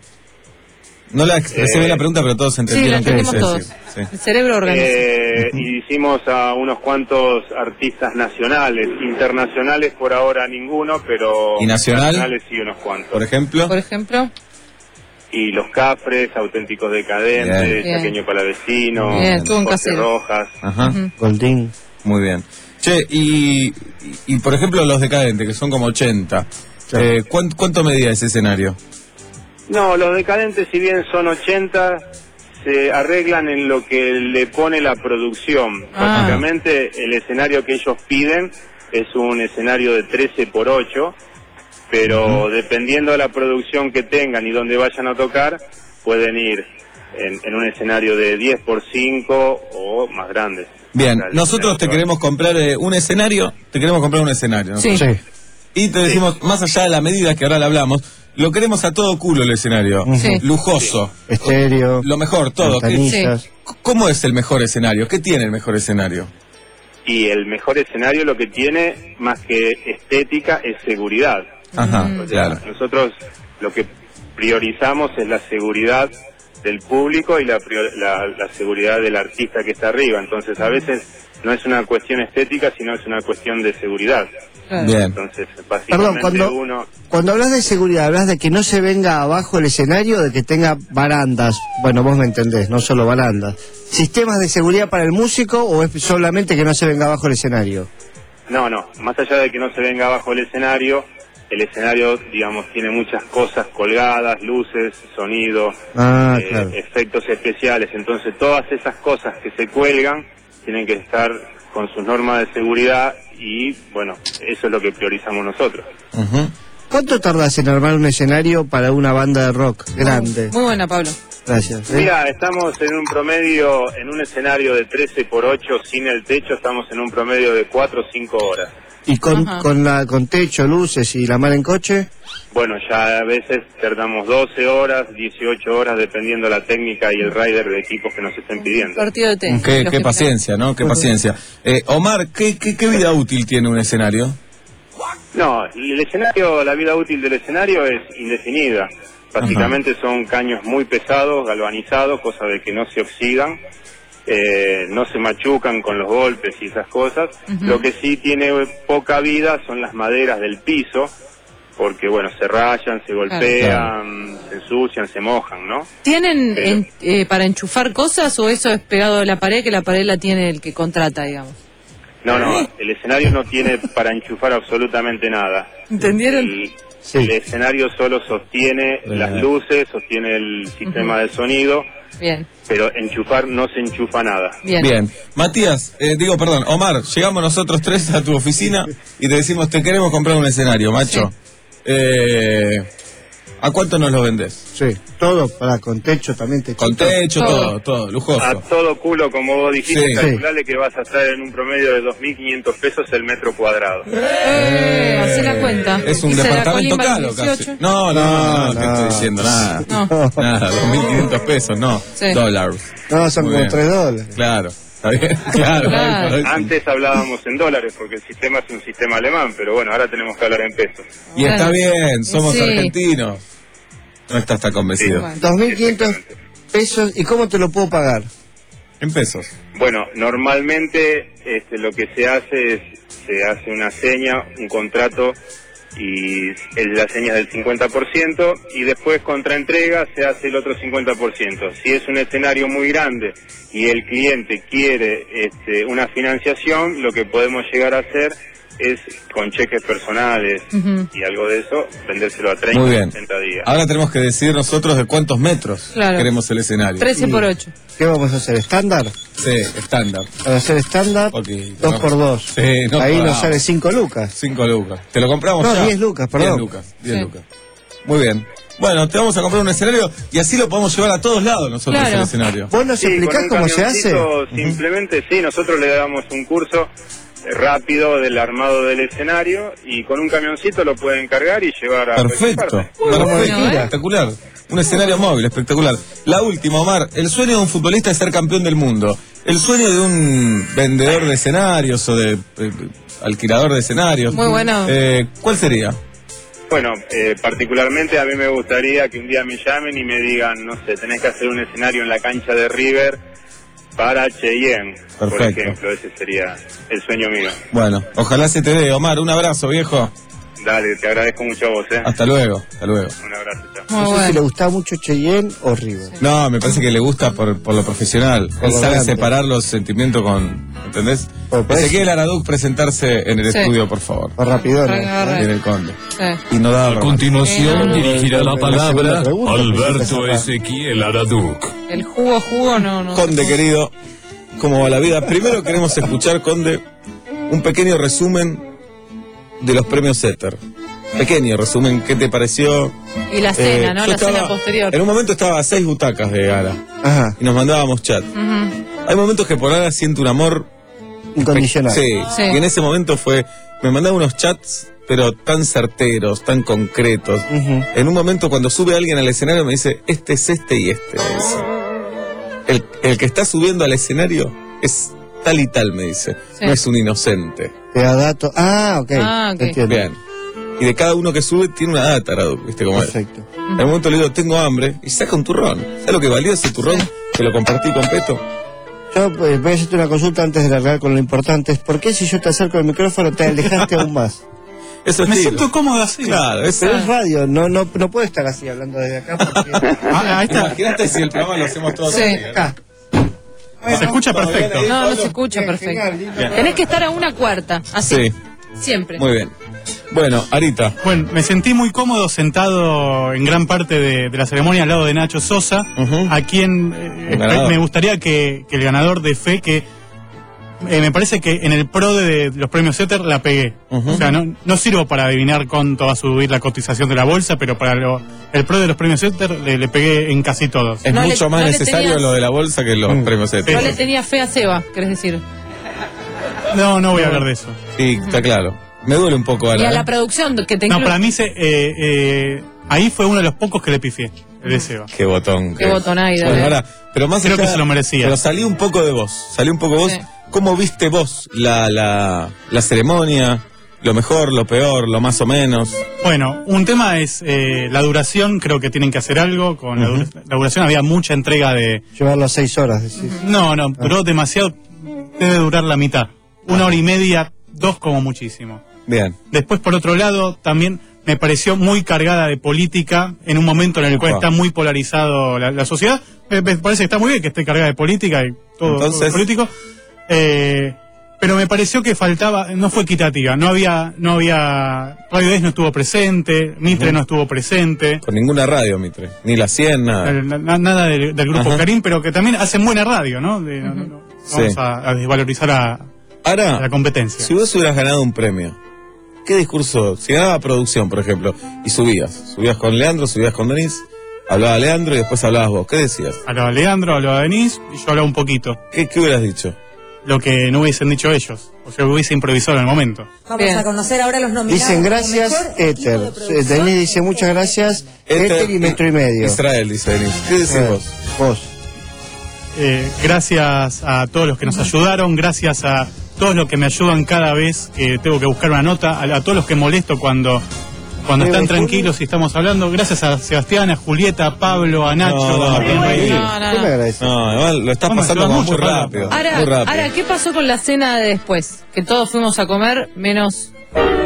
No la expresé Eh, bien la pregunta, pero todos entendieron Sí, qué la quise entendimos decir. todos. Sí. El cerebro organiza. Eh, y hicimos a unos cuantos artistas nacionales, internacionales por ahora ninguno, pero ¿Y nacional? nacionales sí unos cuantos. Por ejemplo. Por ejemplo. Y Los Cafres, Auténticos Decadentes, Bien. Chaqueño Palavecino, Bien, estuvo en José Casero. Rojas. Ajá. Ujú. Goldín. Muy bien. Che, y, y, y, por ejemplo los decadentes, que son como ochenta. Eh, ¿cuánto, ¿Cuánto medía ese escenario? No, Los Decadentes, si bien son ochenta, se arreglan en lo que le pone la producción. Ah. Básicamente el escenario que ellos piden es un escenario de trece por ocho, pero uh-huh. dependiendo de la producción que tengan y dónde vayan a tocar, pueden ir en, en un escenario de diez por cinco o más grande. Bien, O sea, el nosotros te escenario queremos comprar eh, un escenario, te queremos comprar un escenario, ¿no? Sí. Sí. Y te decimos, más allá de la medida que ahora le hablamos, lo queremos a todo culo el escenario. Sí. Lujoso. Estéreo. Lo mejor, todo. ¿Qué- ventanillas. Sí. ¿Cómo es el mejor escenario? ¿Qué tiene el mejor escenario? Y el mejor escenario lo que tiene, más que estética, es seguridad. Ajá, O sea, claro. nosotros lo que priorizamos es la seguridad del público y la, prior- la, la seguridad del artista que está arriba. Entonces, a veces no es una cuestión estética, sino es una cuestión de seguridad. Claro. Bien. Entonces, Perdón, básicamente cuando, uno... cuando hablas de seguridad, ¿hablas de que no se venga abajo el escenario, de que tenga barandas? Bueno, vos me entendés, no solo barandas. ¿Sistemas de seguridad para el músico o es solamente que no se venga abajo el escenario? No, no, más allá de que no se venga abajo el escenario, el escenario, digamos, tiene muchas cosas colgadas, luces, sonido, Ah, eh, claro. efectos especiales. Entonces, todas esas cosas que se cuelgan tienen que estar con sus normas de seguridad y, bueno, eso es lo que priorizamos nosotros. Ujú. ¿Cuánto tardás en armar un escenario para una banda de rock grande? Muy buena, Pablo. Gracias. ¿eh? Mira, estamos en un promedio, en un escenario de trece por ocho sin el techo, estamos en un promedio de cuatro o cinco horas. ¿Y con, Ajá. con, la, con techo, luces y la mar en coche? Bueno, ya a veces tardamos doce horas, dieciocho horas, dependiendo la técnica y el rider de equipos que nos estén pidiendo. Partido de tenis. Qué, Los qué que- paciencia, ¿no? Qué paciencia. Eh, Omar, ¿qué, qué, ¿qué vida útil tiene un escenario? No, el escenario, la vida útil del escenario es indefinida. Básicamente son caños muy pesados, galvanizados, cosa de que no se oxidan, eh, no se machucan con los golpes y esas cosas. Ujú. Lo que sí tiene poca vida son las maderas del piso, porque bueno, se rayan, se golpean, se ensucian, se mojan, ¿no? ¿Tienen Pero- en- eh, para enchufar cosas o eso es pegado a la pared, que la pared la tiene el que contrata, digamos? No, no, el escenario no tiene para enchufar absolutamente nada. ¿Entendieron? El, el escenario solo sostiene las luces, sostiene el sistema de sonido, Bien. pero enchufar no se enchufa nada. Bien. Matías, eh, digo, perdón, Omar, llegamos nosotros tres a tu oficina y te decimos, te queremos comprar un escenario, macho. Eh, ¿A cuánto nos lo vendés? Sí, todo para con techo también. Techo. Con techo, todo, todo, lujoso. A todo culo, como vos dijiste, Sí. calculale que vas a estar en un promedio de dos mil quinientos pesos el metro cuadrado. Eh, hacé la cuenta. Es un Hice la departamento colimba caro del casi. dieciocho. No, no, no, no, No, te no. estoy diciendo nada. No. Nada, dos mil quinientos pesos, no. Sí. Dólares. No, son Muy como bien. tres dólares. Claro, está bien. Claro, Claro. ahí por ahí. Antes hablábamos en dólares porque el sistema es un sistema alemán, pero bueno, ahora tenemos que hablar en pesos. Y está bien, somos Sí. argentinos. No estás tan convencido. Bueno. dos mil quinientos pesos, ¿y cómo te lo puedo pagar? En pesos. Bueno, normalmente este, lo que se hace es, se hace una seña, un contrato y el, la seña es del cincuenta por ciento, y después contra entrega se hace el otro cincuenta por ciento. Si es un escenario muy grande y el cliente quiere este, una financiación, lo que podemos llegar a hacer es con cheques personales uh-huh. y algo de eso, vendérselo a treinta, Muy bien. sesenta días. Ahora tenemos que decidir nosotros de cuántos metros claro. queremos el escenario. trece por ocho. ¿Qué vamos a hacer? ¿Estándar? Sí, estándar. Para hacer estándar, okay, dos no. por dos. Sí, no Ahí pagamos. nos sale cinco lucas. cinco lucas. ¿Te lo compramos no, ya? diez lucas, perdón. diez lucas, diez sí. lucas. Muy bien. Bueno, te vamos a comprar un escenario y así lo podemos llevar a todos lados nosotros claro. el escenario. ¿Vos nos sí, explicás cómo se hace? Simplemente, sí, nosotros le damos un curso rápido del armado del escenario y con un camioncito lo pueden cargar y llevar a perfecto, perfecto, bueno, ¿eh? Espectacular, un escenario móvil, espectacular. La última, Omar, el sueño de un futbolista es ser campeón del mundo. El sueño de un vendedor de escenarios o de eh, alquilador de escenarios. Muy bueno. Eh, ¿Cuál sería? Bueno, eh, particularmente a mí me gustaría que un día me llamen y me digan, no sé, tenés que hacer un escenario en la cancha de River para Cheyenne, perfecto. Por ejemplo, ese sería el sueño mío. Bueno, ojalá se te dé, Omar, un abrazo, viejo. Dale, te agradezco mucho a vos, ¿eh? Hasta luego, hasta luego. Un abrazo, chao. No sé bueno. si le gustaba mucho Cheyenne o River. No, me parece que le gusta por, por lo profesional. Por Él lo sabe grande. Separar los sentimientos con... ¿Entendés? Ezequiel Araduc presentarse en el sí. estudio, por favor. Por rapidón. ¿eh? En el Conde. Sí. Y no da a continuación eh, dirigirá la palabra Alberto Ezequiel Araduc. El jugo, jugo, no, no. Conde, querido, ¿cómo va la vida? Primero queremos escuchar, Conde, un pequeño resumen de los premios Éter. Pequeño resumen, ¿qué te pareció? Y la cena, eh, ¿no? La estaba, cena posterior. En un momento estaba a seis butacas de Ara. Ajá. Y nos mandábamos chat. Uh-huh. Hay momentos que por Ara siento un amor incondicional. Sí, sí. Y en ese momento fue, me mandaba unos chats, pero tan certeros, tan concretos. Uh-huh. En un momento cuando sube alguien al escenario me dice, este es este y este. Me dice. El, el que está subiendo al escenario es tal y tal, me dice. Sí. No es un inocente. Te da datos. Ah, ok. Ah, okay. Entiendo. Bien. Y de cada uno que sube tiene una data, ¿viste cómo es? Perfecto. En el momento le digo, tengo hambre, y saca un turrón. ¿Sabes lo que valió ese turrón? Sí. Que lo compartí con Peto. Yo pues, voy a hacerte una consulta antes de largar con lo importante. Es ¿por qué si yo te acerco el micrófono te alejaste aún más? Eso es Me estilo. siento cómodo así. Claro, es... Pero es radio, no, no, no puedo estar así hablando desde acá porque... ah, ahí está. Imagínate si el programa lo hacemos todos sí. acá. Se escucha perfecto. No, no se escucha perfecto. Tenés que estar a una cuarta, así. Sí. Siempre. Muy bien. Bueno, Arita. Bueno, me sentí muy cómodo sentado en gran parte de, de la ceremonia al lado de Nacho Sosa, uh-huh. a quien eh, me gustaría que, que el ganador de Fe, que eh, me parece que en el pro de, de los premios Éter la pegué. Uh-huh. O sea, no, no sirvo para adivinar cuánto va a subir la cotización de la bolsa, pero para lo, el pro de los premios Éter le, le pegué en casi todos. Es no mucho le, más no necesario tenías... lo de la bolsa que los mm. premios Éter. No le tenía fe a Seba, ¿querés decir? No, no voy a hablar de eso. Sí, está claro. Me duele un poco ahora. Y a ¿eh? la producción que te No, para mí se, eh, eh, ahí fue uno de los pocos que le pifié, el de Seba. Qué botón. Qué, qué botonaida. Bueno, ahora, pero más creo allá, que se lo merecía. Pero salí un poco de vos, salí un poco vos. Sí. ¿Cómo viste vos la, la, la ceremonia? Lo mejor, lo peor, lo más o menos. Bueno, un tema es eh, la duración, creo que tienen que hacer algo con uh-huh. la, dura- la duración. Había mucha entrega de... Llevarlo a seis horas, decís. No, no, duró ah. demasiado, debe durar la mitad. Una hora y media, dos como muchísimo. Bien. Después, por otro lado, también me pareció muy cargada de política en un momento en el cual oh. está muy polarizado la, la sociedad. Me, me parece que está muy bien que esté cargada de política y todo, Entonces... todo político. Eh... Pero me pareció que faltaba, no fue equitativa, no había, no había, Radio diez no estuvo presente, Mitre uh-huh. no estuvo presente. Con ninguna radio, Mitre, ni la cien, nada. Na, nada del, del grupo uh-huh. Karim, pero que también hacen buena radio, ¿no? De, uh-huh. no, no vamos sí. a, a desvalorizar a, Ahora, a la competencia. Si vos hubieras ganado un premio, ¿qué discurso? Si ganaba producción, por ejemplo, y subías, subías con Leandro, subías con Denise, hablaba Leandro y después hablabas vos, ¿qué decías? Hablaba Leandro, hablaba Denise y yo hablaba un poquito. ¿Qué, qué hubieras dicho? Lo que no hubiesen dicho ellos, o sea, hubiese improvisado en el momento. Vamos Bien. a conocer ahora los nominados. Dicen gracias, Éter. Denis dice muchas gracias, Éter y metro y medio. Israel, dice Denis. ¿Qué decís eh, vos? Vos. Eh, gracias a todos los que nos ayudaron, gracias a todos los que me ayudan cada vez que tengo que buscar una nota, a, a todos los que molesto cuando... Cuando están tranquilos y estamos hablando, gracias a Sebastián, a Julieta, a Pablo, a Nacho, no, no, a no, no, no, no, no, lo estás pasando como muy rápido, ahora, muy rápido. Ahora, ¿qué pasó con la cena de después? Que todos fuimos a comer, menos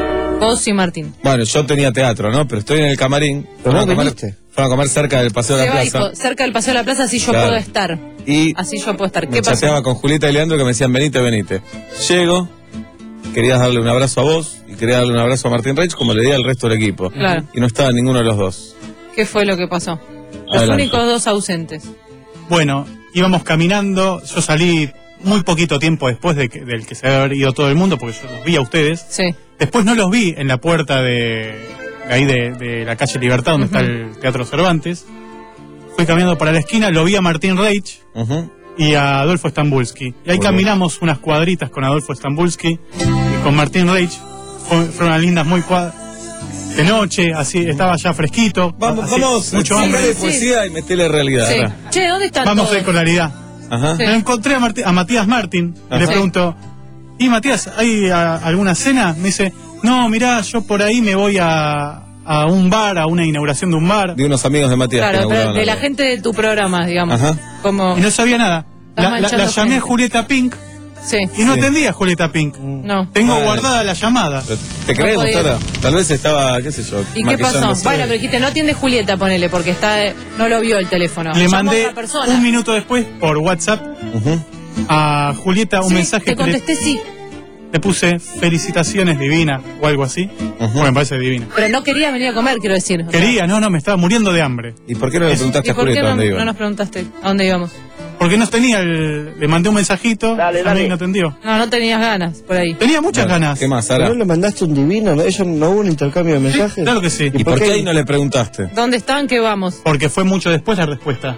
Vos y Martín. Bueno, yo tenía teatro, ¿no? Pero estoy en el camarín. ¿Pero no Fueron a comer- viniste? fueron a comer cerca del Paseo de Se la va, Plaza. hijo, cerca del Paseo de la Plaza, así yo Claro. puedo estar. Y Así yo puedo estar. me ¿Qué pasó? chateaba con Julieta y Leandro que me decían, venite, venite. Llego, querías darle un abrazo a vos y quería darle un abrazo a Martín Reich como le di al resto del equipo. Claro. Y no estaba ninguno de los dos. ¿Qué fue lo que pasó? Los Adelante. únicos dos ausentes. Bueno, íbamos caminando, yo salí muy poquito tiempo después de que- del que se había ido todo el mundo, porque yo los vi a ustedes. Sí. Después no los vi en la puerta de, de ahí de, de la calle Libertad, donde Ujú. está el Teatro Cervantes. Fui caminando para la esquina, lo vi a Martín Reich Ujú. y a Adolfo Stambulski. Y ahí Muy bien. caminamos unas cuadritas con Adolfo Stambulski y con Martín Reich. Fue- Fueron unas lindas muy cuadras. De noche, así, estaba ya fresquito. Vamos, así, vamos, mucho sácale hambre. poesía y metele realidad. Sí. ahora. Che, ¿dónde están Vamos todos? de escolaridad. Ajá. Sí. Me encontré a, Marti- a Matías Martín. Y Ajá. le pregunto, ¿y Matías, hay a- alguna cena? Me dice, no, mirá, yo por ahí me voy a, a un bar, a una inauguración de un bar. De unos amigos de Matías. Claro, que pero inauguraron de la la- gente de tu programa, digamos. Ajá. Como... Y no sabía nada. Estás La, la- manchando la llamé a gente. Julieta Pink Sí. y no Sí. atendía a Julieta Pink. No. Tengo Bueno. guardada la llamada. ¿Te creemos, podía. Sara? Tal vez estaba, qué sé yo. ¿Y qué pasó? maquillándose. Bueno, pero dijiste, no atiende Julieta, ponele, porque está eh, no lo vio el teléfono. Le Llamó a mandé otra persona. un minuto después por WhatsApp Ujú. a Julieta un Sí, mensaje te que le, contesté sí, le puse felicitaciones divina o algo así. Bueno, me parece divina. pero no quería venir a comer, quiero decir. O sea, Quería, no, no, me estaba muriendo de hambre. ¿Y por qué no le preguntaste ¿Y a por qué Julieta no, dónde no iba? nos preguntaste a dónde íbamos? Porque no tenía el... Le mandé un mensajito, Dale, a mí dale. no atendió. No, no tenías ganas, por ahí. Tenía muchas Bueno, ganas. ¿Qué más, ¿No Sara? le mandaste un divino? ¿No? ¿Eso no hubo un intercambio de mensajes? Claro que sí. ¿Y por qué ahí no le preguntaste? ¿Dónde están? ¿Qué vamos? Porque fue mucho después la respuesta.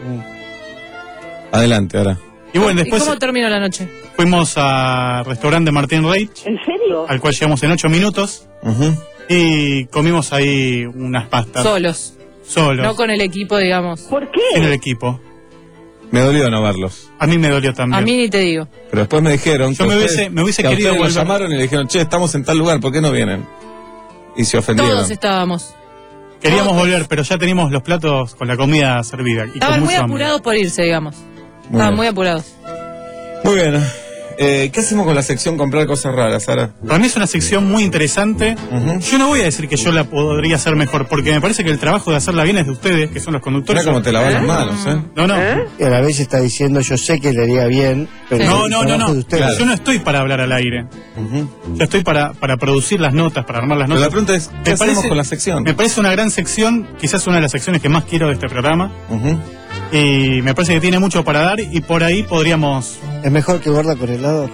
Adelante, ahora. Y bueno, ¿Y después cómo terminó la noche? fuimos al restaurante Martín Reich, ¿En serio? al cual llegamos en ocho minutos, Ujú. y comimos ahí unas pastas. Solos. Solos. No con el equipo, digamos. ¿Por En el qué? equipo. Me dolió no verlos. A mí me dolió también. A mí ni te digo. Pero después me dijeron Yo que me a hubiese- ustedes- me hubiese que a querido ustedes los volver. llamaron y le dijeron, che, estamos en tal lugar, ¿por qué no vienen? Y se ofendieron. Todos estábamos. Queríamos Todos. volver, pero ya teníamos los platos con la comida servida. Y Estaban con muy mucho hambre. apurados por irse, digamos. Muy Estaban bien. muy apurados. Muy bien. Eh, ¿Qué hacemos con la sección comprar cosas raras, Sara? Para mí es una sección muy interesante. Ujú. Yo no voy a decir que yo la podría hacer mejor, porque me parece que el trabajo de hacerla bien es de ustedes, que son los conductores. Mira cómo te lavas las ¿Eh? manos, ¿eh? No, no. Y a la vez está diciendo, yo sé que le haría bien, pero No, el no, no, trabajo no. de ustedes. Claro. Yo no estoy para hablar al aire. Ujú. Yo estoy para, para producir las notas, para armar las Pero notas. la pregunta es, ¿qué Me hacemos parece- con la sección? Me parece una gran sección, quizás una de las secciones que más quiero de este programa. Ujú. Y me parece que tiene mucho para dar y por ahí podríamos... ¿Es mejor que gorda con helado?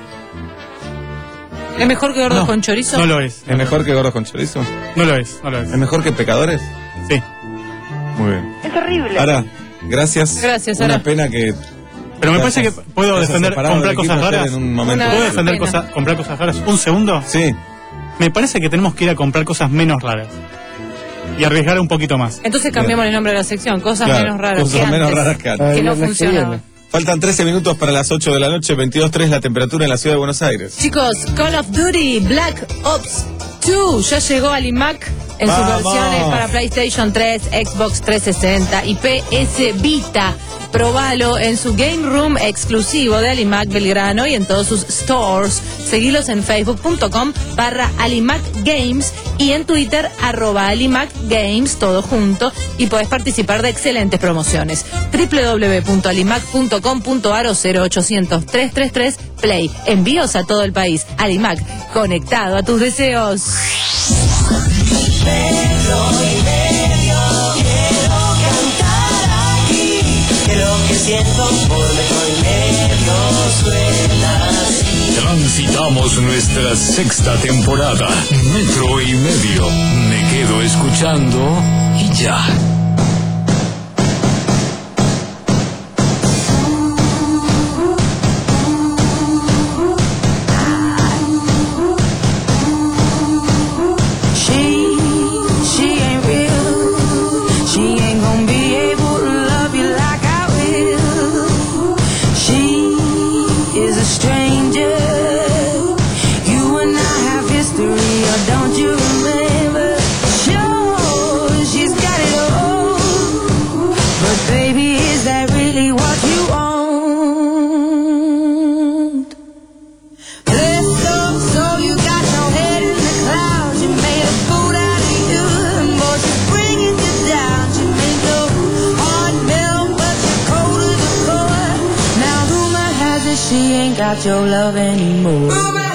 ¿Es mejor que gordos No, con chorizo? No lo es. ¿Es mejor que gordos con chorizo? No lo es, no lo es. ¿Es mejor que pecadores? Sí. Muy bien. Es horrible. Ahora, gracias. Gracias, Una Sara. pena que... Pero me te parece que hayas- puedo te hayas defender separado comprar del equipo cosas ayer raras. En un momento. Una- ¿Puedo defender pena. cosas, comprar cosas raras? ¿Un segundo? Sí. Me parece que tenemos que ir a comprar cosas menos raras. Y arriesgar un poquito más. Entonces cambiamos el nombre de la sección. Cosas Claro, menos raras cosas que menos antes, raras que antes. Ah, que no el viernes que funcionaban. viene. Faltan trece minutos para las ocho de la noche, veintidós punto tres la temperatura en la ciudad de Buenos Aires. Chicos, Call of Duty Black Ops dos ya llegó al iMac en sus ¡Vamos! versiones para PlayStation tres, Xbox trescientos sesenta y P S Vita. Probalo en su Game Room exclusivo de Alimac Belgrano y en todos sus stores. Seguilos en facebook.com barra Alimac Games y en Twitter arroba Alimac Games, todo junto, y podés participar de excelentes promociones. doble u doble u doble u punto alimac punto com punto ar o cero ochocientos, trescientos treinta y tres Play. Envíos a todo el país. Alimac, conectado a tus deseos. Que lo que siento por metro y medio suena así. Transitamos nuestra sexta temporada. Metro y medio. Me quedo escuchando y ya. She, she ain't real. She ain't gonna be able to love you like I will. She is a stranger. You and I have history, or don't you remember? Sure, she's got it all. without your love anymore.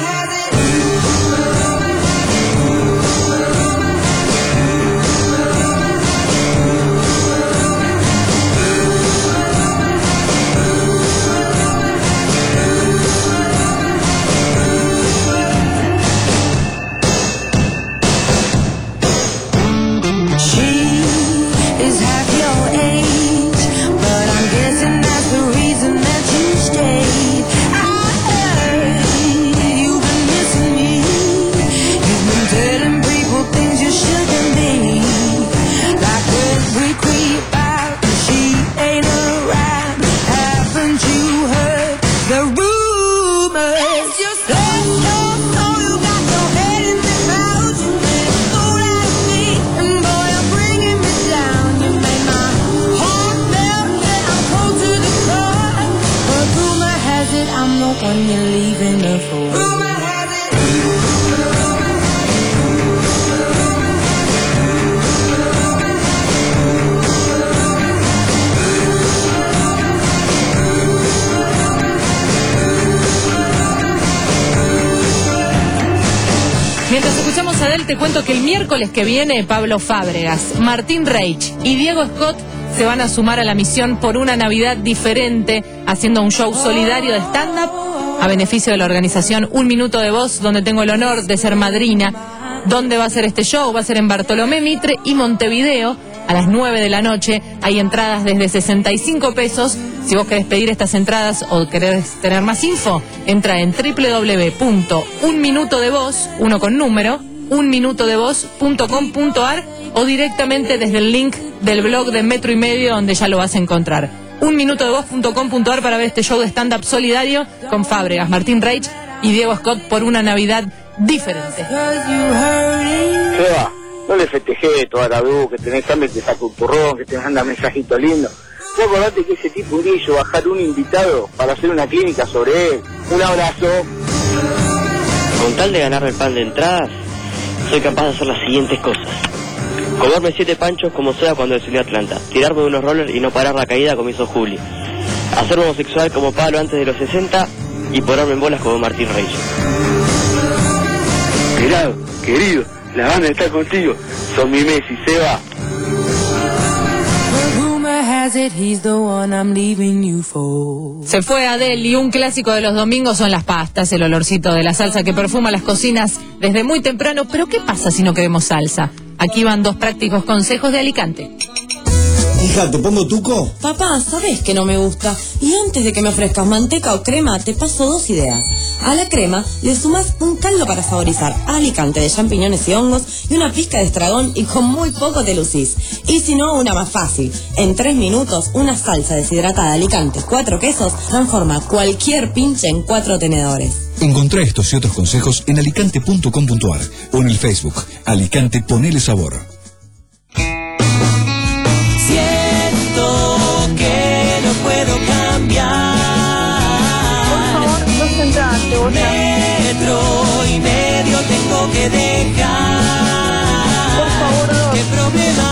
Mientras escuchamos a Adele, te cuento que el miércoles que viene Pablo Fábregas, Martín Reich y Diego Scott se van a sumar a la misión por una Navidad diferente, haciendo un show solidario de stand-up a beneficio de la organización Un Minuto de Voz, donde tengo el honor de ser madrina. ¿Dónde va a ser este show? Va a ser en Bartolomé Mitre y Montevideo a las nueve de la noche. Hay entradas desde sesenta y cinco pesos. Si vos querés pedir estas entradas o querés tener más info, entra en doble u doble u doble u punto un minuto de voz, uno con número, un minuto de voz punto com punto a r o directamente desde el link del blog de Metro y Medio, donde ya lo vas a encontrar. un minuto de voz punto com punto a r para ver este show de stand-up solidario con Fábregas, Martín Reich y Diego Scott por una Navidad diferente. Seba, no le festejé toda la luz, que tenés hambre, te saca un turrón, que te manda mensajitos lindos. ¿No acordate que ese tipo hizo bajar un invitado para hacer una clínica sobre él? Un abrazo. Con tal de ganar el pan de entradas, soy capaz de hacer las siguientes cosas. Comerme siete panchos como sea cuando descendió a Atlanta. Tirarme de unos rollers y no parar la caída como hizo Juli. Hacerme homosexual como Pablo antes de los sesenta y ponerme en bolas como Martín Reich. Pelado, querido, la banda está contigo. Son mi Messi, Seba. Se fue Adele y un clásico de los domingos son las pastas, el olorcito de la salsa que perfuma las cocinas desde muy temprano. Pero ¿qué pasa si no queremos salsa? Aquí van dos prácticos consejos de Alicante. Hija, ¿te pongo tuco? Papá, sabes que no me gusta. Y antes de que me ofrezcas manteca o crema, te paso dos ideas. A la crema le sumas un caldo para saborizar Alicante de champiñones y hongos y una pizca de estragón y con muy poco te lucís. Y si no, una más fácil. En tres minutos, una salsa deshidratada de Alicante, cuatro quesos, transforma cualquier pinche en cuatro tenedores. Encontrá estos y otros consejos en alicante punto com punto a r o en el Facebook Alicante Ponele Sabor. Siento que no puedo cambiar. Por favor, dos entradas, cebolla. Metro y medio tengo que dejar. Por favor, dos. ¿Qué problema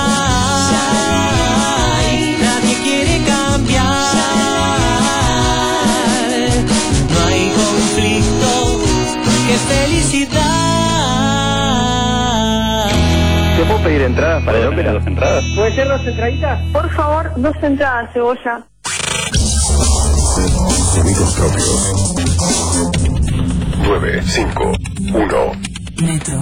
hay? Nadie quiere cambiar. No hay conflicto, qué felicidad. ¿Te puedo pedir entradas para el ópera? ¿Dos entradas? ¿Puede ser dos entraditas? Por favor, dos entradas, cebolla. Sonidos propios. nueve, cinco, uno. Metro.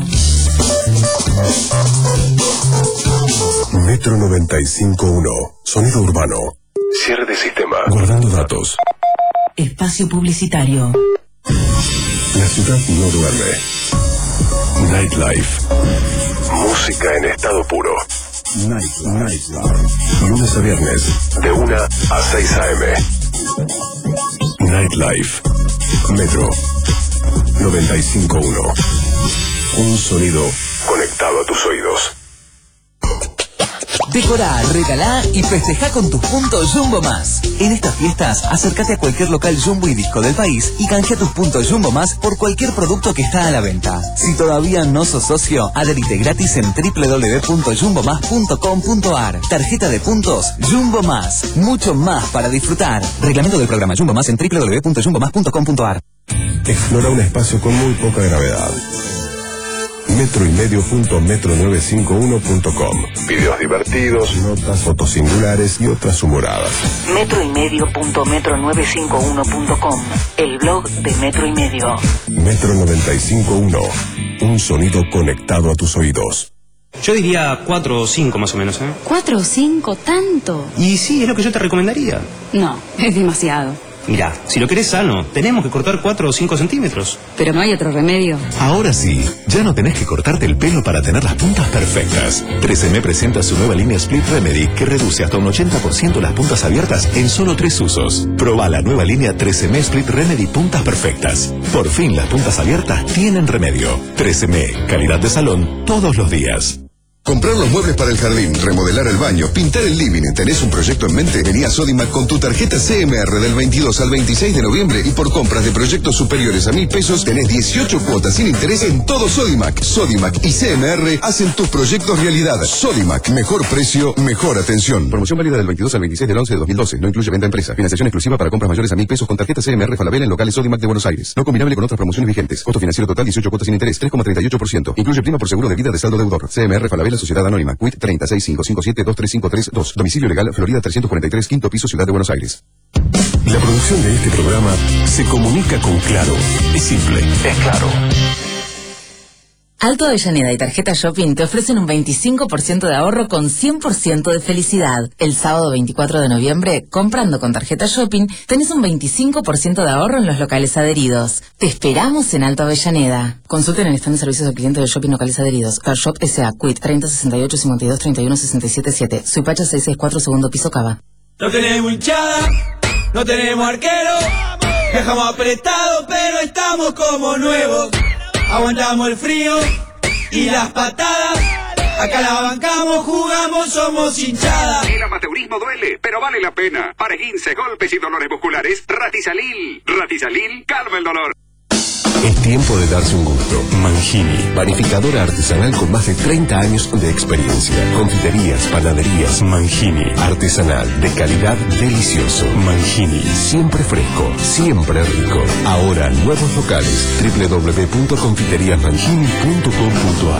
Metro noventa y cinco punto uno. Sonido urbano. Cierre de sistema. Guardando datos. Espacio publicitario. La ciudad no duerme. Nightlife. Música en estado puro. Nightlife. Lunes a viernes, de una a seis a m. Nightlife. Metro noventa y cinco punto uno. Un sonido conectado a tus oídos. Decorá, regalá y festejá con tus puntos Jumbo Más. En estas fiestas, acércate a cualquier local Jumbo y Disco del país y canjea tus puntos Jumbo Más por cualquier producto que está a la venta. Si todavía no sos socio, adherite gratis en doble u doble u doble u punto jumbo más punto com punto a r. Tarjeta de puntos Jumbo Más. Mucho más para disfrutar. Reglamento del programa Jumbo Más en doble u doble u doble u punto jumbo más punto com punto a r. Explora un espacio con muy poca gravedad. metro y medio punto metro novecientos cincuenta y uno punto com. Videos divertidos, notas, fotos singulares y otras humoradas. metro y medio punto metro novecientos cincuenta y uno punto com. El blog de Metro y Medio. Metro noventa y cinco punto uno. Un sonido conectado a tus oídos. Yo diría cuatro o cinco más o menos, ¿eh? ¿Cuatro o cinco? ¿Tanto? Y sí, es lo que yo te recomendaría. No, es demasiado. Mirá, si lo querés sano, tenemos que cortar cuatro o cinco centímetros. Pero no hay otro remedio. Ahora sí, ya no tenés que cortarte el pelo para tener las puntas perfectas. tres eme presenta su nueva línea Split Remedy que reduce hasta un ochenta por ciento las puntas abiertas en solo tres usos. Proba la nueva línea tres eme Split Remedy Puntas Perfectas. Por fin las puntas abiertas tienen remedio. tres eme, calidad de salón todos los días. Comprar los muebles para el jardín, remodelar el baño, pintar el living. ¿Tenés un proyecto en mente? Vení a Sodimac con tu tarjeta C M R del veintidós al veintiséis de noviembre y por compras de proyectos superiores a mil pesos tenés dieciocho cuotas sin interés en todo Sodimac. Sodimac y C M R hacen tus proyectos realidad. Sodimac, mejor precio, mejor atención. Promoción válida del veintidós al veintiséis del once de dos mil doce. No incluye venta a empresa. Financiación exclusiva para compras mayores a mil pesos con tarjeta C M R Falabella en locales Sodimac de Buenos Aires. No combinable con otras promociones vigentes. Costo financiero total dieciocho cuotas sin interés, tres coma treinta y ocho por ciento. Incluye prima por seguro de vida de saldo deudor. C M R Falabella Sociedad Anónima. Quit treinta, seis cinco cinco siete, dos tres cinco tres dos. Domicilio legal, Florida trescientos cuarenta y tres, quinto piso, Ciudad de Buenos Aires. La producción de este programa se comunica con Claro. Es simple, es claro. Alto Avellaneda y Tarjeta Shopping te ofrecen un veinticinco por ciento de ahorro con cien por ciento de felicidad. El sábado veinticuatro de noviembre, comprando con Tarjeta Shopping, tenés un veinticinco por ciento de ahorro en los locales adheridos. Te esperamos en Alto Avellaneda. Consulten el stand de servicios al cliente de Shopping Locales Adheridos. Carshop S A. Quit treinta sesenta y ocho cincuenta y dos treinta y uno sesenta y siete siete. Suipacha seiscientos sesenta y cuatro, segundo piso, Cava. No tenemos hinchada, no tenemos arquero. Dejamos apretado, pero estamos como nuevos. Aguantamos el frío y las patadas. Acá la bancamos, jugamos, somos hinchada. El amateurismo duele, pero vale la pena. Para esguinces, golpes y dolores musculares, Ratizalil. Ratizalil calma el dolor. Es tiempo de darse un gusto. Mangini, panificadora artesanal con más de treinta años de experiencia. Confiterías, panaderías, Mangini. Artesanal, de calidad, delicioso. Mangini, siempre fresco, siempre rico. Ahora, nuevos locales. doble u doble u doble u punto confiterías mangini punto com punto a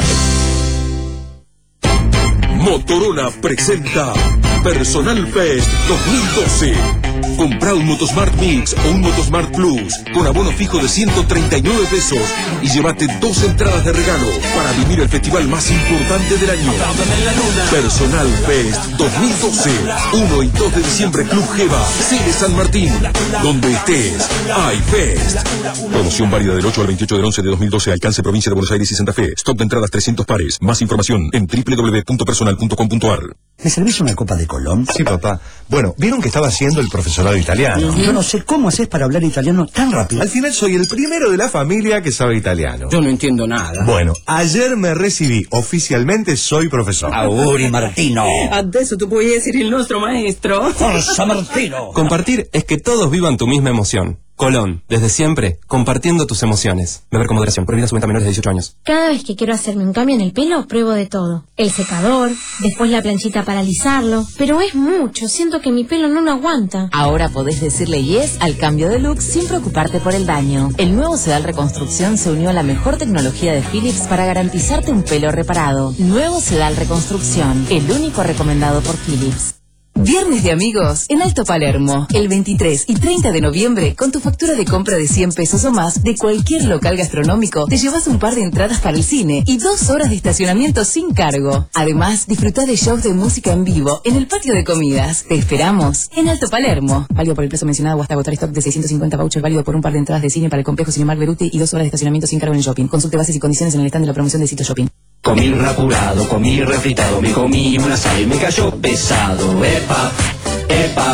r. Motorola presenta Personal Fest dos mil doce. Compra un Motosmart Mix o un Motosmart Plus con abono fijo de ciento treinta y nueve pesos y llévate dos entradas de regalo para vivir el festival más importante del año. Personal Fest dos mil doce. uno y dos de diciembre, Club Geva, sede San Martín. Donde estés, hay Fest. Promoción válida del ocho al veintiocho del once de dos mil doce. Alcance provincia de Buenos Aires y Santa Fe. Stock de entradas trescientos pares. Más información en doble u doble u doble u punto personal punto com punto a r. ¿Me servís una copa de Colón? Sí, papá. Bueno, vieron que estaba haciendo el profesorado italiano. Yo no sé cómo haces para hablar italiano tan rápido. Al final soy el primero de la familia que sabe italiano. Yo no entiendo nada. Bueno, ayer me recibí. Oficialmente soy profesor. Auguri, Martino. Adesso tu puoi essere il nostro maestro. Forza, Martino. Compartir es que todos vivan tu misma emoción. Colón, desde siempre, compartiendo tus emociones. Beber con moderación, prohibida su venta a menores de dieciocho años. Cada vez que quiero hacerme un cambio en el pelo, pruebo de todo. El secador, después la planchita para alisarlo. Pero es mucho, siento que mi pelo no lo aguanta. Ahora podés decirle yes al cambio de look sin preocuparte por el daño. El nuevo Sedal Reconstrucción se unió a la mejor tecnología de Philips para garantizarte un pelo reparado. Nuevo Sedal Reconstrucción, el único recomendado por Philips. Viernes de amigos en Alto Palermo, el veintitrés y treinta de noviembre, con tu factura de compra de cien pesos o más de cualquier local gastronómico, te llevas un par de entradas para el cine y dos horas de estacionamiento sin cargo. Además, disfruta de shows de música en vivo en el patio de comidas. Te esperamos en Alto Palermo. Válido por el precio mencionado o hasta agotar stock de seiscientos cincuenta vouchers, válido por un par de entradas de cine para el complejo Cinemark Beruti y dos horas de estacionamiento sin cargo en el shopping. Consulte bases y condiciones en el stand de la promoción de Sitio Shopping. Comí un apurado, comí refritado, me comí una sal y me cayó pesado. Epa, epa,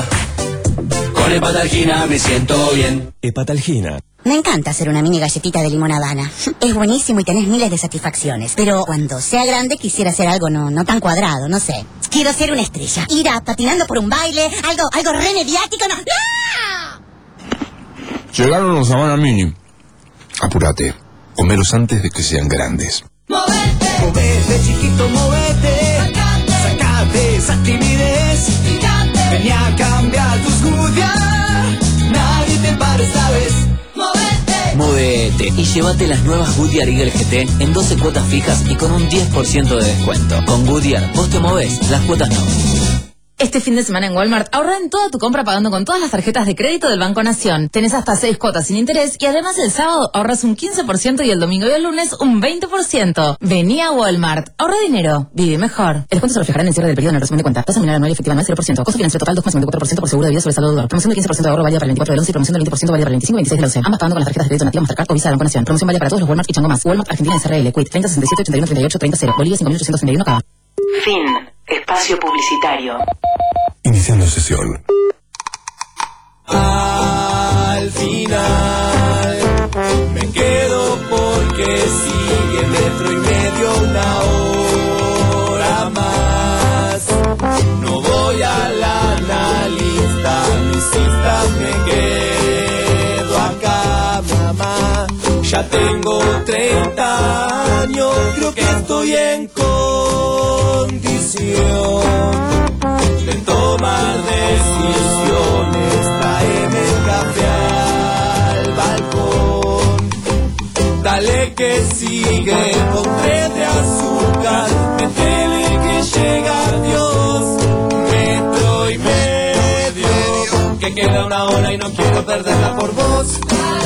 con Hepatalgina me siento bien. Hepatalgina. Me encanta hacer una mini galletita de limón Habana. Es buenísimo y tenés miles de satisfacciones. Pero cuando sea grande quisiera hacer algo no, no tan cuadrado, no sé. Quiero ser una estrella. Ir a patinando por un baile, algo, algo re mediático, no. ¡No! Llegaron los Habana Mini. Apúrate. Comelos antes de que sean grandes. Movete, movete, chiquito, movete. Sacate, sacate esa timidez. Gigante. Vení a cambiar tus Goodyear. Nadie te para esta vez. Movete. Movete y llévate las nuevas Goodyear Eagle G T en doce cuotas fijas y con un diez por ciento de descuento. Con Goodyear, vos te movés, las cuotas no. Este fin de semana en Walmart, ahorra en toda tu compra pagando con todas las tarjetas de crédito del Banco Nación. Tenés hasta seis cuotas sin interés y además el sábado ahorras un quince por ciento y el domingo y el lunes un veinte por ciento. Vení a Walmart. Ahorra dinero. Vive mejor. El descuento se lo fijará en el cierre del periodo en el resumen de cuenta. Tasa nominal anual efectiva anual cero por ciento. Costo financiero total dos coma cincuenta y cuatro por ciento por seguro de vida sobre saldo de dólar. Promoción de quince por ciento de ahorro válida para el veinticuatro del once y promoción del veinte por ciento válida para el veinticinco y veintiséis del once. Ambas pagando con las tarjetas de crédito nativa Mastercard o Visa de Banco Nación. Promoción válida para todos los Walmart y Chango Más. Walmart Argentina S R L. Quit treinta sesenta y siete ochenta y uno treinta y ocho treinta cero. Bolivia cinco mil ochocientos treinta y uno K. Fin. Espacio publicitario. Iniciando sesión. Al final me quedo porque sigue metro y medio una hora más. No voy a la analista, mis citas me quedo acá, mamá. Ya tengo treinta años, creo que estoy en condición de tomar decisiones. Traeme café al balcón, dale que sigue con tres de azúcar, métele que llega Dios. Metro y medio, que queda una hora y no quiero perderla por vos.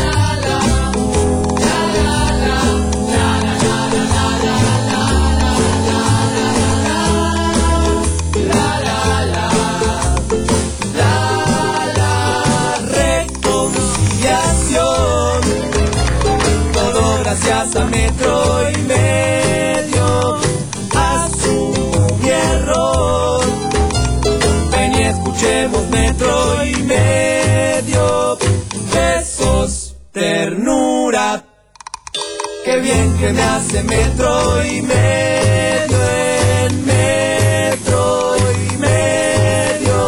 Gracias a metro y medio, asumí error. Ven y escuchemos metro y medio. Besos, ternura. Qué bien que me hace metro y medio en metro y medio.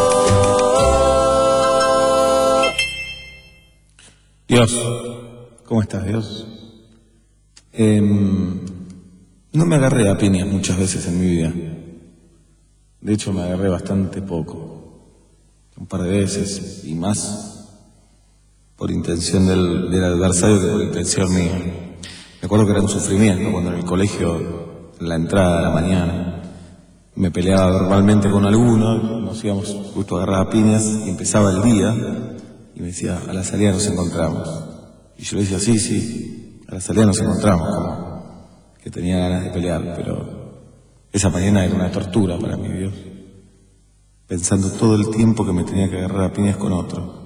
Dios, ¿cómo estás, Dios? Eh, no me agarré a piñas muchas veces en mi vida. De hecho, me agarré bastante poco. Un par de veces y más por intención del, del adversario que por intención mía. Me acuerdo que era un sufrimiento cuando en el colegio, en la entrada de la mañana, me peleaba verbalmente con alguno, nos íbamos justo a agarrar a piñas y empezaba el día y me decía, a la salida nos encontramos. Y yo le decía, sí, sí. A la salida nos encontramos, como que tenía ganas de pelear, pero esa mañana era una tortura para mí, Dios. Pensando todo el tiempo que me tenía que agarrar a piñas con otro.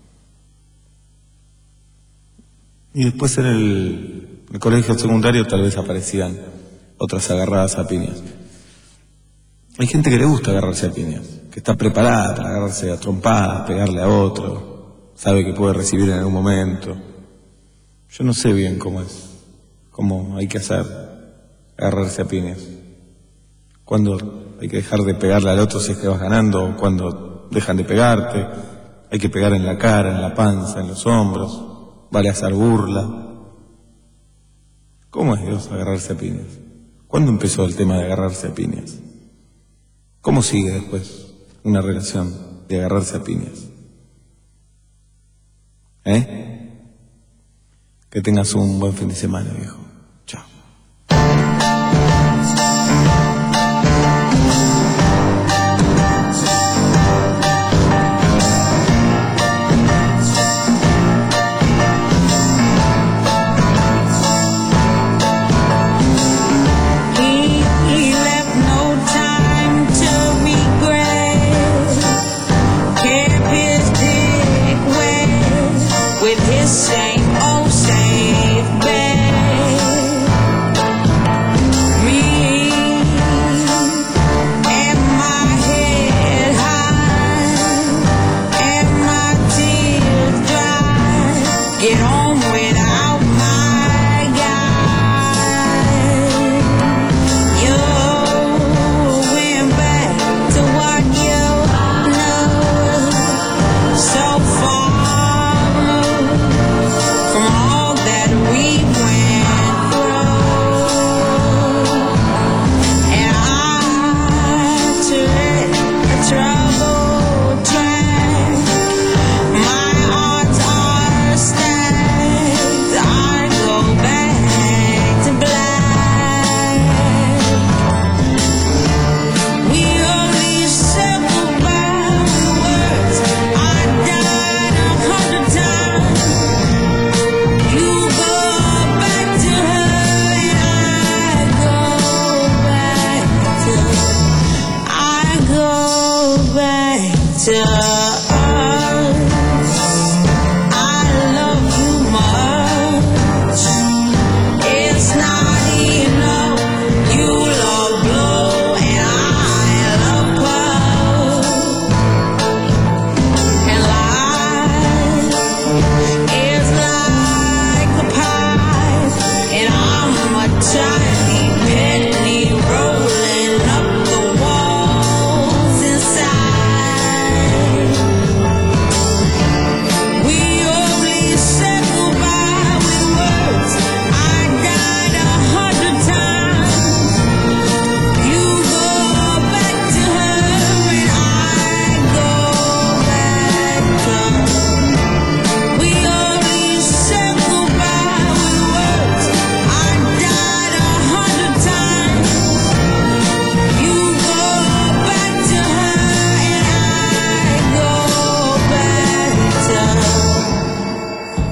Y después en el, el colegio secundario tal vez aparecían otras agarradas a piñas. Hay gente que le gusta agarrarse a piñas, que está preparada para agarrarse a trompadas, pegarle a otro, sabe que puede recibir en algún momento. Yo no sé bien cómo es, cómo hay que hacer, agarrarse a piñas. Cuando hay que dejar de pegarle al otro si es que vas ganando, o cuando dejan de pegarte, hay que pegar en la cara, en la panza, en los hombros, vale hacer burla. ¿Cómo es Dios agarrarse a piñas? ¿Cuándo empezó el tema de agarrarse a piñas? ¿Cómo sigue después una relación de agarrarse a piñas? ¿Eh? Que tengas un buen fin de semana, viejo. Chao. Same old same bed. to us. I love you much. It's not enough. You love blue and I love purple. And life is like a pie, and I'm a tiny penny rolling up the walls inside. We only said goodbye with words. I died a hundred times. You go back to her and I go back to her. We only said goodbye with words. I died a hundred times. You go back to her and I go back to her.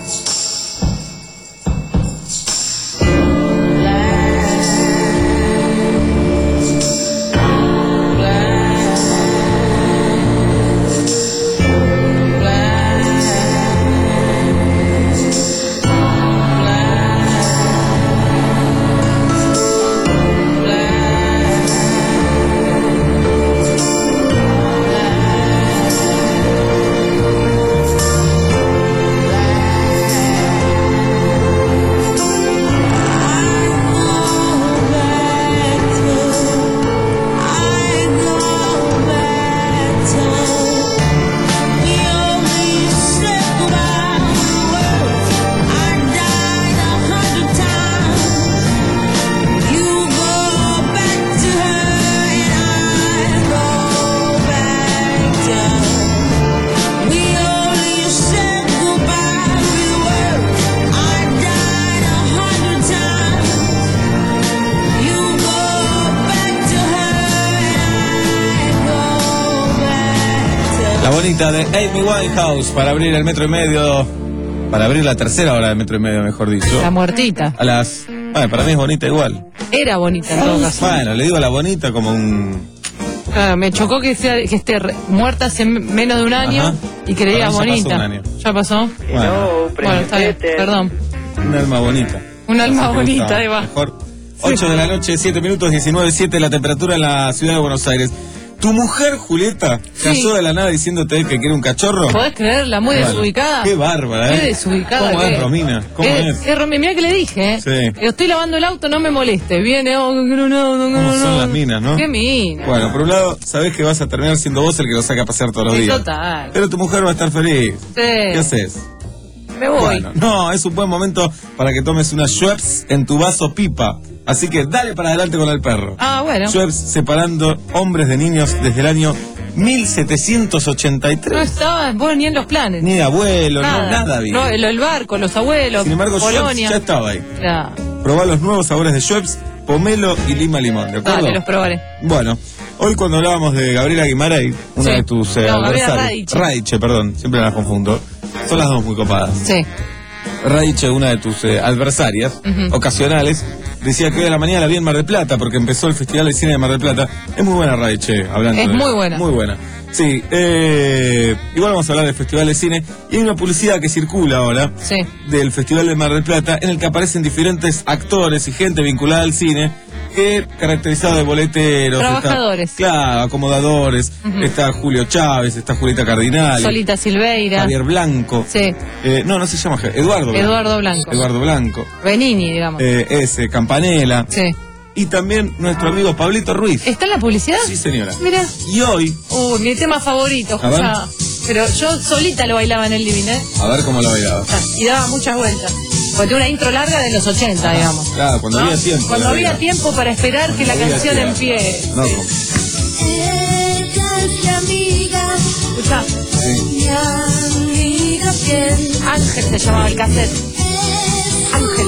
La bonita de Amy Winehouse para abrir el metro y medio, para abrir la tercera hora del metro y medio, mejor dicho. La muertita. A las... Bueno, para mí es bonita igual. Era bonita en todo caso. Bueno, le digo a la bonita como un... Claro, me chocó que, sea, que esté re- muerta hace m- menos de un año. Ajá. Y que le diga Para mí ya bonita. pasó un año. ¿Ya pasó? Bueno, Bueno, está bien, perdón. un alma bonita. Un alma Así que bonita, gustaba. Eva. Mejor. ocho de la noche, siete minutos, diecinueve siete la temperatura en la ciudad de Buenos Aires. ¿Tu mujer, Julieta, Sí. cayó de la nada diciéndote que quiere un cachorro? ¿Podés creerla? Muy Bueno, desubicada. Qué bárbara, ¿eh? Qué desubicada. ¿Cómo que es, Romina? ¿Cómo es? es Romi- mirá que le dije, ¿eh? Sí. Estoy lavando el auto, no me moleste. Viene, oh, no, no, no, no, ¿Cómo no. son las minas, no? Qué mina. Bueno, por un lado, sabés que vas a terminar siendo vos el que lo saca a pasear todos los Sí, días. total. Pero tu mujer va a estar feliz. Sí. ¿Qué haces? Me voy. Bueno, no, es un buen momento para que tomes una Schweppes en tu vaso pipa. Así que dale para adelante con el perro. Ah, bueno. Schweppes separando hombres de niños desde el año mil setecientos ochenta y tres. No estaba vos ni en los planes. Ni abuelo, nada. no, nada bien. No, el, el barco, los abuelos, Sin embargo, Schweppes Polonia. ya estaba ahí. Ya. Probá los nuevos sabores de Schweppes, pomelo y lima limón, ¿de acuerdo? Dale, los probaré. Bueno, hoy cuando hablábamos de Gabriela Guimarães, una Sí. de tus eh, No, Gabriela adversarios. Radiche. Radiche, perdón, siempre las confundo. Son las dos muy copadas. Sí. Radiche, una de tus eh, adversarias Ujú. ocasionales, decía que hoy a la mañana la vi en Mar del Plata porque empezó el Festival de Cine de Mar del Plata. Es muy buena Radiche, hablando Es de- muy buena. Muy buena. Sí, eh, igual vamos a hablar del Festival de Cine y hay una publicidad que circula ahora Sí. del Festival de Mar del Plata en el que aparecen diferentes actores y gente vinculada al cine que caracterizado de boleteros, Trabajadores. está- claro, acomodadores, Ujú. está Julio Chávez, está Julieta Cardinal, Solita Silveira. Javier Blanco, Sí. eh, no, no se llama Ja- Eduardo Blanco. Eduardo Blanco. Eduardo Blanco, Benini, digamos. eh, ese, Campanella, Sí. y también nuestro amigo Pablito Ruiz. ¿Está en la publicidad? Sí, señora. Mira. Y hoy, Uh, mi tema favorito, A ver. escuchá. Pero yo solita lo bailaba en el living, ¿eh? a ver cómo lo bailaba. Y daba muchas vueltas. Porque tiene una intro larga de los ochenta, digamos. Claro, cuando ¿No? había tiempo. Cuando la había vida. tiempo para esperar que la Había canción tiempo. empiece. No, Ella es mi amiga, Escuchá. mi amiga fiel. Ángel se llamaba el cassette. Ángel.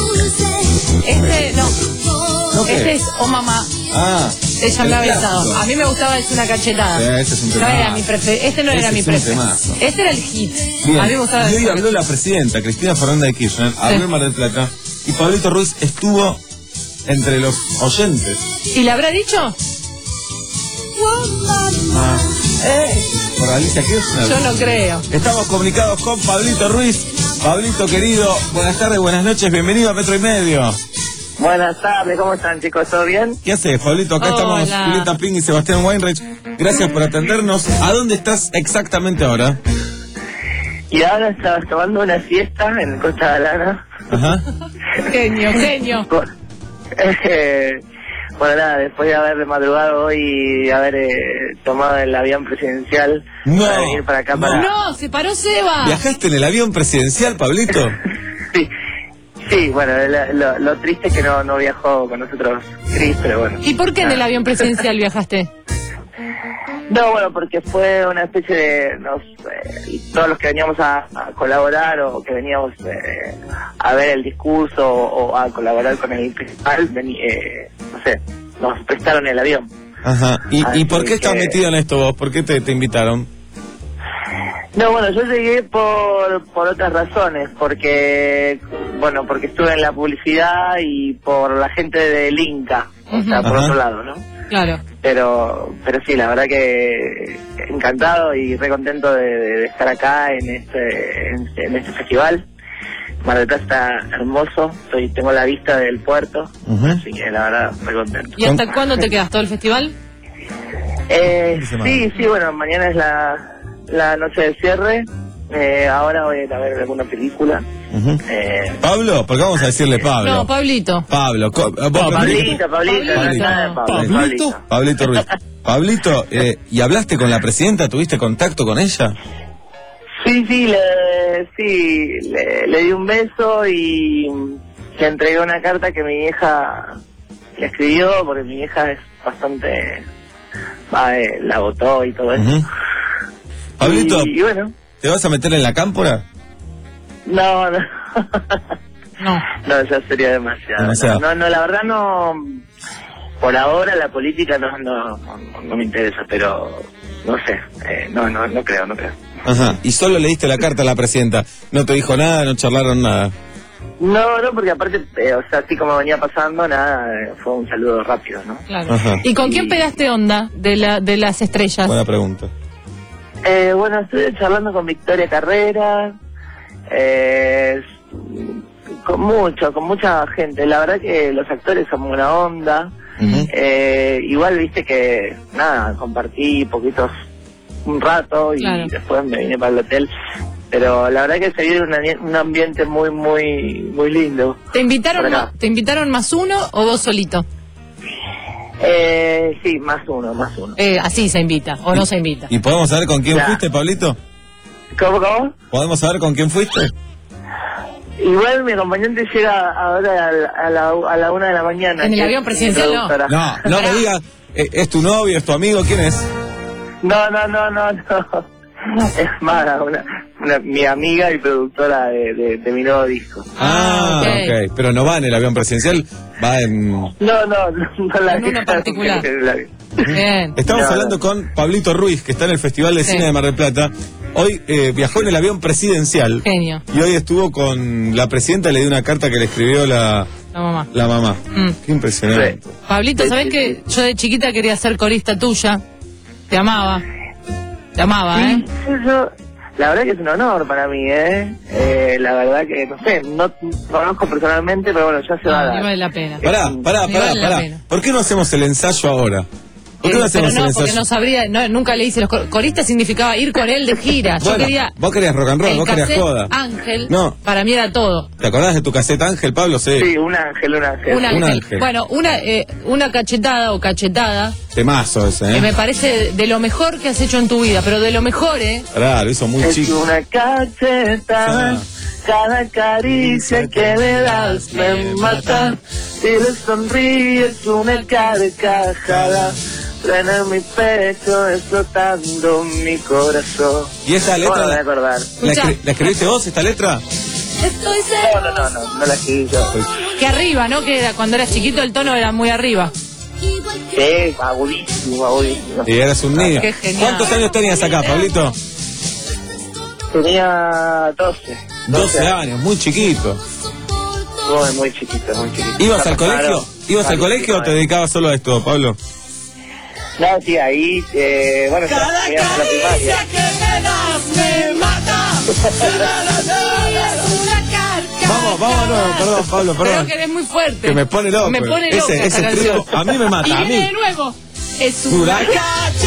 Este, no. ¿No qué? Este es Oh Mamá. Ah, Ella el me ha clásico. besado. A mí me gustaba Es una cachetada. Sí, ese es un No temazo. era mi prefe- Este no Ese era mi es un preferido. temazo. Este era el hit. Bien. A mí me gustaba Y hoy eso. habló la presidenta, Cristina Fernández de Kirchner, habló en Mar del Plata, y Pablito Ruiz estuvo entre los oyentes. ¿Y le habrá dicho? Ah, Por Alicia Kirchner. Yo no creo. Estamos comunicados con Pablito Ruiz. Pablito querido, buenas tardes, buenas noches, bienvenido a Metro y Medio. Buenas tardes, ¿cómo están, chicos? ¿Todo bien? ¿Qué haces, Pablito? Acá Hola. estamos Julieta Ping y Sebastián Weinreich. Gracias por atendernos. ¿A dónde estás exactamente ahora? Y ahora estaba tomando una siesta en Costa de Lana. Ajá. Genio, genio. Eh, bueno, nada, después de haber madrugado hoy y haber eh, tomado el avión presidencial No. para venir para acá para... No, se paró Seba. ¿Viajaste en el avión presidencial, Pablito? Sí, sí, bueno, lo, lo, lo triste es que no, no viajó con nosotros Cris, pero bueno. ¿Y por qué en el avión presidencial viajaste? No, bueno, porque fue una especie de... Nos, eh, todos los que veníamos a, a colaborar o que veníamos eh, a ver el discurso o, o a colaborar con el festival, vení, eh, no sé, nos prestaron el avión. Ajá. ¿Y, Así ¿y por qué estás que- metido en esto vos? ¿Por qué te, te invitaron? No, bueno, yo llegué por, por otras razones, porque, bueno, porque estuve en la publicidad y por la gente del Inca, o sea, por Ajá. otro lado, ¿no? Claro. Pero, pero sí, la verdad que encantado y re contento de, de- de estar acá en este, en, este- en este festival. Mar del Plata está hermoso, estoy, tengo la vista del puerto, así que la verdad, re contento. ¿Y hasta cuándo te quedas? ¿Todo el festival? Eh, semana. sí, sí, bueno, mañana es la, la noche de cierre, eh, ahora voy a ir a ver alguna película. Eh, ¿Pablo? Porque vamos a decirle Pablo. No, Pablito. Pablo. co- vos- Pablito, Pablito, no hay nada de Pablo, Pablito. Pablito Ruiz. Pablito, eh, ¿y hablaste con la presidenta? ¿Tuviste contacto con ella? Sí, sí, le, sí, le, le di un beso y le entregué una carta que mi vieja le escribió, porque mi vieja es bastante... va, eh, la votó y todo eso. Ujú. Pablito, Y, y bueno, ¿te vas a meter en la cámpora? no, no. No. No, ya sería demasiado. Demasiado. No, no, la verdad no... Por ahora la política no, no, no, no me interesa, pero no sé, eh, no, no, no creo, no creo. Ajá. Y solo le diste la carta a la presidenta. No te dijo nada, no charlaron nada. No, no, porque aparte, eh, o sea, así como venía pasando, nada, eh, fue un saludo rápido, ¿no? Claro. Ajá. ¿Y con quién pegaste onda de, la, de las estrellas? Buena pregunta. Eh, bueno, estuve charlando con Victoria Carrera, eh, con mucho, con mucha gente. La verdad que los actores son buena onda. Eh, igual viste que, nada, compartí poquitos, un rato y Claro. después me vine para el hotel. Pero la verdad que se vive un, ambi- un ambiente muy, muy, muy lindo. ¿Te invitaron, Por acá. ma- ¿Te invitaron más uno o vos solito? Eh, sí, más uno, más uno. Eh, así se invita, o no se invita. ¿Y podemos saber con quién Ya. fuiste, Pablito? ¿Cómo, cómo? ¿Podemos saber con quién fuiste? Igual mi acompañante llega ahora a la, a la, a la una de la mañana. En el que avión es presidencial, mi no. productora. No, no me digas, eh, ¿es tu novio, es tu amigo? ¿Quién es? No, no, no, no, no. Es Mara, una, una- mi amiga y productora de, de, de mi nuevo disco. Ah, ok. Pero no va en el avión presidencial, va en... No, no, no, no la En uno particular. Bien. Estamos No, hablando con Pablito Ruiz, que está en el Festival de Sí. Cine de Mar del Plata. Hoy eh, viajó en el avión presidencial Genio. y hoy estuvo con la presidenta, le dio una carta que le escribió la, La mamá. la mamá. Mm. Qué impresionante. Pablito, ¿sabés que yo de chiquita quería ser corista tuya? Te amaba. Te amaba, ¿eh? Sí, yo, la verdad que es un honor para mí, ¿eh? eh la verdad que, no sé, no conozco personalmente, pero bueno, ya se va a No, dar. ni vale la pena. Pará, pará, Ni pará, vale la pará. pena. ¿Por qué no hacemos el ensayo ahora? ¿Por qué Eh, no hacemos pero no, el porque ensayo? no sabría, no, nunca le hice los cor- corista significaba ir con él de gira. Yo Bueno, quería vos querías rock and roll, el vos querías cassette joda. Ángel, No. para mí era todo. ¿Te acordás de tu cassette Ángel, Pablo? Sí. Sí, un ángel, un ángel. Un ángel. Un ángel. Bueno, una eh, una cachetada o cachetada Temazo ese, que ¿eh? me parece de lo mejor que has hecho en tu vida, pero de lo mejor, ¿eh? Pará, lo hizo muy Es chico. una cachetada, Ah. cada caricia que le das me mata. Si le sonríes una carcajada, truena mi pecho explotando mi corazón. ¿Y esa letra Bueno, me voy a la, acordar. la, escri- la escribiste vos, esta letra? Estoy No, no, no, no, no la escribí yo. Que arriba, ¿no? Que era- cuando eras chiquito el tono era muy arriba. Sí, agudísimo, agudísimo. Y eras un niño. Qué genial. ¿Cuántos años tenías acá, Pablito? Tenía doce. doce años, muy chiquito. Muy, muy chiquito, muy chiquito. ¿Ibas al Claro, colegio? ¿Ibas al claro, colegio o te dedicabas solo a esto, Pablo? No, sí, ahí, eh, bueno, Cada ya, ya en la primaria. que me das me mata. Vamos, vamos, no, perdón, Pablo, Creo perdón. que eres muy fuerte. Que me pone loco. Me pone Ese- loca ese esta trío canción. a mí me mata, Y a viene mí. de nuevo. Es una Huracán.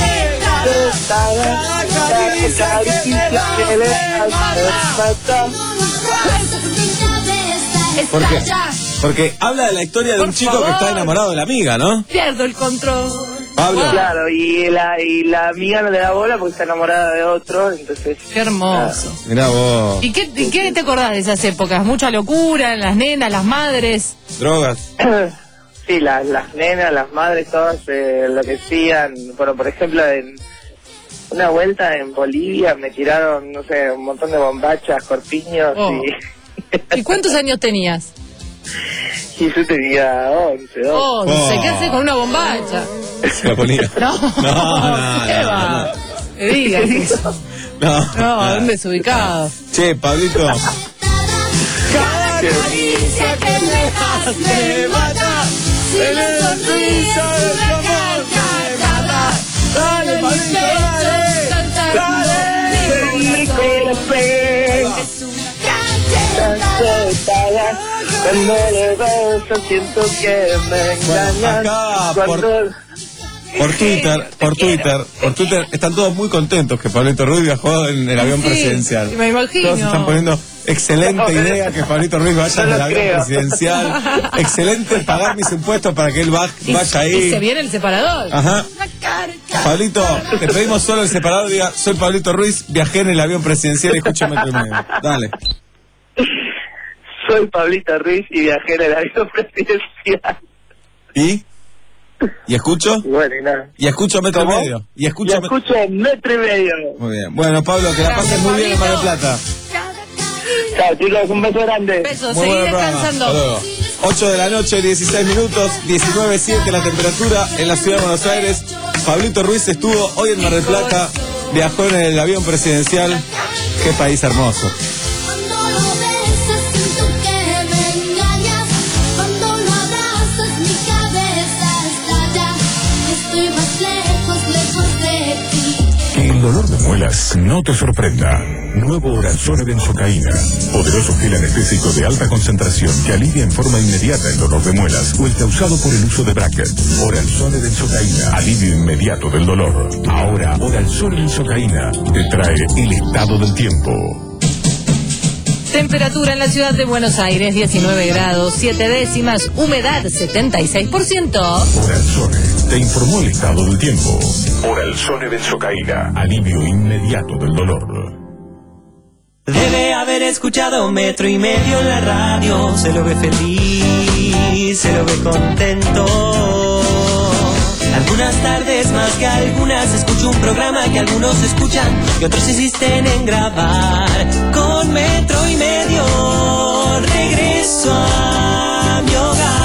Cada caricia que me das me mata. Porque, Estalla. porque habla de la historia de Por un chico favor. que está enamorado de la amiga, ¿no? Pierdo el control. Pablo. Claro, y la, y la amiga no le da bola porque está enamorada de otro, entonces... Qué hermoso. Mirá vos. ¿Y qué, y qué te acordás de esas épocas? Mucha locura, las nenas, las madres. Drogas. Sí, las, las nenas, las madres, todas eh, lo que hacían. Bueno, por ejemplo, en una vuelta en Bolivia me tiraron, no sé, un montón de bombachas, corpiños Oh. y, ¿Y cuántos años tenías? y yo tenía once, doce. once. Oh. ¿Qué haces con una bombacha? Se la ponía. No, no, ¿qué no, va? Me digas eso. No, No, un desubicado. Che, Pablito. Cada caricia que me das me mata. Si la sonrisa de tu amor me mata. Dale, mi pecho, dale, En mi corazón, cachetada. Cuando le beso siento que me engañan. Acá, por- Cuando... Por Twitter, por Twitter, por Twitter, están todos muy contentos que Pablito Ruiz viajó en el avión Sí, presidencial. me imagino. Todos están poniendo excelente No, idea que Pablito Ruiz vaya no en el lo avión creo. presidencial. Excelente pagar mis impuestos para que él va- Y- vaya Y se ahí. viene el separador. Ajá. Pablito, te pedimos solo el separador, diga, soy Pablito Ruiz, viajé en el avión presidencial y escúchame primero. Dale. Soy Pablito Ruiz y viajé en el avión presidencial. ¿Y? ¿Y escucho? Y bueno, y nada. ¿Y escucho metro y ¿Cómo? medio? ¿Y Y escucho? escucho metro y medio. Muy bien. Bueno, Pablo, que la pases muy bien en Mar del Plata. Chao, chicos, un beso grande. Besos, Muy seguí buen programa. descansando. Hasta luego. ocho de la noche, dieciséis minutos, diecinueve siete la temperatura en la ciudad de Buenos Aires. Pablito Ruiz estuvo hoy en Mar del Plata, viajó en el avión presidencial. Qué país hermoso. Cuando lo besas siento que me engañas. Cuando lo abrazas mi cabeza estalla. Estoy más lejos, lejos de ti. Que el dolor de muelas no te sorprenda. Nuevo Oralzone Benzocaína. Poderoso gel anestésico de alta concentración que alivia en forma inmediata el dolor de muelas o el causado por el uso de bracket. Oralzone Benzocaína. Alivio inmediato del dolor. Ahora Oralzone Benzocaína te trae el estado del tiempo. Temperatura en la ciudad de Buenos Aires, diecinueve grados, siete décimas, humedad setenta y seis por ciento. Oralzone te informó el estado del tiempo. Oralzone Benzocaína. Alivio inmediato del dolor. Debe haber escuchado metro y medio en la radio. Se lo ve feliz, se lo ve contento. Algunas tardes más que algunas escucho un programa que algunos escuchan y otros insisten en grabar. Con metro y medio regreso a mi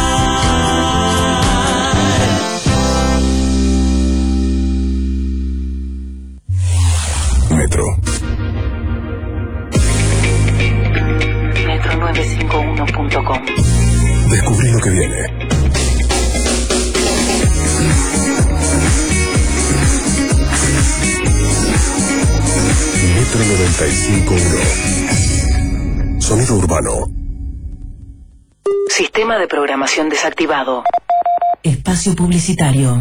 hogar. Metro. metro novecientos cincuenta y uno punto com. Descubrí lo que viene. Metro noventa y cinco punto uno. Sonido urbano. Sistema de programación desactivado. Espacio publicitario.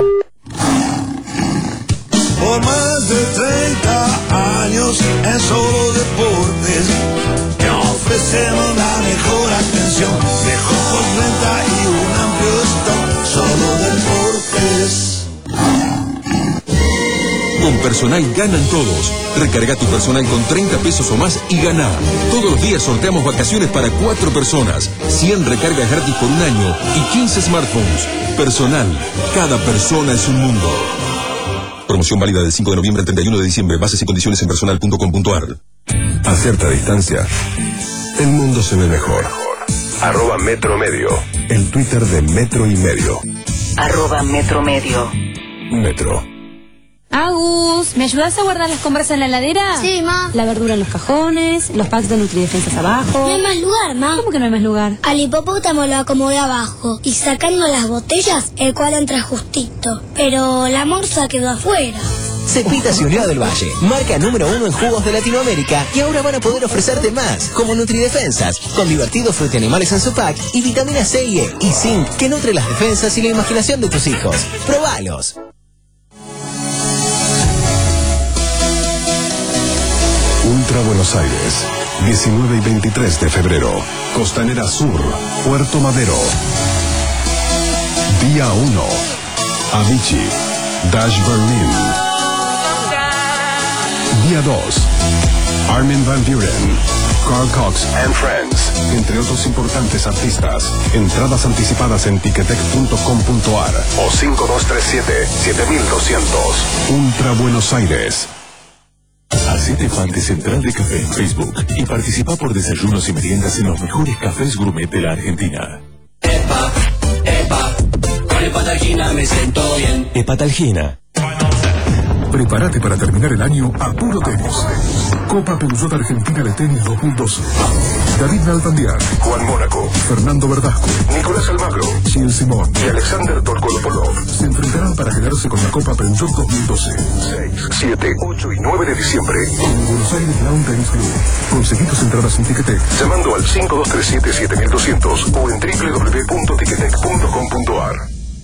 Por más de treinta años en Solo Deportes te ofrecemos la mejor atención, mejor renta y un amplio stock. Solo Deportes. Con Personal ganan todos. Recarga tu Personal con treinta pesos o más y gana. Todos los días sorteamos vacaciones para cuatro personas, cien recargas gratis por un año y quince smartphones. Personal, cada persona es un mundo. Promoción válida del cinco de noviembre al treinta y uno de diciembre. Bases y condiciones en personal punto com punto ar. A cierta distancia, el mundo se ve mejor. Arroba Metro Medio. El Twitter de Metro y Medio. Arroba Metro Medio. Metro. Agus, ¿me ayudas a guardar las compras en la heladera? Sí, ma. La verdura en los cajones, los packs de Nutridefensas abajo. No hay más lugar, ma. ¿Cómo que no hay más lugar? Al hipopótamo lo acomodé abajo y sacando las botellas, el cual entra justito. Pero la morsa quedó afuera. Cepitas y Unidad del Valle, marca número uno en jugos de Latinoamérica, y ahora van a poder ofrecerte más, como Nutridefensas, con divertidos fruti-animales en su pack y vitamina C y E y zinc que nutre las defensas y la imaginación de tus hijos. ¡Probalos! Ultra Buenos Aires, diecinueve y veintitrés de febrero. Costanera Sur, Puerto Madero. Día uno, Avicii, Dash Berlin. Día dos, Armin van Buren, Carl Cox and Friends, entre otros importantes artistas. Entradas anticipadas en ticketek punto com punto ar o cinco dos tres siete, siete dos cero cero. Ultra Buenos Aires. Hacete fan de Central de Café en Facebook y participa por desayunos y meriendas en los mejores cafés gourmet de la Argentina. Epa, epa, con Hepatalgina me siento bien. Hepatalgina. Prepárate para terminar el año a puro tenis. Copa Peugeot Argentina de Tenis dos mil doce. David Nalbandián, Juan Mónaco, Fernando Verdasco, Nicolás Almagro, Gil Simón y Alexander Torkolopolov se enfrentarán para quedarse con la Copa Peugeot dos mil doce. seis, siete, ocho y nueve de diciembre. En Buenos Aires Lawn Tennis Club. Conseguí tus entradas en Ticketek. Llamando al cinco dos tres siete, siete dos cero cero o en doble u doble u doble u punto ticketek punto com punto ar.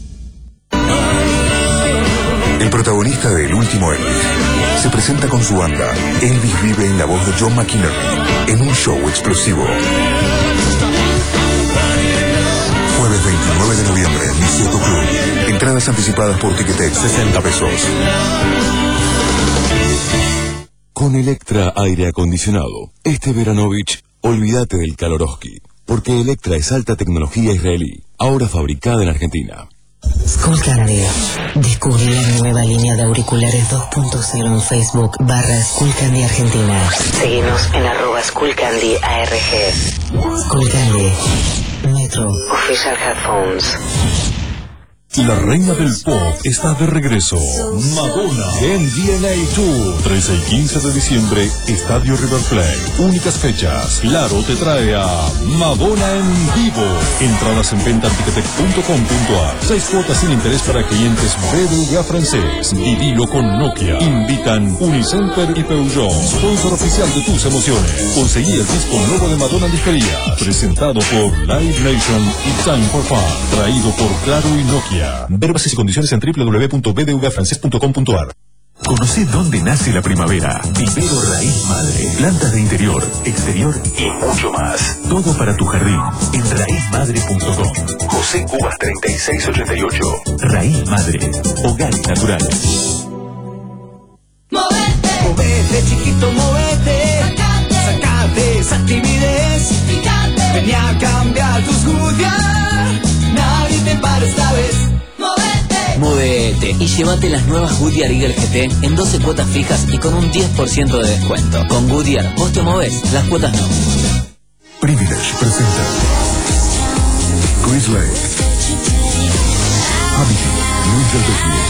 El protagonista de El Último Elvis se presenta con su banda. Elvis vive en la voz de John McInerney en un show explosivo. Jueves veintinueve de noviembre en Niceto Club. Entradas anticipadas por Ticketek, sesenta pesos. Con Electra Aire Acondicionado, este Veranovich, olvídate del Kaloroski, porque Electra es alta tecnología israelí, ahora fabricada en Argentina. Skullcandy. Descubrí la nueva línea de auriculares dos punto cero en Facebook barra Skullcandy Argentina. Seguimos en arroba Skullcandy A R G. Skullcandy. Metro. Official Headphones. La reina del pop está de regreso. Madonna en D N A Tour. trece y quince de diciembre, Estadio River Plate. Únicas fechas. Claro te trae a Madonna en vivo. Entradas en venta en ticketek punto com punto ar. Seis cuotas sin interés para clientes B B V A francés. Vivilo con Nokia. Invitan Unicenter y Peugeot. Sponsor oficial de tus emociones. Conseguí el disco nuevo de Madonna en disquería. Presentado por Live Nation y Time for Fun. Traído por Claro y Nokia. Ver bases y condiciones en doble u doble u doble u punto b d v a francés punto com punto ar. Conoce dónde nace la primavera. Vivero Raíz Madre. Plantas de interior, exterior y mucho más. Todo para tu jardín en raíz madre punto com. José Cubas treinta y seis ochenta y ocho. Raíz Madre. Hogares naturales. Movete, movete, chiquito, movete. Sacate, sacate esa timidez. Fíjate, ven a cambiar tus Goodyear. Nadie te para esta vez. Movete, movete y llévate las nuevas Goodyear Eagle G T en doce cuotas fijas y con un diez por ciento de descuento. Con Goodyear, vos te movés, las cuotas no. Privilege presenta Chris Lake, Avicii, Luis del Vecchio.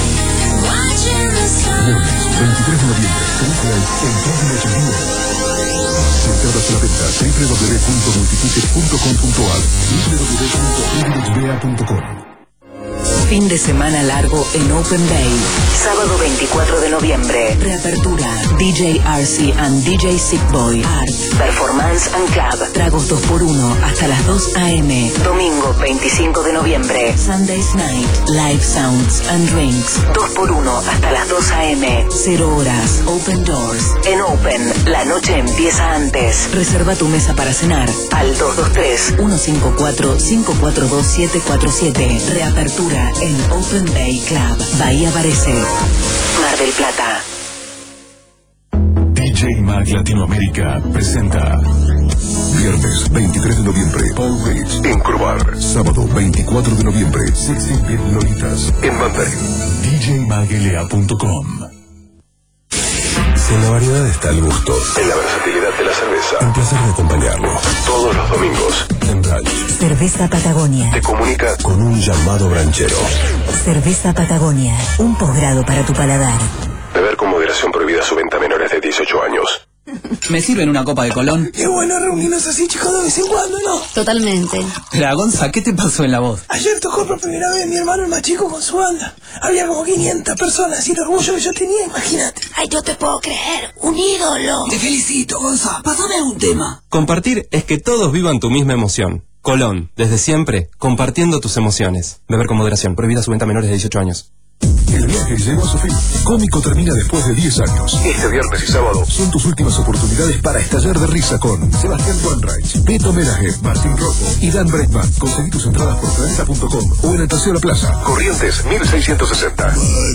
Viernes, veintitrés de noviembre, Chris Lake en Privilege Video. Entradas a la venta, doble u doble u doble u punto multiticket punto com punto ar, doble u doble u doble u punto privilege v a punto com. Fin de semana largo en Open Bay. Sábado veinticuatro de noviembre. Reapertura. D J R C and D J Sick Boy. Art. Performance and Club. Tragos dos por uno hasta las dos a eme. Domingo veinticinco de noviembre. Sunday's Night. Live Sounds and Drinks. dos por uno hasta las dos a eme. Cero horas. Open Doors. En Open, la noche empieza antes. Reserva tu mesa para cenar al dos dos tres, uno cinco cuatro, cinco cuatro dos, siete cuatro siete. Reapertura en Open Bay Club, Bahía Varese, Mar del Plata. D J Mag Latinoamérica presenta Viernes veintitrés de noviembre, Paul Reeds en Crobar. Sábado veinticuatro de noviembre, Sexy Pit Lolitas en Mandarín. D J mag L A punto com. Si en la variedad está el gusto, en la versatilidad de la cerveza cerveza. El placer de acompañarlo. Todos los domingos. En Brunch. Cerveza Patagonia. Te comunica con un llamado branchero. Cerveza Patagonia. Un posgrado para tu paladar. Beber con moderación, prohibida su venta a menores de dieciocho años. ¿Me sirven una copa de Colón? Qué bueno reunirnos así, chicos, de vez en cuando, ¿no? Totalmente. La Gonza, ¿qué te pasó en la voz? Ayer tocó por primera vez mi hermano el más chico con su banda. Había como quinientas personas y el orgullo que yo tenía, imagínate. Ay, no te puedo creer. Un ídolo. Te felicito, Gonza. Pásame un tema. Compartir es que todos vivan tu misma emoción. Colón, desde siempre, compartiendo tus emociones. Beber con moderación, prohibida su venta a menores de dieciocho años. El viaje llegó a su fin. Cómico termina después de diez años. Este viernes y sábado son tus últimas oportunidades para estallar de risa con Sebastián Wanreich, Beto Menaje, Martín Rocco y Dan Breitman. Conseguí tus entradas por planeta punto com o en el Paseo La Plaza. Corrientes mil seiscientos sesenta.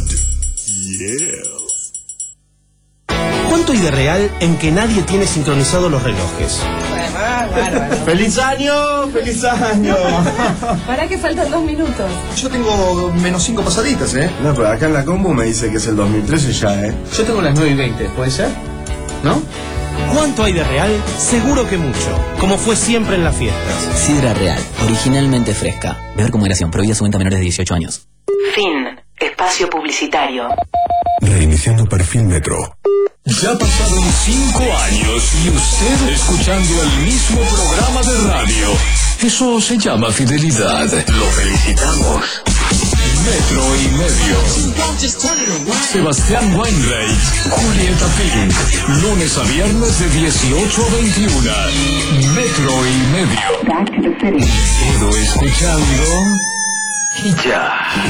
¿Cuánto hay de real en que nadie tiene sincronizados los relojes? ¡Feliz año! ¡Feliz año! ¿Para que faltan dos minutos? Yo tengo menos cinco pasaditas, ¿eh? No, pero acá en la combo me dice que es el dos mil trece ya, ¿eh? Yo tengo las nueve y veinte, ¿puede ser? ¿No? ¿Cuánto hay de real? Seguro que mucho, como fue siempre en las fiestas. Sidra Real, originalmente fresca. Beber con moderación, prohibida su venta a menores de dieciocho años. Fin. Espacio publicitario. Reiniciando perfil Metro. Ya pasaron cinco años y usted escuchando el mismo programa de radio. Eso se llama fidelidad. Lo felicitamos. Metro y medio. Sebastián Weinreich, Julieta Pink. Lunes a viernes de dieciocho a veintiuno. Metro y medio. Quedo escuchando. Y ya.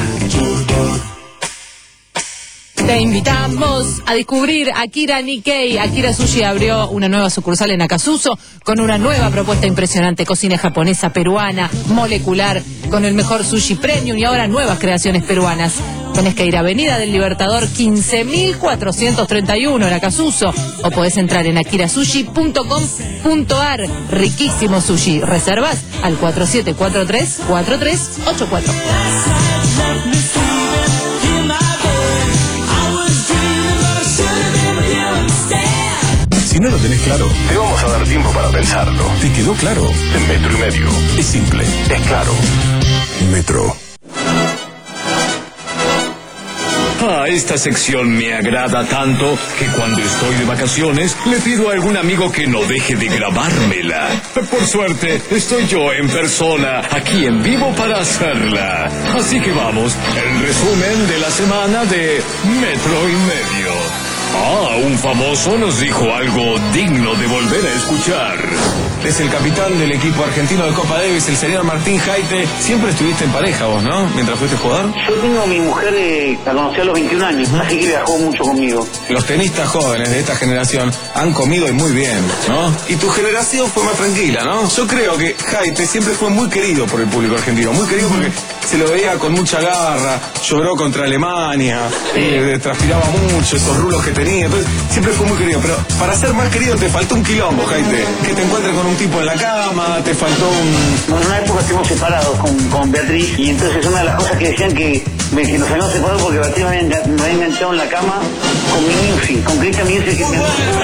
Te invitamos a descubrir Akira Nikkei. Akira Sushi abrió una nueva sucursal en Acasuso con una nueva propuesta impresionante: cocina japonesa, peruana, molecular, con el mejor sushi premium y ahora nuevas creaciones peruanas. Tenés que ir a Avenida del Libertador quince mil cuatrocientos treinta y uno en Acasuso o podés entrar en akira sushi punto com punto ar. Riquísimo sushi. Reservas al cuatro siete cuatro tres cuatro tres ocho cuatro. Si no lo tenés claro, te vamos a dar tiempo para pensarlo. ¿Te quedó claro? En Metro y medio. Es simple, es claro. Metro. Ah, esta sección me agrada tanto que cuando estoy de vacaciones le pido a algún amigo que no deje de grabármela. Por suerte, estoy yo en persona, aquí en vivo para hacerla. Así que vamos, el resumen de la semana de Metro y medio. Ah, un famoso nos dijo algo digno de volver a escuchar. Es el capitán del equipo argentino de Copa Davis, el señor Martín Jaite. Siempre estuviste en pareja vos, ¿no? Mientras fuiste jugador. Yo tengo a mi mujer, eh, la conocí a los veintiún años, ¿Mm? así que viajó mucho conmigo. Los tenistas jóvenes de esta generación han comido y muy bien, ¿no? Y tu generación fue más tranquila, ¿no? Yo creo que Jaite siempre fue muy querido por el público argentino, muy querido porque se lo veía con mucha garra, lloró contra Alemania, eh, transpiraba mucho, esos rulos que tenía, entonces siempre fue muy querido. Pero para ser más querido te faltó un quilombo, Jaite, que te encuentres con un tipo en la cama, te faltó un... En una época estuvimos separados con, con Beatriz y entonces una de las cosas que decían que, me, que nos habíamos separado porque Beatriz me había, me había enganchado en la cama con mi music, con Cristian Music. Que me...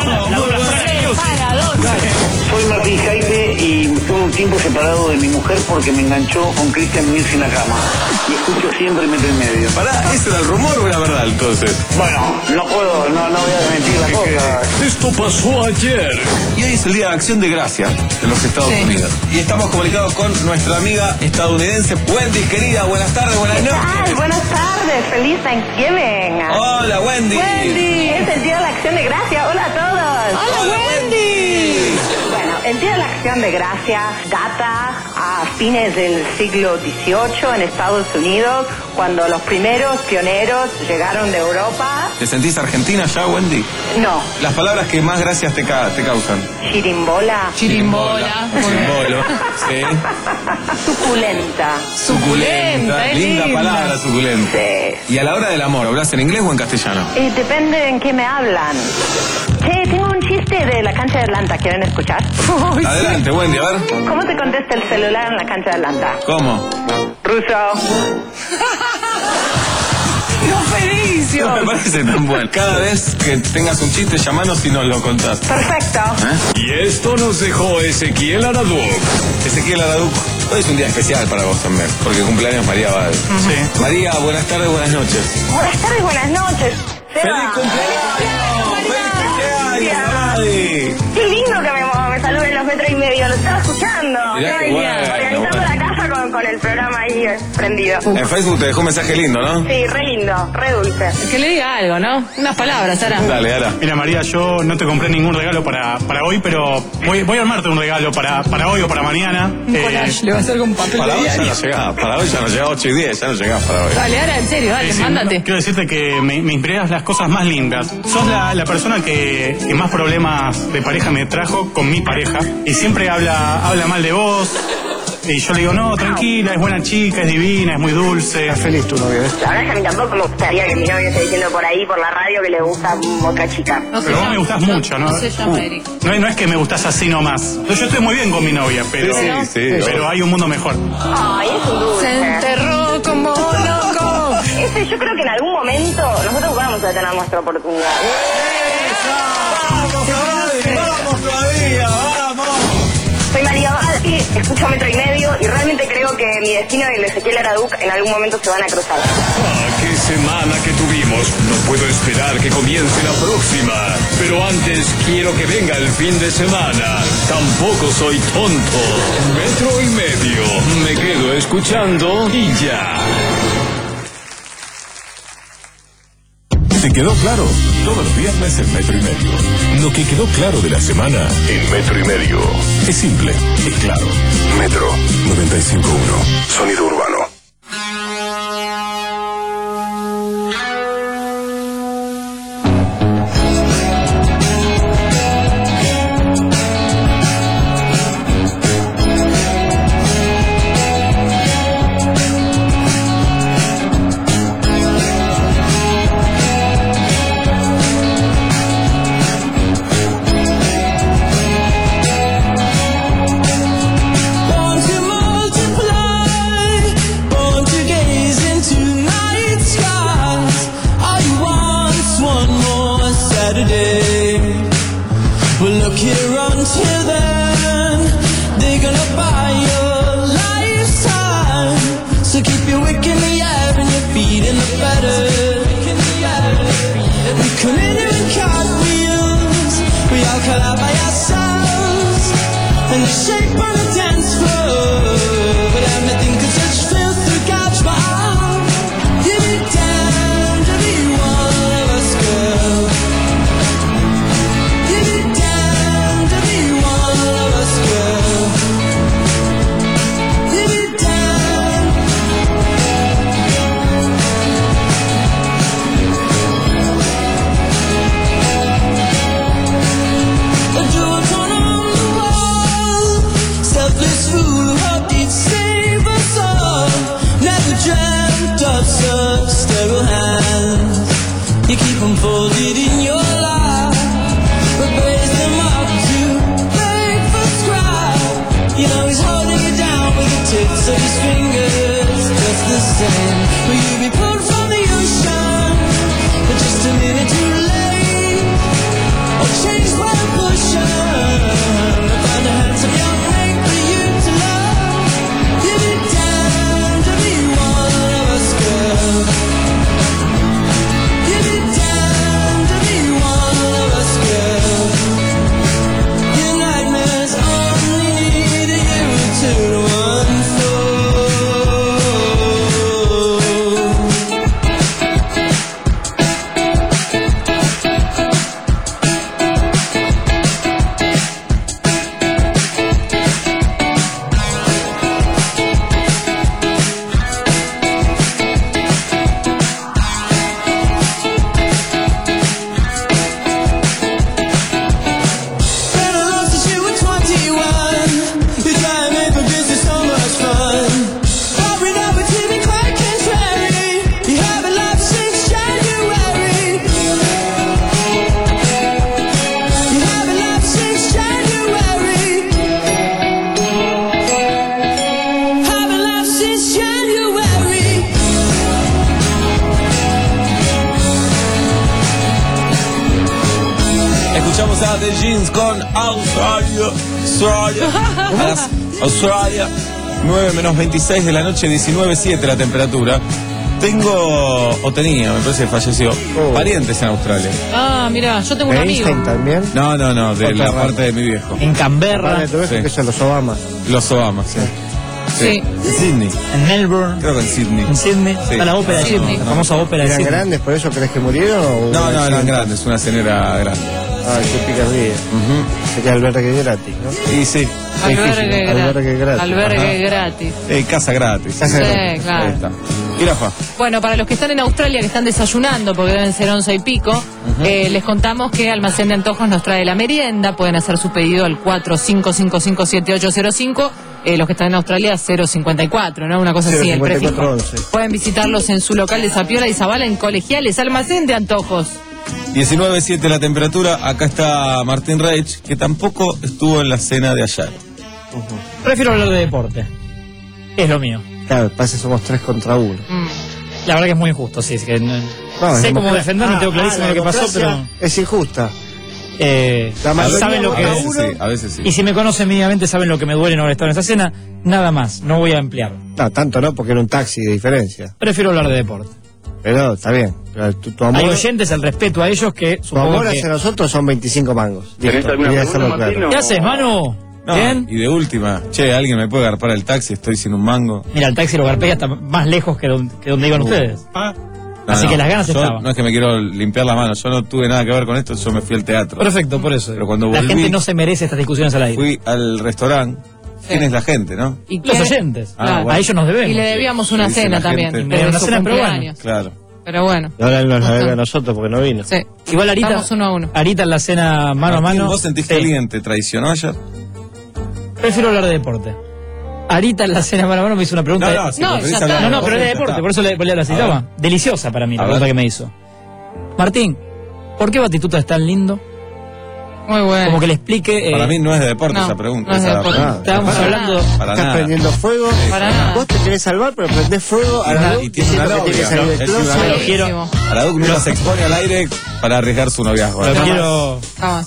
Soy Martín Jaite y estuve un tiempo separado de mi mujer porque me enganchó con Cristian Music en la cama. Y escucho siempre Metro y medio. Pará, ¿ese era el rumor o la verdad entonces? Bueno, no puedo, no, no voy a desmentir la cosa. Esto pasó ayer. Y hoy es el Día de Acción de Gracia en los Estados sí. Unidos. Y estamos comunicados con nuestra amiga estadounidense, Wendy, querida. Buenas tardes, buenas noches. Ay, buenas tardes, feliz Thanksgiving. Hola, Wendy. Wendy. Es el Día de la Acción de Gracia. Hola a todos. Hola, Hola Wendy. Bueno, el Día de la Acción de Gracia data a fines del siglo dieciocho en Estados Unidos, cuando los primeros pioneros llegaron de Europa. ¿Te sentís argentina ya, Wendy? No. Las palabras que más gracias te, ca te causan. Chirimbola. Chirimbola. Chirimbolo. Sí. Suculenta. Suculenta. Linda linda. palabra, suculenta. Sí. ¿Y a la hora del amor, hablas en inglés o en castellano? Eh, depende en qué me hablan. Che, tengo un chiste de la cancha de Atlanta. ¿Quieren escuchar? Uy, Adelante, sí. Wendy, a ver. ¿Cómo te contesta el celular en la cancha de Atlanta? ¿Cómo? Ruso. ¡No feliz! buenísimo. No me parece tan bueno. Cada vez que tengas un chiste, llamanos y nos lo contás. Perfecto. ¿Eh? Y esto nos dejó Ezequiel Araduc. Ezequiel Araduc, hoy es un día especial para vos también, porque cumpleaños María Bade. Sí. María, buenas tardes, buenas noches. Buenas tardes, buenas noches. ¡Feliz cumpleaños! ¡Feliz cumpleaños! Qué lindo que me, me saluden los metros y medio, lo estaba escuchando. Mirá Qué qué bueno. bueno, Organizando bueno. la casa con, con el programa ahí eh, prendido. En Facebook te dejó un mensaje lindo, ¿no? Sí, re lindo, re dulce. Que le diga algo, ¿no? Unas palabras, Sara. Dale, Ara. Mira, María, yo no te compré ningún regalo para, para hoy, pero voy, voy a armarte un regalo para, para hoy o para mañana. Un Eh, collage, le va a hacer con papel Para de hoy ya diario. no llegás, para hoy ya no llegás, ocho y diez, ya no llegás para hoy. Dale, Ara, en serio, dale, Sí, sí, mándate. no, quiero decirte que me, me inspiras las cosas más lindas. Sos la, la persona que, que más problemas de pareja me trajo con mi pareja. Y siempre habla, habla mal de vos. Y yo le digo, no, tranquila, es buena chica, es divina, es muy dulce. Es feliz tu novia, ¿eh? La verdad es que a mí tampoco me gustaría que mi novio esté diciendo por ahí, por la radio, que le gusta otra chica. No se Pero vos llama- me gustás mucho, ¿no? No se llama Uh, Eric. no, es- no es que me gustás así nomás. Yo estoy muy bien con mi novia, pero, Sí, sí, sí, pero hay un mundo mejor. Ay, es un dulce. Se enterró como loco. Ese, yo creo que en algún momento nosotros vamos a tener nuestra oportunidad. ¡Vamos todavía, vamos! Soy María Bade, escucho Metro y Medio y realmente creo que mi destino y el de Ezequiel Araduc en algún momento se van a cruzar. Ah, qué semana que tuvimos. No puedo esperar que comience la próxima. Pero antes quiero que venga el fin de semana. Tampoco soy tonto. Metro y Medio. Me quedo escuchando y ya. ¿Te quedó claro? Todos los viernes en Metro y Medio. Lo que quedó claro de la semana En Metro y Medio. es simple, es claro. Metro noventa y cinco punto uno. Sonido urbano. Born to multiply, born to gaze into night skies. All you want's one more Saturday. Well, look here until then, they're gonna buy your lifetime. So keep your wick in the air and your feet in the feather. We come in in cartwheels, we all collide by ourselves. And the shape on the dance floor, but everything could such filthy catch my eye. You'd be damned to be one of us, girl. You'd be damned to be one of us, girl. You'd be damned. A jewel torn on the wall, selfless fool, hope he'd save us all. Never dreamt of such sterile hands. You keep them folded in your lap, but raise them up to beg for scrap. You know he's holding you down with the tips of his fingers, just the same. Will you be pulled from the ocean, but just a minute too late? Or changed by a pushing, find a handsome young mate for you to love. You'd be damned to be one of us, girl. You'd be damned to be Escuchamos a The Jeans con Australia. Australia. A las Australia. nueve menos veintiséis de la noche, diecinueve siete la temperatura. Tengo, o tenía, me parece que falleció, oh. parientes en Australia. Ah, mira, yo tengo un amigo. ¿También? No, no, no, de la rama. parte de mi viejo. En Canberra. Sí. Que son los Obama. Los Obama, sí. Sí. sí. En Sydney. En Melbourne. Creo que en Sydney. En Sydney. Sí. Está la ópera de Sydney. La famosa ópera de ¿Eran Sydney. grandes, por eso crees que murieron? O No, no, eran grandes, una señora grande. Ah, qué picardía. Uh-huh. Sería albergue gratis, ¿no? Y sí. Albergue, albergue gratis. Albergue gratis. Eh, casa gratis. Casa sí, gratis. Claro. Ahí está. Y Rafa. Bueno, para los que están en Australia, que están desayunando, porque deben ser once y pico, uh-huh. eh, les contamos que Almacén de Antojos nos trae la merienda. Pueden hacer su pedido al cuatro cinco cinco cinco siete ocho cero cinco. Eh, los que están en Australia, cero cincuenta y cuatro, ¿no? Una cosa así, el prefijo. Pueden visitarlos en su local de Zapiola y Zabala en Colegiales. Almacén de Antojos. diecinueve siete la temperatura. Acá está Martín Reich, que tampoco estuvo en la cena de ayer. Uh-huh. Prefiero hablar de deporte. Es lo mío. Claro, pasa somos tres contra uno. Mm. La verdad que es muy injusto, sí. Es que no, no, sé es cómo democracia. defenderme, ah, tengo clarísimo ah, lo que pasó, pero... Es injusta. Eh, saben lo que a veces sí, a veces sí. Y si me conocen mínimamente saben lo que me duele no haber estado en esa cena. Nada más, no voy a ampliar. No, tanto no, porque era un taxi de diferencia. Prefiero hablar de deporte. Pero está bien. Pero tu, tu amor, hay oyentes, el respeto a ellos que tu amor que... hacia nosotros son veinticinco mangos. ¿Tenés alguna pregunta, claro. ¿Qué haces, Manu? No, ¿Bien? Y de última, che, ¿alguien me puede garpar el taxi? Estoy sin un mango. Mira, el taxi lo garpé hasta más lejos que donde, que donde iban uh. ustedes. Ah. No, Así no, que las ganas yo, estaban. No es que me quiero limpiar la mano, yo no tuve nada que ver con esto, yo me fui al teatro. Perfecto, por eso. Pero cuando la volví, gente no se merece estas discusiones al aire. Fui al restaurante. ¿Quién sí. es la gente, no? ¿Y los oyentes. Ah, claro. bueno. A ellos nos debemos. Y le debíamos una sí, cena también. Pero una cena peruana. Claro. Pero bueno. Y ahora él nos la debe a nosotros porque no vino. Sí. Igual Arita. Estamos uno a uno. Arita en la cena mano Martín, a mano. ¿Vos sentís sí. que alguien te traicionó ayer? Prefiero hablar de deporte. Arita en la cena mano a mano me hizo una pregunta. No, no, si no, no, no, no, pero es de deporte, por eso le, le la citaba. Deliciosa para mí la pregunta que me hizo. Martín, ¿por qué Batistuta es tan lindo? Muy bueno. Como que le explique. Eh, para mí no es de deporte no, esa pregunta. No es de esa deporte. la... Estábamos para hablando. Nada. Para Estás nada. prendiendo fuego. Para nada. Vos te querés salvar, pero prendés fuego a la y tiene una novia. Que ¿no? del Una lo quiero. a la Duc nunca se expone al aire para arriesgar su noviazgo. Lo ¿no? quiero. Vamos.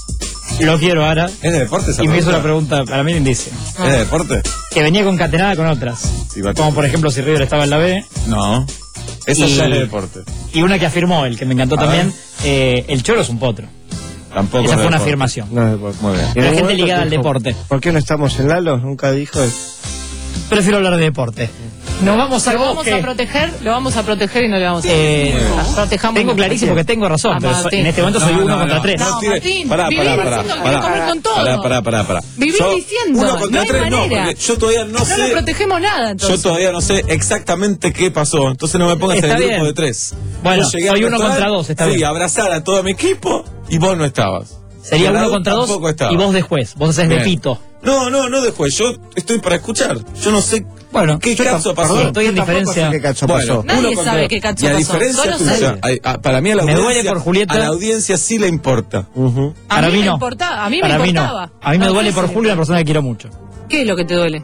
Lo quiero ahora. ¿Es de deporte esa Y me hizo pregunta? una pregunta, para mí indicio. ¿Es de deporte? Que venía concatenada con otras. Sí, como por ejemplo si River estaba en la B. No. Esa y, ya es de deporte. Y una que afirmó, el que me encantó a también, eh, el Cholo es un potro. Tampoco. Esa es fue una deporte. afirmación. No es deporte. Muy bien. La gente ligada al deporte. ¿Por qué no estamos en Lalo? Nunca dijo eso. Prefiero hablar de deporte. Nos vamos al Lo vamos bosque. a proteger, lo vamos a proteger y no le vamos a Eh, protejamos. tengo clarísimo que tengo razón, Ah, pero Martín. en este momento soy No, uno no, contra no. tres. No, tire- Martín, pará, vivís pará, diciendo pará, que pará. querés comer con todo. Pará, pará, pará, pará. Vivís Yo, diciendo, uno contra no hay tres, no, manera. porque yo todavía no, No sé. le protegemos nada, entonces. Yo todavía no sé exactamente qué pasó, entonces no me pongas Está en el bien. grupo de tres. Bueno, Yo llegué soy al uno restaurante, contra dos, está fui bien. a abrazar a todo mi equipo y vos no estabas. Sería Y la uno Duc contra dos tampoco estaba. y vos de juez. Vos haces de Bien. pito. No, no, no de juez, yo estoy para escuchar. Yo no sé Bueno, qué yo caso tam- pasó. perdón, estoy en yo tampoco diferencia. sé qué caso Bueno, pasó. Nadie uno contra sabe dos. qué cacho Y a pasó, diferencia solo tuya, sabe. a- a- para mí a la Me audiencia, duele por Julieta. a la audiencia sí le importa. Uh-huh. A Para mí mí me no. importaba, a mí Para me mí no. importaba. A mí me No, duele no por sé. Julio, una persona que quiero mucho. ¿Qué es lo que te duele?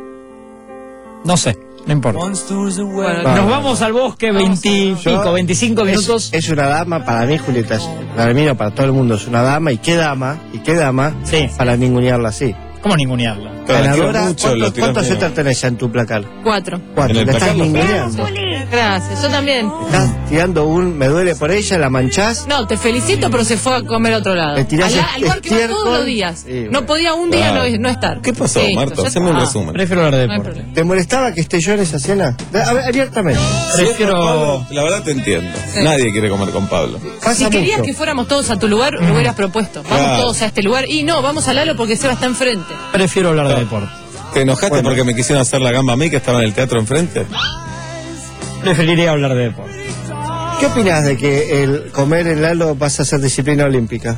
No sé, no importa. Bueno, Nos vamos al bosque, veinticinco, Yo- veinticinco minutos. Es, es una dama, para mí, Julieta, es, para mí no, para todo el mundo es una dama. ¿Y qué dama? ¿Y qué dama? Sí. Para ningunearla así. ¿Cómo ningunearla? Pero la quiero Ganadora, mucho, ¿cuántos, lo tirás ¿cuántos bien. setas tenés ya en tu placar? cuatro. Cuatro. En el Le estás placar los ninguneando. Gracias, yo también. Estás tirando un me duele por ella, la manchás. No, te felicito, pero se fue a comer a otro lado. Le tirás Al, al lugar que va estiércol. todos los días. Sí, No bueno. podía un día Claro. no, no estar. ¿Qué pasó, Sí, Marta? ya- Haceme un Ah, resumen. Prefiero hablar de No hay deporte. problema. ¿Te molestaba que esté yo en esa cena? A ver, abiertamente. Prefiero. Pablo, la verdad te entiendo. Sí. Nadie quiere comer con Pablo. Pasa Si querías mucho. que fuéramos todos a tu lugar, lo hubieras propuesto. Vamos Claro. todos a este lugar. Y no, vamos a Lalo porque Seba está enfrente. Prefiero hablar de deporte. ¿Te enojaste Bueno. porque me quisieron hacer la gamba a mí que estaba en el teatro enfrente? Preferiría hablar de deporte. ¿Qué opinas de que el comer en Lalo pasa a ser disciplina olímpica?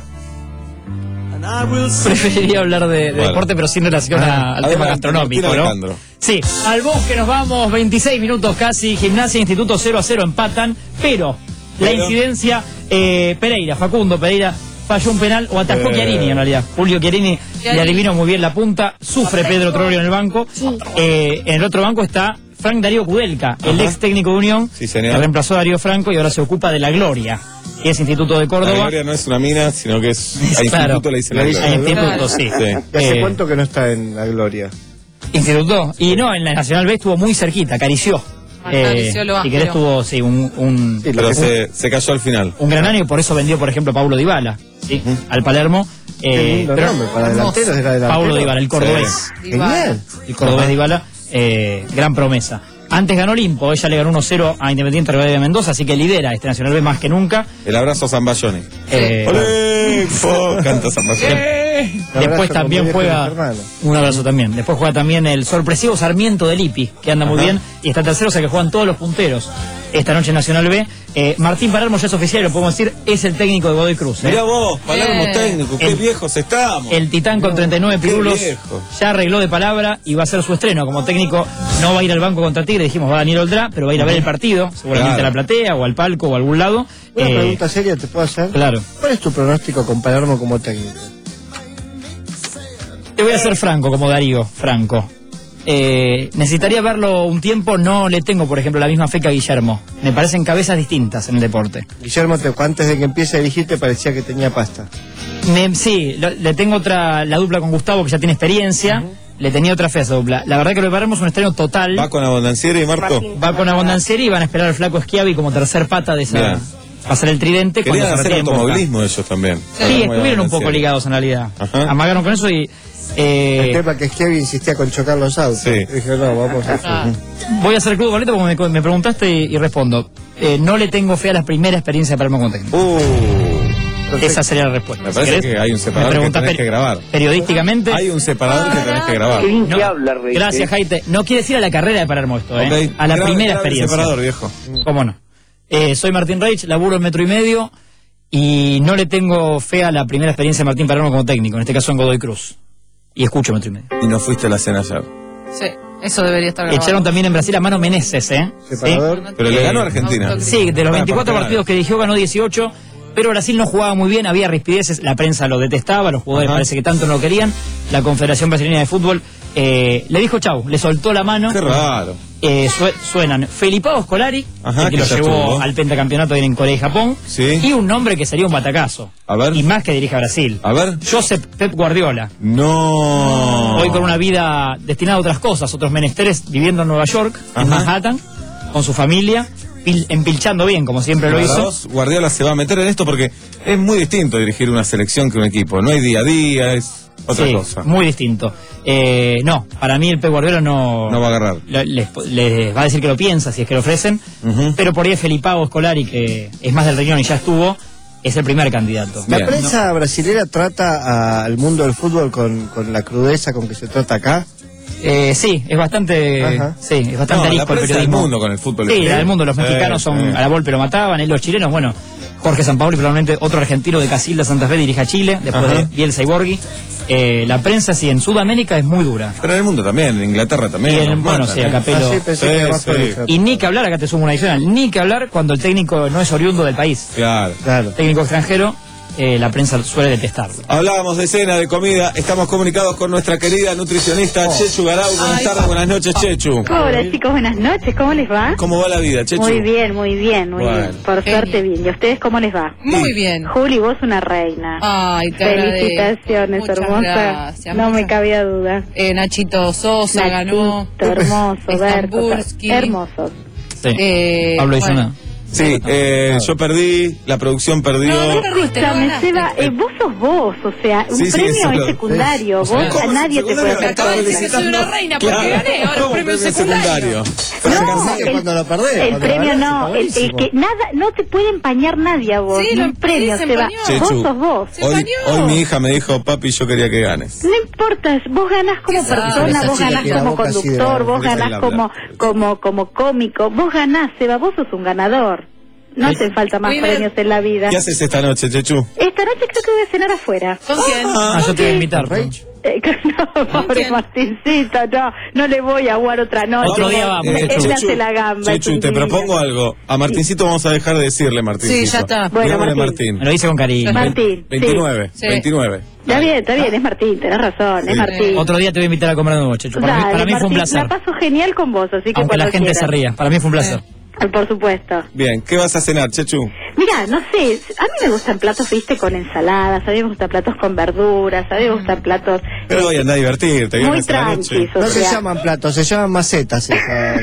Preferiría hablar de, de Bueno. deporte, pero sin relación a- al Adelante, tema gastronómico, Martín ¿no? Alejandro. Sí, al bosque nos vamos, veintiséis minutos casi, Gimnasia e Instituto cero a cero empatan, pero la Pero- incidencia, eh, Pereira, Facundo Pereira falló un penal, o atajó Eh. Chiarini en realidad. Julio Chiarini le adivinó muy bien la punta, sufre Pedro Troglio en el banco, eh, en el otro banco está Frank Darío Kudelka, el Ajá. ex técnico de Unión, Sí, señor. que reemplazó a Darío Franco y ahora se ocupa de la Gloria, que es Instituto de La Córdoba. Gloria no es una mina, sino que es. A Claro. instituto le dicen la A Gloria. instituto, sí. ¿Y hace Eh, cuánto que no está en la gloria? Instituto. Y no, en la Nacional B estuvo muy cerquita, acarició. Acarició lo y que él áspero. estuvo, sí, un, un, Pero un- se, se cayó al final. un gran año y por eso vendió, por ejemplo, a Paulo Dybala, ¿sí? Al Palermo. Qué Eh, lindo pero- nombre, para delanteros era delantero. Paulo Dybala, el cordobés. Sí. Genial. El cordobés Dybala, eh, gran promesa. Antes ganó Olimpo, ella le ganó uno cero a Independiente Rivadavia de Mendoza, así que lidera este Nacional B más que nunca. El abrazo a Zambayoni. Eh, ¡Olé! Canta Zambayoni. Después también juega. Un abrazo también. Después juega también el sorpresivo Sarmiento del Ipi, que anda muy Ajá. bien. Y está tercero, o sea que juegan todos los punteros. Esta noche en Nacional B. Eh, Martín Palermo ya es oficial, lo podemos decir, es el técnico de Godoy Cruz. ¿eh? Mirá vos, Palermo Eh. técnico, qué El- viejos estamos. El Titán con treinta y nueve Qué pirulos viejo. ya arregló de palabra y va a ser su estreno como técnico. No va a ir al banco contra Tigre, dijimos va Daniel Oldrá, pero va a ir a ver el partido, seguramente Claro. a la platea o al palco o a algún lado. Una Eh, pregunta seria te puedo hacer. Claro. ¿Cuál es tu pronóstico con Palermo como técnico? Te voy a ser franco, como Darío, franco. Eh, necesitaría verlo un tiempo, no le tengo, por ejemplo, la misma fe que a Guillermo. Me parecen cabezas distintas en el deporte. Guillermo, te, antes de que empiece a dirigir, te parecía que tenía pasta. Me- sí, lo- le tengo otra, la dupla con Gustavo, que ya tiene experiencia. Le tenía otra fe a esa dupla. La verdad que lo preparamos un estreno total. ¿Va con Abondancieri y Marco? Va con Abondancieri y van a esperar al flaco Schiavi como tercer pata de esa. Bien. Pasar el tridente cuando Querían se hacer retire en Boca. automovilismo ellos también. Sí, estuvieron un poco ligados en realidad. Ajá. Amagaron con eso y. eh, El tema que Kevin insistía con chocar los autos. Sí. Dije, no, vamos a hacer. Voy a hacer club boleto porque me, me preguntaste y, y respondo. Eh, no le tengo fe a la primera experiencia de Palermo como técnico. Esa sería la respuesta. Me Si parece querés, que hay un me separador que preguntás tenés per- que grabar. Periodísticamente. Hay un separador que tenés que grabar. No, gracias, Jaite. No quiere decir a la carrera de Palermo esto, ¿eh? Ok, A la grave, primera grave el experiencia. separador, viejo. ¿Cómo no? Eh, soy Martín Reich, laburo en Metro y Medio y no le tengo fe a la primera experiencia de Martín Palermo como técnico, en este caso en Godoy Cruz. Y escucho Metro y Medio. Y no fuiste a la cena ayer. Sí, eso debería estar grabado. Echaron también en Brasil a Mano Meneses, ¿eh? Separador. Pero le Eh, ganó a Argentina. Sí, de los Ah, veinticuatro por partidos que dirigió ganó dieciocho, pero Brasil no jugaba muy bien, había rispideces, la prensa lo detestaba, los jugadores Ajá. parece que tanto no lo querían, la Confederación Brasileña de Fútbol eh, le dijo chau, le soltó la mano. Qué raro. Eh, su- suenan Felipao Scolari, Ajá, el que que lo ya llevó estuvo. al pentacampeonato en Corea y Japón, Sí. y un nombre que sería un batacazo, A ver. y más que dirige a Brasil. A ver. Josep Pep Guardiola. No. Hoy con una vida destinada a otras cosas, otros menesteres, viviendo en Nueva York, en Ajá. Manhattan, con su familia, pil- empilchando bien, como siempre lo Para hizo. vos, Guardiola se va a meter en esto porque es muy distinto dirigir una selección que un equipo. No hay día a día, es otra Sí, cosa. muy distinto. Eh, no, para mí el Pep Guardiola no... No va a agarrar. le- Les, les va a decir que lo piensa si es que lo ofrecen, Ujú. pero por ahí Felipao Scolari, que es más del riñón y ya estuvo, es el primer candidato. La Bien. prensa brasilera trata al mundo del fútbol con, con la crudeza con que se trata acá. Eh, sí, es bastante, Ajá. sí, es bastante No, la arisco el prensa del periodismo. mundo con el fútbol. Sí, la del mundo, los Sí, mexicanos son, sí. a la Volpe lo mataban, y los chilenos, bueno, Jorge Sampaoli, probablemente otro argentino de Casilda Santa Fe, dirige a Chile, después Ajá. de Bielsa y Borghi. Eh, la prensa, sí, en Sudamérica es muy dura. Pero en el mundo también, en Inglaterra también. Y en- nos bueno, matan, sí, ¿eh? acá Pelo- Ah, sí, pensé que era más Sí, prolífero. Y ni que hablar, acá te sumo una adicional, ni que hablar cuando el técnico no es oriundo del país. Claro. Claro. Técnico extranjero, eh, la prensa suele detestarlo. Hablábamos de cena, de comida. Estamos comunicados con nuestra querida nutricionista Chechu Garau. Buenas Ay, tardes, buenas noches, Chechu. Hola chicos, buenas noches, ¿cómo les va? ¿Cómo va la vida, Chechu? Muy bien, muy bien, muy Bueno. bien. Por Genio. suerte bien. ¿Y a ustedes cómo les va? Muy bien. Juli, vos una reina. Ay, te agradezco. Felicitaciones, Muchas hermosa. gracias, no me muchas- cabía duda. Eh, Nachito Sosa Nachito, ganó. hermoso, Berto, Stambursky. hermosos. Sí. Eh, Pablo hizo bueno. nada. Sí, eh, yo perdí, la producción perdió. No, no perdiste, no Escúchame, ganaste. Seba, eh, vos sos vos, o sea, un Sí, sí, premio eso es lo- secundario. O sea, Vos, ¿cómo a es nadie te puede secundario? hacer Acabas de decir que cosas. soy una reina porque Claro. gané, ahora ¿Cómo un premio secundario. No, que el, cuando lo perdés, el cuando premio lo ganás, no, es el, el buenísimo. que nada, no te puede empañar nadie a vos, Sí, ni lo- un premio, sí, se Seba. empañó. Vos Chechu, sos vos. Se hoy, empañó. hoy mi hija me dijo, papi, yo quería que ganes. No importa, vos ganás como ¿Qué sabes? persona, Esa vos chica ganás que la como boca así de conductor, la- vos déjala ganás hablar. como, como, como cómico, vos ganás, Seba, vos sos un ganador. No Sí. te falta más Muy bien. premios en la vida. ¿Qué haces esta noche, Chechu? Esta noche creo que voy a cenar afuera. ¿Con quién? Ah, yo te voy a invitar. Reich. Eh, no, pobre Martincito, no, no le voy a aguar otra noche. Otro día vamos. Él Chechu. me hace la gamba. Chechu, es te un propongo algo. A Martincito vamos a dejar de decirle Martincito. Sí, ya está. Bueno, Digámosle Martín. Martín. Me lo dice con cariño. Martín, veintinueve, sí. veintinueve. Está bien, está bien, es Martín, tenés razón, es Martín. Otro día te voy a invitar a comer de nuevo, Chechu. Para, Dale, mí, para mí fue un Martín, placer. La paso genial con vos, así que Aunque la cuando gente quieras. se ría. Para mí fue un placer. Ah, por supuesto. Bien, ¿qué vas a cenar, Chechu? Mira, no sé, a mí me gustan platos, viste, con ensaladas, a mí me gustan platos con verduras, a mí me gustan platos... Pero voy a andar a divertirte, Muy viernes a la noche. tranquis, o No se sea. llaman platos, se llaman macetas. esa.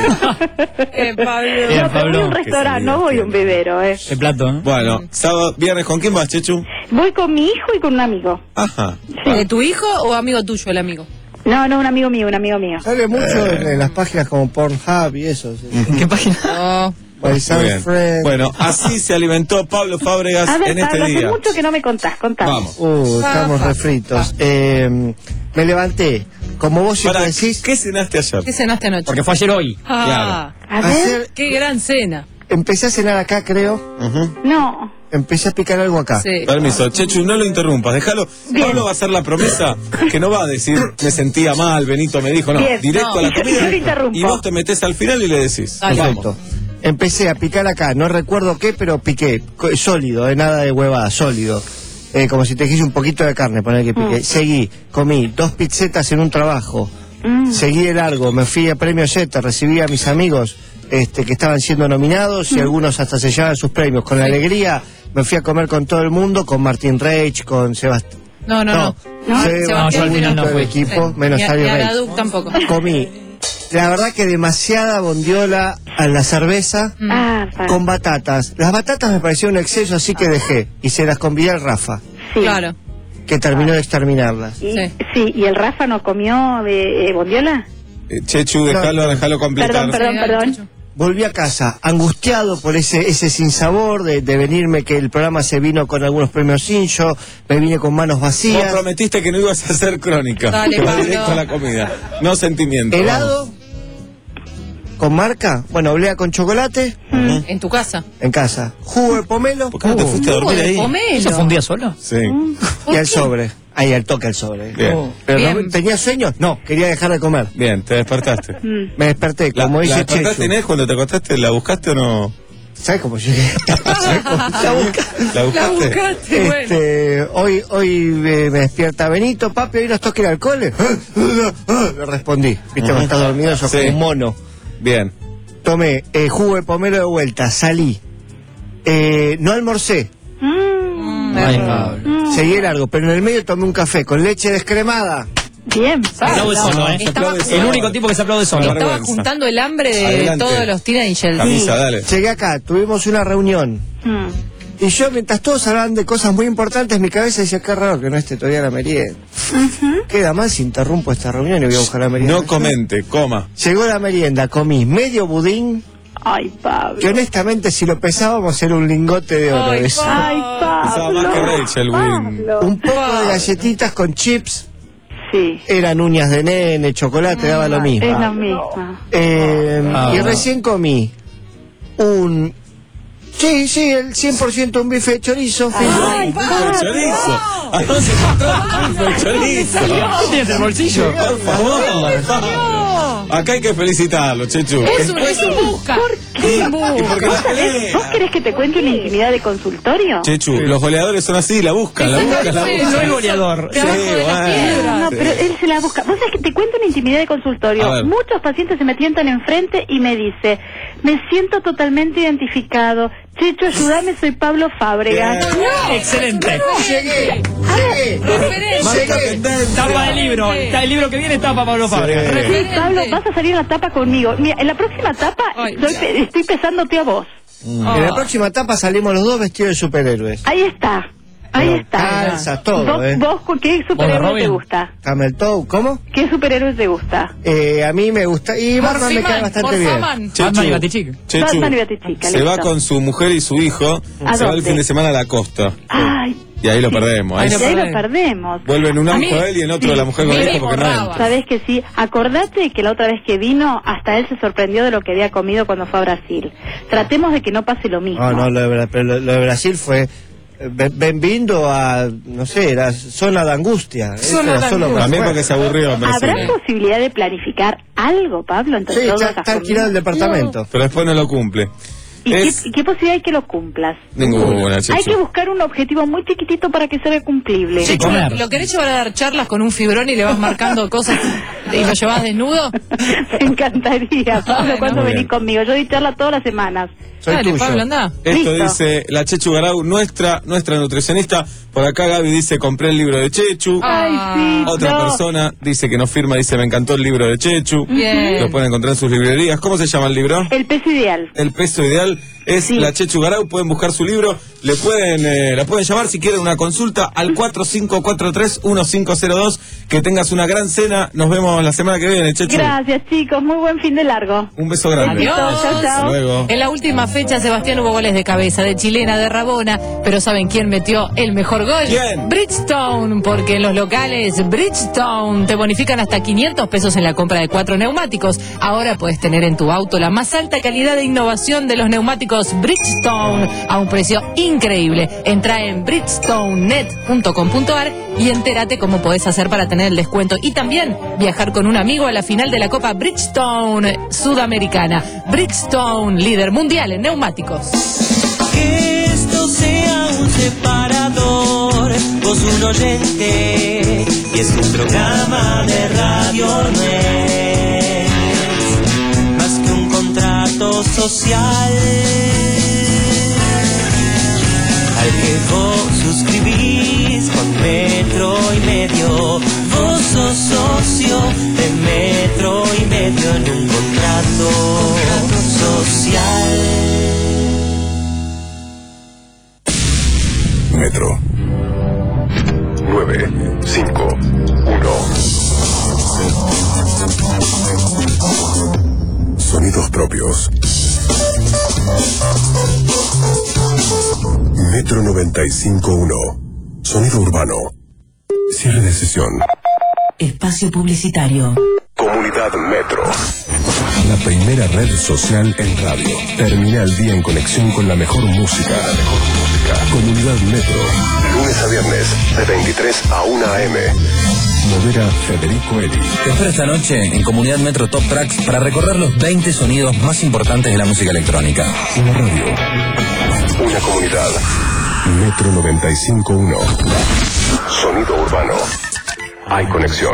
Eh, Pablo. Bien, No, pero voy a un Pablo. restaurante, no voy a un vivero, eh. El plato, ¿eh? Bueno, sábado, viernes, ¿con quién vas, Chechu? Voy con mi hijo y con un amigo. Ajá. ¿De tu hijo o amigo tuyo el amigo? No, no, un amigo mío, un amigo mío. Sale mucho en, en las páginas como Pornhub y eso. sí. ¿En qué página? Oh. My Muy Son's bien. Friend. Bueno, así se alimentó Pablo Fábregas A ver, en este Pablo, hace día. mucho que no me contás, contame. Vamos. Uh, estamos refritos. Eh, me levanté. Como vos siempre Para, decís, ¿qué cenaste ayer? ¿Qué cenaste anoche? Porque fue ayer hoy. Ah, A ver, ayer qué gran cena. empecé a cenar acá, creo. Ujú. no. Empecé a picar algo acá. Sí. Permiso, Chechu, no lo interrumpas, déjalo. Bien. Pablo va a hacer la promesa que no va a decir me sentía mal, Benito me dijo, no, Bien, directo no, a la yo- comida. yo lo interrumpo. Y vos te metés al final y le decís. Dale. Vamos. Perfecto. Empecé a picar acá, no recuerdo qué, pero piqué. Co- Sólido, eh, nada de huevada, sólido. Eh, como si te dijese un poquito de carne, poner que piqué. Mm. Seguí, comí dos pizzetas en un trabajo. Mm. Seguí de largo, me fui a Premio Z, recibí a mis amigos este, que estaban siendo nominados y Mm. algunos hasta se llevaban sus premios. Con alegría me fui a comer con todo el mundo, con Martín Reich, con Sebastián. No, no, no. No, Seba, no, yo al final no todo el fui. equipo, menos Ni a- Ari ni a Reich. Araduc tampoco. Comí, la verdad que demasiada bondiola a la cerveza Ah, pa- con batatas. Las batatas me parecieron un exceso, así que dejé. Y se las convidé al Rafa, sí. Claro. que terminó de exterminarlas. Y, Sí. sí, ¿y el Rafa no comió de eh, bondiola? Eh, Chechu, déjalo, déjalo completar. Perdón, perdón, Sí, perdón. Chechu. Volví a casa, angustiado por ese ese sinsabor de, de venirme, que el programa se vino con algunos premios Sincho, me vine con manos Vos vacías. prometiste que no ibas a hacer crónica. Dale, que vas Pablo. directo a la comida. No sentimiento. Helado, con marca, bueno, oblea con chocolate, Vamos. En tu casa. en casa. Jugo de pomelo ¿Por qué no te fuiste a Jugo dormir de ahí? pomelo. ¿Eso fue un día solo? Sí. y al sobre. Ahí al toque al sobre. Bien. Pero Bien. no- ¿tenía sueño? No, quería dejar de comer. Bien, te despertaste. Mm. Me desperté, ¿La, como la dice despertaste, Chechu. Inés, cuando te acostaste? ¿La buscaste o no? ¿Sabes cómo llegué? ¿Sabes cómo? La busca- ¿La La buscaste? buscaste, bueno. Este, hoy hoy eh, me despierta Benito, papi, hoy nos toca ir al cole. Le respondí, viste, cuando estás dormido, sos Sí. como un mono. Bien. Tomé eh, jugo de pomelo de vuelta, salí. Eh, no almorcé, Mm. Ay, Pablo. seguí largo, pero en el medio tomé un café con leche descremada. Bien, Aplaude Pablo. solo, ¿eh? Estaba- El único tipo que se aplaude solo. Estaba vergüenza. juntando el hambre de Adelante. todos los Teen Angels. Camisa, dale. Llegué acá, tuvimos una reunión. Mm. Y yo, mientras todos hablaban de cosas muy importantes, mi cabeza decía, qué raro que no esté todavía la merienda. Queda mal si interrumpo esta reunión y voy a buscar la merienda. No comente, coma. Llegó la merienda, comí medio budín, Ay, Pablo. que honestamente si lo pesábamos era un lingote de oro. Ay, eso. Pablo. Ay, Pablo. Pesaba más que Rachel, Win. Pablo. Un poco de galletitas con chips, Sí. eran uñas de nene, chocolate, daba lo Es mismo. lo mismo. Eh, Ah. y recién comí un... Sí, sí, el cien por ciento un bife de chorizo. Ay, El Pablo. chorizo. ¿A dónde se encontró el chorizo? ¿Qué tienes el bolsillo? Por favor. Acá hay que felicitarlo, Chechu. Es un, es un busca. ¿Y Un busca. por qué la pelea? ¿Vos querés que te cuente una intimidad de consultorio? Chechu, los goleadores son así, la buscan, la buscan, la Sí, buscan. Soy goleador. Debajo de las bueno. piedras. No, pero él se la busca. Vos sabés que te cuento una intimidad de A consultorio. ver. Muchos pacientes se me tientan enfrente y me dice, me siento totalmente identificado. Checho, ayúdame, soy Pablo Fábregas. Bien. Excelente. Llegué, llegué. Referencia. Llegué. Tapa del libro. Está el libro que viene tapa Pablo Fábregas. Sí, Referente. Pablo, vas a salir en la tapa conmigo. Mira, en la próxima tapa Ay, estoy, pe- estoy pesándote a vos. En la próxima etapa salimos los dos vestidos de superhéroes. Ahí está. Ahí Pero está. calzas, todo, ¿Vos, ¿eh? vos qué superhéroe Robin? te gusta? Camel Toe, ¿cómo? ¿Qué superhéroe te gusta? Eh, a mí me gusta. Y Batman me cae Morphiman, bastante bien. Morphaman. Batman y Batichica. Chechu, Batman y Batichica, se listo. va con su mujer y su hijo, ¿A se va el dónde? fin de semana a la costa. Ay, Y ahí lo perdemos. Ahí Ay, y se- ahí lo perdemos. perdemos. vuelve en un A auto mí- él y en otro la mujer con el Mimi hijo porque no borraba. entra. Sabés que sí, acordate que la otra vez que vino, hasta él se sorprendió de lo que había comido cuando fue a Brasil. Tratemos de que no pase lo mismo. No, no, lo de, Bra- pero lo, lo de Brasil fue Benvindo a, no sé, la zona de angustia. Zona Era de solo angustia. para- También porque se aburrió. me ¿Habrá parece. posibilidad de planificar algo, Pablo, entre Sí, todas está, esas está alquilado el comidas? departamento. Pero después no lo cumple. ¿Y Es qué, y qué posibilidad hay que lo cumplas? ninguna, Hay Chechu. que buscar un objetivo muy chiquitito para que sea cumplible. Chechu, ¿lo querés llevar a dar charlas con un fibrón y le vas marcando cosas y lo llevas desnudo? Me encantaría, Pablo, cuando muy venís bien. conmigo. Yo doy charla todas las semanas. Soy Dale, tuyo. Pablo, anda. Esto Listo. dice la Chechu Garau, nuestra, nuestra nutricionista. Por acá Gaby dice, compré el libro de Chechu. Ay, sí, Otra no. persona dice que nos firma, dice, me encantó el libro de Chechu. Bien. Lo pueden encontrar en sus librerías. ¿Cómo se llama el libro? El peso ideal. El peso ideal es la Chechu Garau. Pueden buscar su libro. Le pueden, eh, la pueden llamar si quieren una consulta al cuatro cinco cuatro tres uno cinco cero dos. Que tengas una gran cena. Nos vemos la semana que viene, Chechu. Gracias, chicos. Muy buen fin de largo. Un beso grande. Adiós. Chao, chao. Hasta luego. En la última fecha, Sebastián hubo goles de cabeza, de chilena, de Rabona, pero ¿saben quién metió el mejor gol? ¿Quién? Bridgestone, porque en los locales Bridgestone te bonifican hasta quinientos pesos en la compra de cuatro neumáticos. Ahora puedes tener en tu auto la más alta calidad de innovación de los neumáticos Bridgestone a un precio increíble. Entra en bridgestone net punto com punto ar y entérate cómo podés hacer para tener el descuento y también viajar con un amigo a la final de la Copa Bridgestone Sudamericana. Bridgestone, líder mundial en neumáticos. Que esto sea un separador, vos un oyente, y es un programa de radio, no es más que un contrato social al que vos suscribís con Metro y Medio. Vos sos socio de Metro y Medio en un contrato social. Metro. nueve, cinco, uno. Sonidos propios. Metro noventa y cinco punto uno. Sonido urbano. Cierre de sesión. Espacio publicitario. Comunidad Metro. La primera red social en radio. Termina el día en conexión con la mejor música. La mejor música. Comunidad Metro. Lunes a viernes, de veintitrés a una a eme. Modera Federico Eli. Te espero esta noche en Comunidad Metro Top Tracks para recorrer los veinte sonidos más importantes de la música electrónica. Una radio. Una comunidad. Metro noventa y cinco punto uno. Sonido urbano. Hay conexión.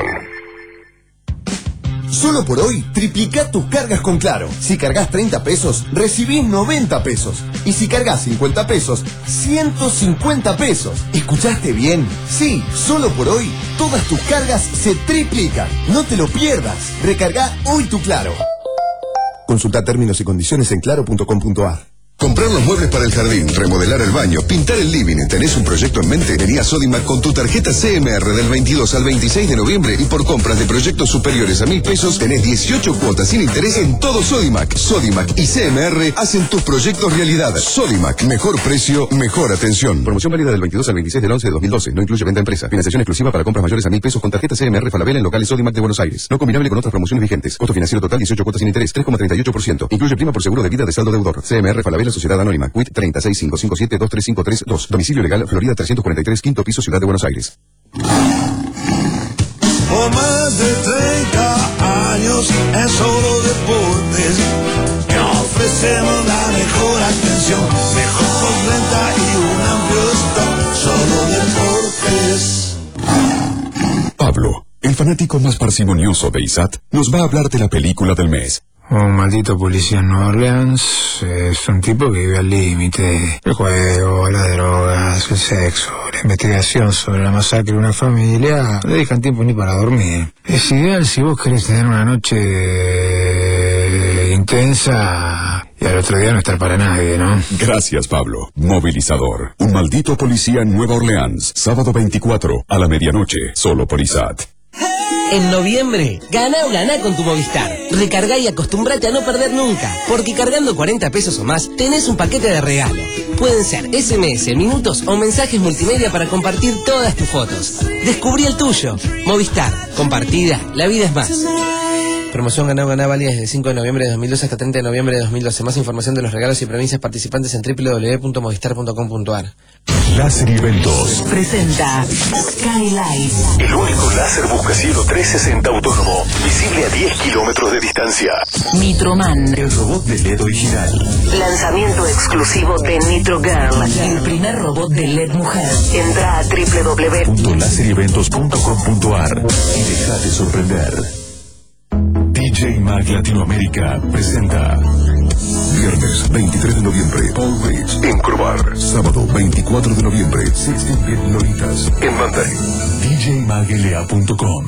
Solo por hoy, triplica tus cargas con Claro. Si cargas treinta pesos, recibís noventa pesos. Y si cargas cincuenta pesos, ciento cincuenta pesos. ¿Escuchaste bien? Sí, solo por hoy, todas tus cargas se triplican. No te lo pierdas. Recarga hoy tu Claro. Consulta términos y condiciones en claro punto com punto ar. Comprar los muebles para el jardín, remodelar el baño, pintar el living. ¿Tenés un proyecto en mente? Vení a Sodimac con tu tarjeta C M R del veintidós al veintiséis de noviembre y por compras de proyectos superiores a mil pesos tenés dieciocho cuotas sin interés en todo Sodimac. Sodimac y C M R hacen tus proyectos realidad. Sodimac, mejor precio, mejor atención. Promoción válida del veintidós al veintiséis del once de dos mil doce. No incluye venta a empresa. Financiación exclusiva para compras mayores a mil pesos con tarjeta C M R Falabella en locales Sodimac de Buenos Aires. No combinable con otras promociones vigentes. Costo financiero total dieciocho cuotas sin interés, tres coma treinta y ocho por ciento. Incluye prima por seguro de vida de saldo deudor. C M R Falabella Sociedad Anónima. Quit treinta y seis cinco cinco siete dos tres cinco tres dos. Domicilio legal Florida trescientos cuarenta y tres, quinto piso, Ciudad de Buenos Aires. Por más de treinta años en solo deportes, que ofrecemos la mejor atención, mejor postventa y un amplio stock. Solo deportes. Pablo, el fanático más parsimonioso de I S A T, nos va a hablar de la película del mes. Un maldito policía en Nueva Orleans es un tipo que vive al límite. El juego, las drogas, el sexo, la investigación sobre la masacre de una familia no le dejan tiempo ni para dormir. Es ideal si vos querés tener una noche intensa y al otro día no estar para nadie, ¿no? Gracias, Pablo. Movilizador. Un maldito policía en Nueva Orleans. Sábado veinticuatro, a la medianoche, solo por I S A T. En noviembre, gana o gana con tu Movistar. Recarga y acostúmbrate a no perder nunca, porque cargando cuarenta pesos o más, tenés un paquete de regalo. Pueden ser ese eme ese, minutos o mensajes multimedia para compartir todas tus fotos. Descubrí el tuyo. Movistar. Compartida, la vida es más. Promoción Ganá Ganá válida desde cinco de noviembre de dos mil doce hasta treinta de noviembre de dos mil doce. Más información de los regalos y provincias participantes en doble u doble u doble u punto movistar punto com punto a r. Láser Eventos presenta Skylight. El único láser buscacielo trescientos sesenta autónomo, visible a diez kilómetros de distancia. Nitroman. El robot de L E D original. Lanzamiento exclusivo de Nitro Girl, el primer robot de L E D mujer. Entra a doble u doble u doble u punto láser eventos punto com punto a r y déjate sorprender. D J Mag Latinoamérica presenta Viernes veintitrés de noviembre, Paul Rich en Crobar. Sábado veinticuatro de noviembre, sexteen bit Lolitas en Mandarín. D J Mag L A punto com.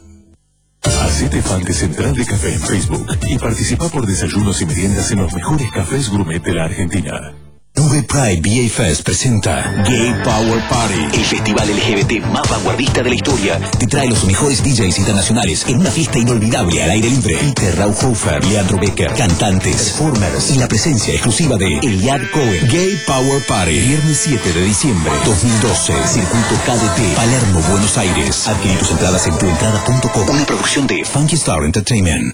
Hacete fan de Central de Café en Facebook y participa por desayunos y meriendas en los mejores cafés gourmet de la Argentina. Nube Pride V A Fest presenta Gay Power Party, el festival L G B T más vanguardista de la historia. Te trae los mejores D Js internacionales en una fiesta inolvidable al aire libre. Peter Rauhofer, Leandro Becker, cantantes, performers y la presencia exclusiva de Eliad Cohen. Gay Power Party, viernes siete de diciembre dos mil doce, Circuito K D T, Palermo, Buenos Aires. Adquirí tus entradas en tuentrada punto com, una producción de Funky Star Entertainment.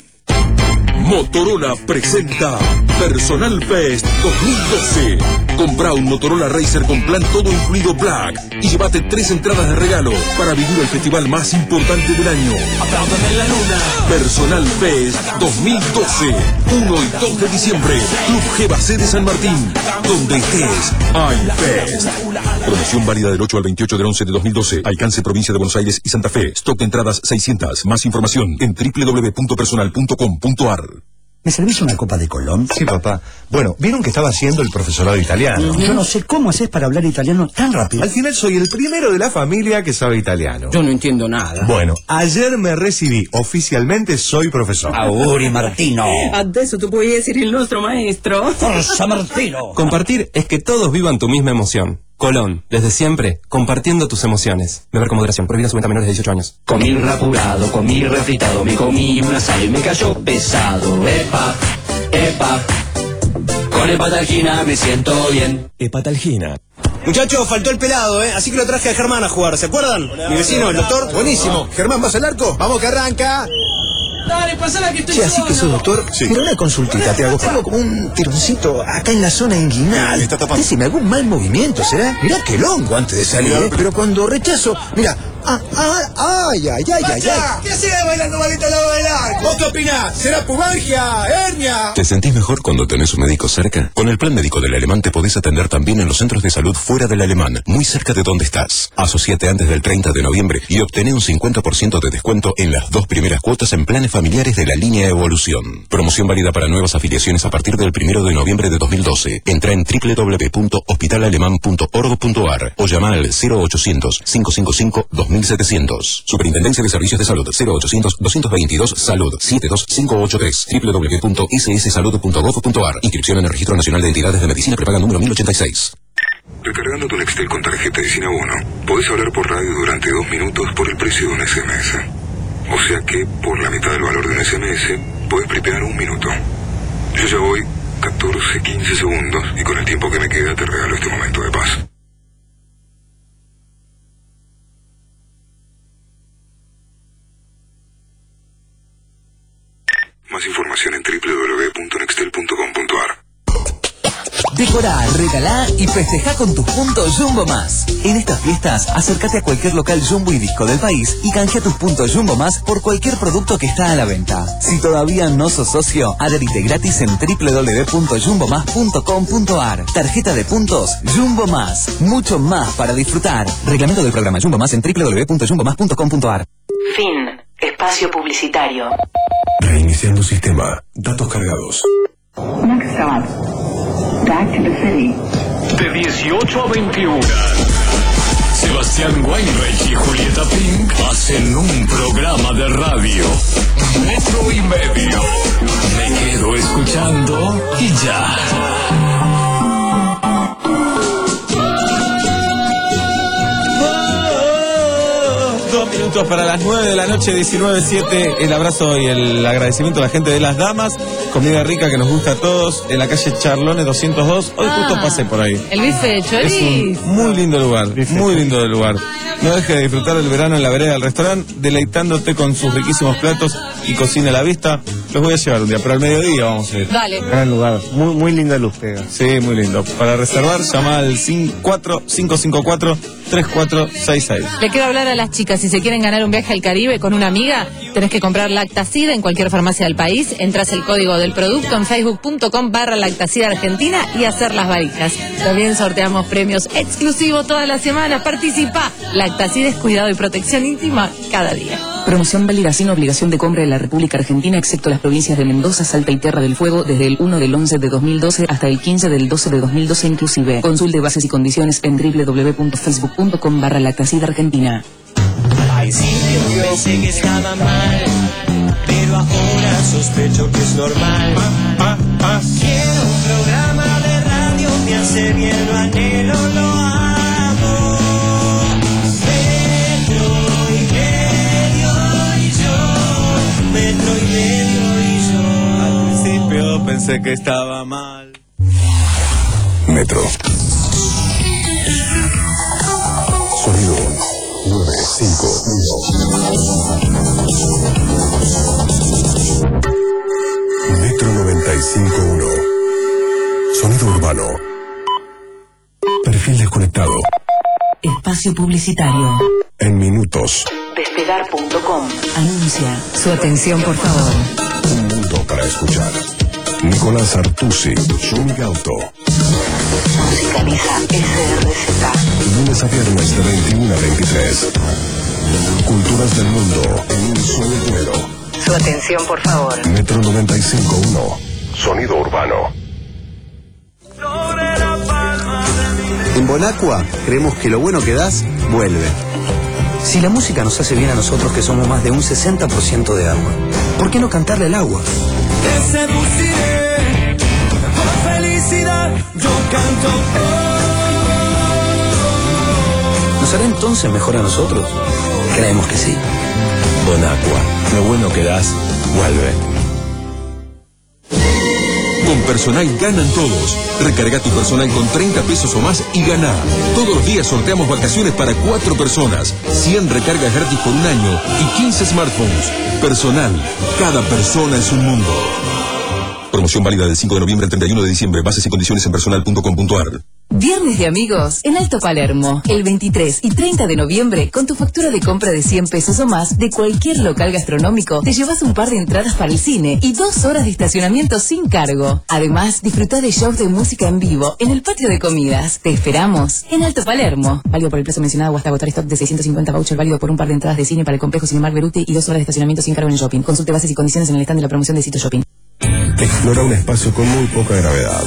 Motorola presenta Personal Fest dos mil doce. Compra un Motorola Racer con plan todo incluido Black y llévate tres entradas de regalo para vivir el festival más importante del año. ¡Apláudame la luna! Personal Fest dos mil doce, uno y dos de diciembre, Club G B C de San Martín. Donde estés, hay Fest. Promoción válida del ocho al veintiocho del once de dos mil doce. Alcance provincia de Buenos Aires y Santa Fe. Stock de entradas seiscientas. Más información en doble u doble u doble u punto personal punto com punto a r. ¿Me servís una copa de Colón? Sí, papá. Bueno, vieron que estaba haciendo el profesorado italiano. Yo no sé cómo haces para hablar italiano tan rápido. Al final soy el primero de la familia que sabe italiano. Yo no entiendo nada. Bueno, ayer me recibí. Oficialmente soy profesor. Auguri, Martino. Adesso tu puoi essere il nostro maestro. Forza, Martino. Compartir es que todos vivan tu misma emoción. Colón, desde siempre, compartiendo tus emociones. Beber con moderación, prohibida su venta a menores de dieciocho años. Comí rapurado, comí refritado, me comí una sal y me cayó pesado. Epa, epa, con Hepatalgina me siento bien. Hepatalgina. Muchachos, faltó el pelado, ¿eh? Así que lo traje a Germán a jugar, ¿se acuerdan? Mi vecino, el doctor. Buenísimo. Germán, ¿vas al arco? Vamos que arranca. Dale, pasala que estoy Sí, así que sos doctor. Sí. Pero una consultita, te hago. Tengo como un tironcito acá en la zona inguinal. Está tapando. Decime, algún mal movimiento, ¿será? Mirá qué longo antes de salir, ¿eh? Pero cuando rechazo, mira. Ah, ah, ay, ay, ay, ay, ay. ¿Qué haces bailando malito al lado del arco? ¿Vos qué opinás? ¿Será pubalgia? ¿Hernia? ¿Te sentís mejor cuando tenés un médico cerca? Con el plan médico del Alemán te podés atender también en los centros de salud fuera del Alemán, muy cerca de donde estás. Asociate antes del treinta de noviembre y obtené un cincuenta por ciento de descuento en las dos primeras cuotas en planes familiares de la línea Evolución. Promoción válida para nuevas afiliaciones a partir del primero de noviembre de dos mil doce. Entra en doble u doble u doble u punto hospital alemán punto org punto a r o llama al cero ochocientos, cinco cinco cinco, dos mil setecientos. Superintendencia de Servicios de Salud cero ochocientos, doscientos veintidós, Salud siete dos cinco ocho tres. doble u doble u doble u punto s s salud punto gov punto a r. Inscripción en el Registro Nacional de Entidades de Medicina prepaga número mil ochenta y seis. Recargando tu Nextel con tarjeta de Sinabono, podés hablar por radio durante dos minutos por el precio de un S M S. O sea que, por la mitad del valor de un S M S, podés prepear un minuto. Yo ya voy catorce, quince segundos y con el tiempo que me queda te regalo este momento de paz. Más información en doble u doble u doble u punto nextel punto com punto a r. Decorá, regalá y festejá con tus puntos Jumbo Más. En estas fiestas, acércate a cualquier local Jumbo y Disco del país y canjea tus puntos Jumbo Más por cualquier producto que está a la venta. Si todavía no sos socio, adherite gratis en doble u doble u doble u punto jumbo más punto com punto a r. Tarjeta de puntos Jumbo Más. Mucho más para disfrutar. Reglamento del programa Jumbo Más en doble u doble u doble u punto jumbo más punto com punto a r. Fin. Espacio publicitario. Reiniciando sistema. Datos cargados. Next stop. Back to the city. De dieciocho a veintiuna. Sebastián Weinreich y Julieta Pink hacen un programa de radio. Metro y medio. Me quedo escuchando y ya. Dos minutos para las nueve de la noche, diecinueve siete. El abrazo y el agradecimiento a la gente de Las Damas. comida rica que nos gusta a todos, en la calle Charlones doscientos dos. Hoy Ah. justo pasé por ahí. El bife de Es chorizo. un muy lindo lugar, muy lindo de lugar. No dejes de disfrutar el verano en la vereda del restaurante, deleitándote con sus riquísimos platos y cocina a la vista. Los voy a llevar un día, pero al mediodía vamos a ir. Dale. Gran lugar, muy, muy linda luz pega. Sí, muy lindo. Para reservar, llama al cuatro cinco cinco cuatro, tres cuatro seis seis. Le quiero hablar a las chicas, si se quieren ganar un viaje al Caribe con una amiga, tenés que comprar Lactacida en cualquier farmacia del país, entras el código del producto en facebook punto com barra Lactacida Argentina y hacer las valijas. También sorteamos premios exclusivos todas las semanas. Participa. Lactacida es cuidado y protección íntima cada día. Promoción válida sin obligación de compra en la República Argentina, excepto las provincias de Mendoza, Salta y Tierra del Fuego, desde el uno del once de dos mil doce hasta el quince del doce de dos mil doce inclusive. Consulte bases y condiciones en doble u doble u doble u punto facebook punto com barra Lactacida Argentina. Al principio pensé que estaba mal, pero ahora sospecho que es normal. Quiero un programa de radio, me hace bien, lo anhelo, lo amo. Metro y medio y yo, metro y medio y yo. Al principio pensé que estaba mal. Metro. Sonido nueve cinco uno. Metro noventa y cinco punto uno. Sonido urbano. Perfil desconectado. Espacio publicitario. En minutos. Despegar punto com. Anuncia. Su atención, por favor. Un mundo para escuchar. Nicolás Artusi, Sonic Auto. Musicaliza S R Z. Lunes a viernes de veintiuno a veintitrés. Culturas del mundo en un solo vuelo. Su atención, por favor. Metro noventa y cinco punto uno. Sonido urbano. En Bonacqua creemos que lo bueno que das, vuelve. Si la música nos hace bien a nosotros que somos más de un sesenta por ciento de agua, ¿por qué no cantarle al agua? Te seduciré, por felicidad yo canto. ¿Nos hará entonces mejor a nosotros? Creemos que sí. Bonacqua, lo bueno que das, vuelve. Con Personal ganan todos. Recarga tu Personal con treinta pesos o más y gana. Todos los días sorteamos vacaciones para cuatro personas, cien recargas gratis por un año y quince smartphones. Personal, cada persona es un mundo. Promoción válida del cinco de noviembre al treinta y uno de diciembre. Bases y condiciones en personal punto com punto ar. Viernes de amigos en Alto Palermo. El veintitrés y treinta de noviembre, con tu factura de compra de cien pesos o más de cualquier local gastronómico, te llevas un par de entradas para el cine y dos horas de estacionamiento sin cargo. Además, disfruta de shows de música en vivo en el patio de comidas. Te esperamos en Alto Palermo. Válido por el plazo mencionado o hasta agotar stock de seiscientos cincuenta voucher, válido por un par de entradas de cine para el complejo Cinemark Beruti y dos horas de estacionamiento sin cargo en el shopping. Consulte bases y condiciones en el stand de la promoción de Sitio Shopping. Explora un espacio con muy poca gravedad.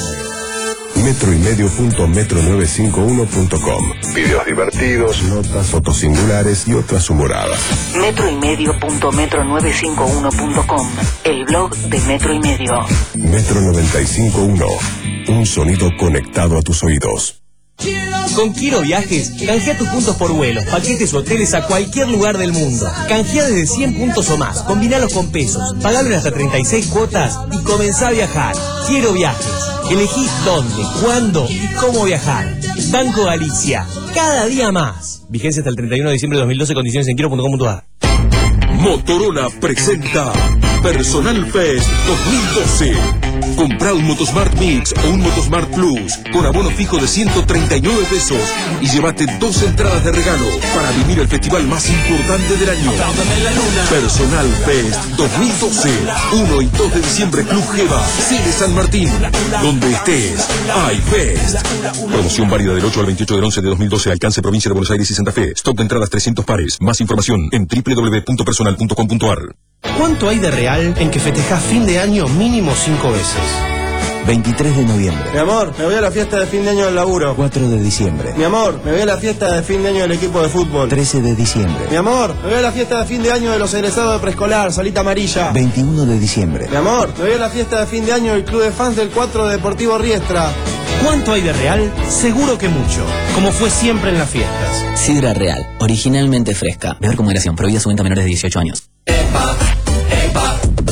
Metro y medio punto metro novecientos cincuenta y uno punto com. Videos divertidos, notas, fotos singulares y otras humoradas. Metro y medio punto metro novecientos cincuenta y uno punto com. El blog de Metro y Medio. Metro noventa y cinco punto uno. Un sonido conectado a tus oídos. Con Quiero Viajes, canjea tus puntos por vuelos, paquetes o hoteles a cualquier lugar del mundo. Canjea desde cien puntos o más, combinalos con pesos, pagalo en hasta treinta y seis cuotas y comenzá a viajar. Quiero Viajes. Elegí dónde, cuándo y cómo viajar. Banco Galicia, cada día más. Vigencia hasta el treinta y uno de diciembre de dos mil doce, condiciones en quiero punto com punto ar. Motorola presenta Personal Fest dos mil doce. Compra un Motosmart Mix o un Motosmart Plus con abono fijo de ciento treinta y nueve pesos y llévate dos entradas de regalo para vivir el festival más importante del año. Personal Fest dos mil doce. uno y dos de diciembre, Club Geva, Cine San Martín. Donde estés, hay Fest. Promoción válida del ocho al veintiocho del once de dos mil doce. Alcance provincia de Buenos Aires y Santa Fe. Stock de entradas trescientos pares. Más información en doble u doble u doble u punto personal punto com punto ar. ¿Cuánto hay de real en que festejás fin de año mínimo cinco veces? veintitrés de noviembre. Mi amor, me voy a la fiesta de fin de año del laburo. cuatro de diciembre. Mi amor, me voy a la fiesta de fin de año del equipo de fútbol. trece de diciembre. Mi amor, me voy a la fiesta de fin de año de los egresados de preescolar, Salita Amarilla. veintiuno de diciembre. Mi amor, me voy a la fiesta de fin de año del club de fans del cuatro de Deportivo Riestra. ¿Cuánto hay de real? Seguro que mucho, como fue siempre en las fiestas. Sidra Real, originalmente fresca. Beber con moderación, prohibida su venta a menores de dieciocho años. Epa, epa, con el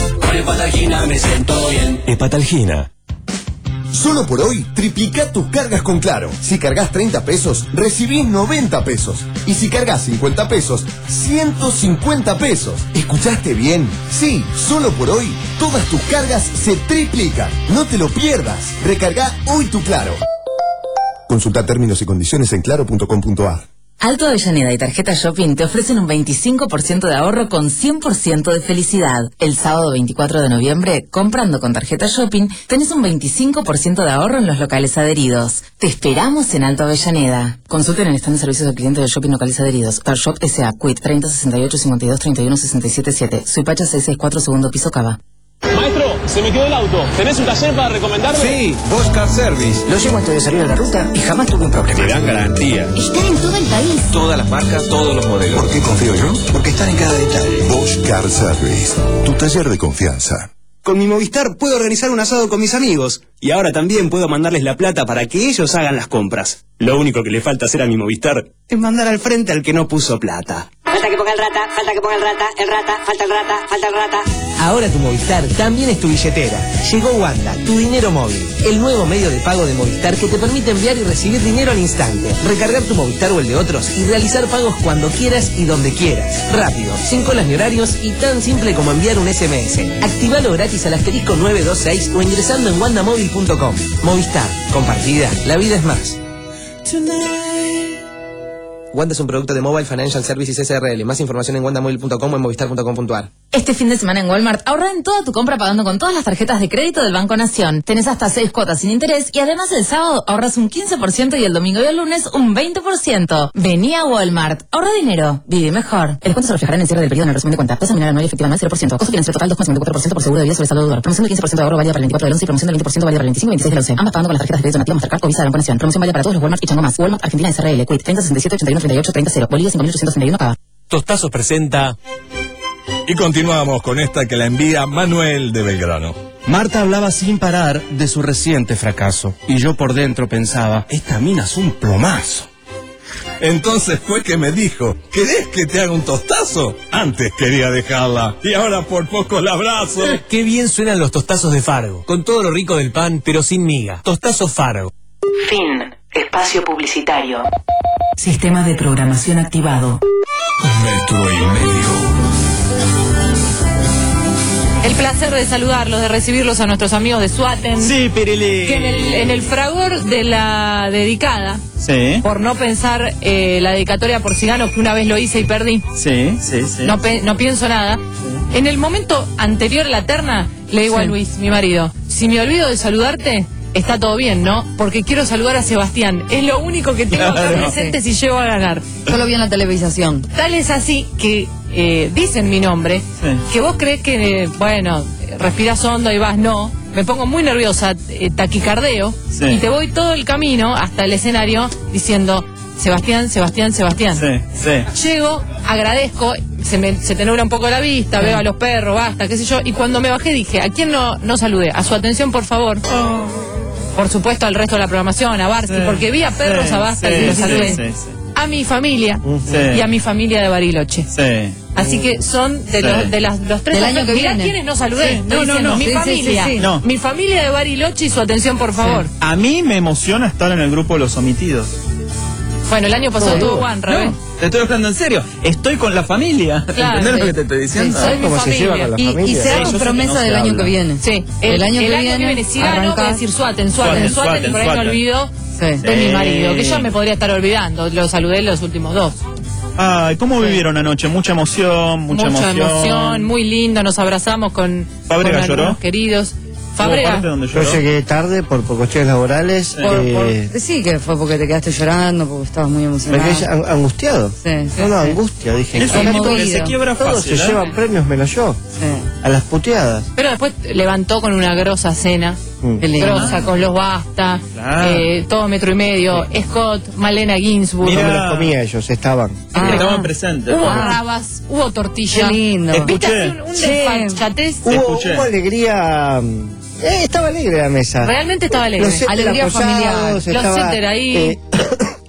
Hepatalgina me siento bien. Hepatalgina. Solo por hoy, triplica tus cargas con Claro. Si cargas treinta pesos, recibís noventa pesos. Y si cargas cincuenta pesos, ciento cincuenta pesos. ¿Escuchaste bien? Sí, solo por hoy, todas tus cargas se triplican. No te lo pierdas. Recarga hoy tu Claro. Consulta términos y condiciones en claro punto com punto a r. Alto Avellaneda y Tarjeta Shopping te ofrecen un veinticinco por ciento de ahorro con cien por ciento de felicidad. El sábado veinticuatro de noviembre, comprando con Tarjeta Shopping, tenés un veinticinco por ciento de ahorro en los locales adheridos. Te esperamos en Alto Avellaneda. Consulten en el stand de servicios al cliente de Shopping locales adheridos. Pershop S A, Quit treinta sesenta y ocho cincuenta y dos treinta y uno sesenta y siete siete. Suipacha seiscientos sesenta y cuatro, segundo piso, Cava. Maestro, se me quedó el auto. ¿Tenés un taller para recomendarme? Sí, Bosch Car Service. Lo llevo antes de salir a la ruta y jamás tuve un problema. Te dan garantía. Está en todo el país. Todas las marcas, todos los modelos. ¿Por qué confío yo? Porque están en cada detalle. Bosch Car Service, tu taller de confianza. Con mi Movistar puedo organizar un asado con mis amigos. Y ahora también puedo mandarles la plata para que ellos hagan las compras. Lo único que le falta hacer a mi Movistar es mandar al frente al que no puso plata. Falta que ponga el rata, falta que ponga el rata, el rata, falta el rata, falta el rata. Ahora tu Movistar también es tu billetera. Llegó Wanda, tu dinero móvil. El nuevo medio de pago de Movistar que te permite enviar y recibir dinero al instante. Recargar tu Movistar o el de otros y realizar pagos cuando quieras y donde quieras. Rápido, sin colas ni horarios y tan simple como enviar un S M S. Activalo gratis al asterisco nueve dos seis o ingresando en wanda móvil punto com. Movistar, compartida, la vida es más. Wanda es un producto de Mobile Financial Services S R L. Más información en wanda móvil punto com o en movistar punto com punto a r. Este fin de semana en Walmart, ahorra en toda tu compra pagando con todas las tarjetas de crédito del Banco Nación. Tenés hasta seis cuotas sin interés y además el sábado ahorras un quince por ciento y el domingo y el lunes un veinte por ciento. Vení a Walmart. Ahorra dinero. Vive mejor. El descuento se lo fijará en el cierre del periodo en el resumen de cuenta. Tasa nominal anual efectiva anual cero por ciento. Costo financiero total dos coma cincuenta y cuatro por ciento por seguro de vida sobre saldo de dólar. Promoción de quince por ciento de ahorro válida para el veinticuatro del once y promoción del veinte por ciento válida para el veinticinco y veintiséis del once. Ambas pagando con las tarjetas de crédito nativa Mastercard o Visa del Banco Nación. Promoción válida para todos los Walmart y Chango Más. Walmart Argentina S R L. Quit treinta sesenta y siete ochenta y uno treinta y ocho treinta cero. Bolivia cinco mil ochocientos treinta y uno Cava. Tostazos presenta. Y continuamos con esta que la envía Manuel de Belgrano. Marta hablaba sin parar de su reciente fracaso. Y yo por dentro pensaba, esta mina es un plomazo. Entonces fue que me dijo, ¿querés que te haga un tostazo? Antes quería dejarla y ahora por poco la abrazo. Qué bien suenan los tostazos de Fargo. Con todo lo rico del pan, pero sin miga. Tostazos Fargo. Fin. Espacio publicitario. Sistema de programación activado. Metro y medio. El placer de saludarlos, de recibirlos a nuestros amigos de Suaten. Sí, Pirili. Que en el, en el fragor de la dedicada, sí, por no pensar eh, la dedicatoria por Cigano, que una vez lo hice y perdí. Sí, sí, sí. No, pe no pienso nada. Sí. En el momento anterior a la terna, le digo sí. a Luis, mi marido, si me olvido de saludarte, está todo bien, ¿no? Porque quiero saludar a Sebastián. Es lo único que tengo claro, acá presente sí. si llego a ganar. Yo lo vi en la televisación. Tal es así que eh, dicen mi nombre, sí. que vos crees que, eh, bueno, respirás hondo y vas, no. Me pongo muy nerviosa, eh, taquicardeo, sí. y te voy todo el camino hasta el escenario diciendo, Sebastián, Sebastián, Sebastián. Sí, sí. Llego, agradezco, se me se te nubla un poco la vista, sí. veo a los perros, basta, qué sé yo, y cuando me bajé dije, ¿a quién no, no saludé? A su atención, por favor. Oh. Por supuesto al resto de la programación, a Barsky, sí, porque vi a perros sí, a Basta sí, y los saludé. Sí, sí, sí. A mi familia sí. y a mi familia de Bariloche. Sí. Así que son de, sí. los, de las, los tres del año que mirá viene. quiénes no saludé. Sí. No, no, no. Mi sí, familia. sí, sí, sí. No. Mi familia de Bariloche y su atención, por favor. Sí. A mí me emociona estar en el grupo de los omitidos. Bueno, el año pasado tuvo Juan, Rabe. No, te estoy hablando en serio. Estoy con la familia. Claro, ¿Entendés sí. lo que te estoy diciendo? Sí, soy mi ¿Cómo familia. se lleva con la familia? Y, y se hagan promesa no del año habla. que viene. Sí. El, el año, el que, año viene, que viene, si gano, voy a decir Suaten, Suaten, Suaten, y por ahí me olvido sí. de sí. mi marido, que ya me podría estar olvidando. Lo saludé los últimos dos. Ay, ¿cómo sí. vivieron anoche? Mucha emoción, mucha, mucha emoción. emoción, muy lindo, nos abrazamos con, Fábrega con lloró. Queridos. Fábrega. Yo llegué tarde por, por cuestiones laborales. Sí. Por, eh, por, sí, que fue porque te quedaste llorando, porque estabas muy emocionado. Me quedé angustiado. Sí, sí, no, no, sí. angustia, dije. Eso es porque se quiebra Todos fácil. se ¿eh? llevan premios, menos yo. Sí. A las puteadas. Pero después levantó con una grosa cena. Mm. Grosa, con los Basta, claro. eh, todo metro y medio. Scott, Malena Ginsburg. No me los comía ellos, estaban. Ah, estaban presentes. Hubo ah. rabas, hubo tortilla. Qué lindo. ¿Viste un, un desfachatez? Hubo, hubo alegría. Eh, estaba alegre la mesa. Realmente estaba alegre. Los Alegría apoyados, familiar. Estaba, los éter ahí. Eh,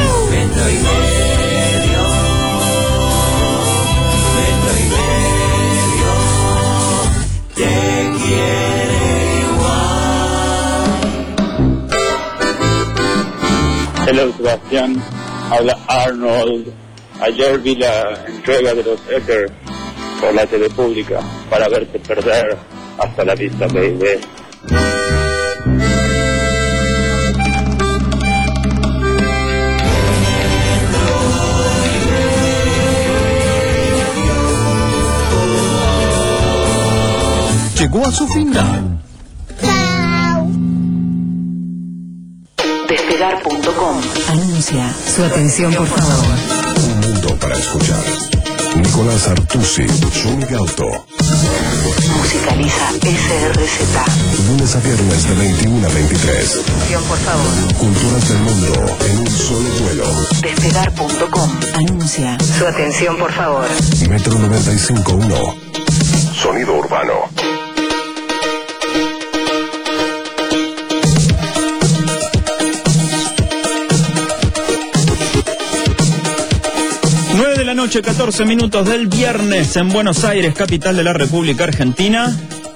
Metro y medio. Metro y medio. Te quiere igual. Hello Sebastián, habla Arnold. Ayer vi la entrega de los Éter por la T V pública para verte perder. Hasta la vista, baby. Llegó a su final. Despegar punto com anuncia su atención, por favor. Un mundo para escuchar. Nicolás Artusi, Johnny Gauto. Musicaliza S R Z. Lunes a viernes de veintiuno a veintitrés. Atención, por favor. Culturas del mundo en un solo vuelo. Despegar punto com anuncia su atención, por favor. Metro noventa y cinco punto uno. Sonido urbano. nueve de la noche, catorce minutos del viernes en Buenos Aires, capital de la República Argentina.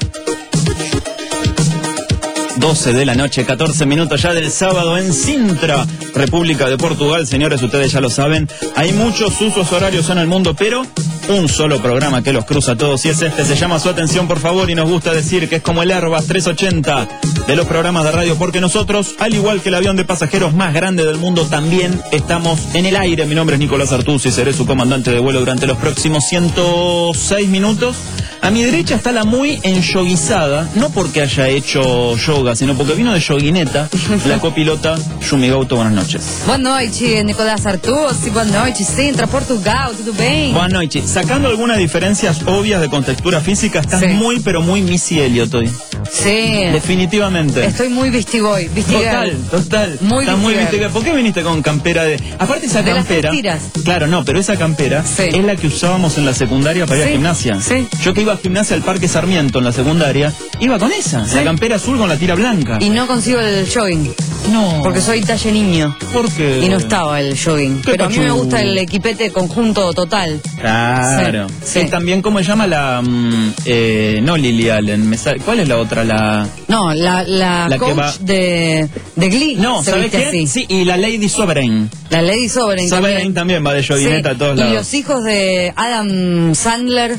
doce de la noche, catorce minutos ya del sábado en Sintra, República de Portugal. Señores, ustedes ya lo saben, hay muchos usos horarios en el mundo, pero un solo programa que los cruza a todos y es este. Se llama Su Atención, por favor, y nos gusta decir que es como el Airbus trescientos ochenta de los programas de radio, porque nosotros, al igual que el avión de pasajeros más grande del mundo, también estamos en el aire. Mi nombre es Nicolás Artusi, seré su comandante de vuelo durante los próximos ciento seis minutos. A mi derecha está la muy enyoguizada, no porque haya hecho yoga, sino porque vino de yoguineta, la copilota Yumi Gauto. Buenas noches. Boa noite, Nicolás Artusi. Boa noite, Sintra, Portugal. ¿Tudo bem? Buenas noches. Sacando algunas diferencias obvias de contextura física, estás sí. muy, pero muy Missy Elliott hoy. Sí. Definitivamente. Estoy muy vistigoy. Total, total. Muy Estás muy vistigoy. ¿Por qué viniste con campera de...? Aparte esa de campera... Las tiras. Claro, no, pero esa campera sí. es la que usábamos en la secundaria para ir sí. a gimnasia. Sí. Yo que iba a gimnasia al Parque Sarmiento en la secundaria, iba con esa. Sí. La campera azul con la tira blanca. Y no consigo el jogging. No. Porque soy talle niño. ¿Por qué? Y no estaba el jogging. Pero pachu? A mí me gusta el equipete conjunto total. Claro. Sí. Sí. También, ¿cómo se llama la...? Um, eh, no Lily Allen. Me sale, ¿cuál es la otra? La... No, la, la, la coach va... de, de Glee. No, ¿sabes qué? Así. Sí, y la Lady Sovereign. La Lady Sovereign, Sovereign también. también va de joguineta sí. a todos lados. Y los hijos de Adam Sandler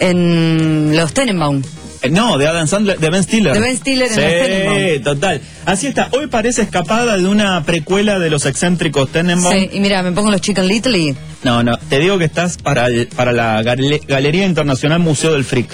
en Los Tenenbaum. No, de Adam Sandler, de Ben Stiller. De Ben Stiller en sí, Los Tenenbaum. Sí, total. Así está. Hoy parece escapada de una precuela de los excéntricos Tenenbaum. Sí, y mira, me pongo los Chicken Little y... No, no, te digo que estás para, el, para la gale, Galería Internacional Museo del Freak.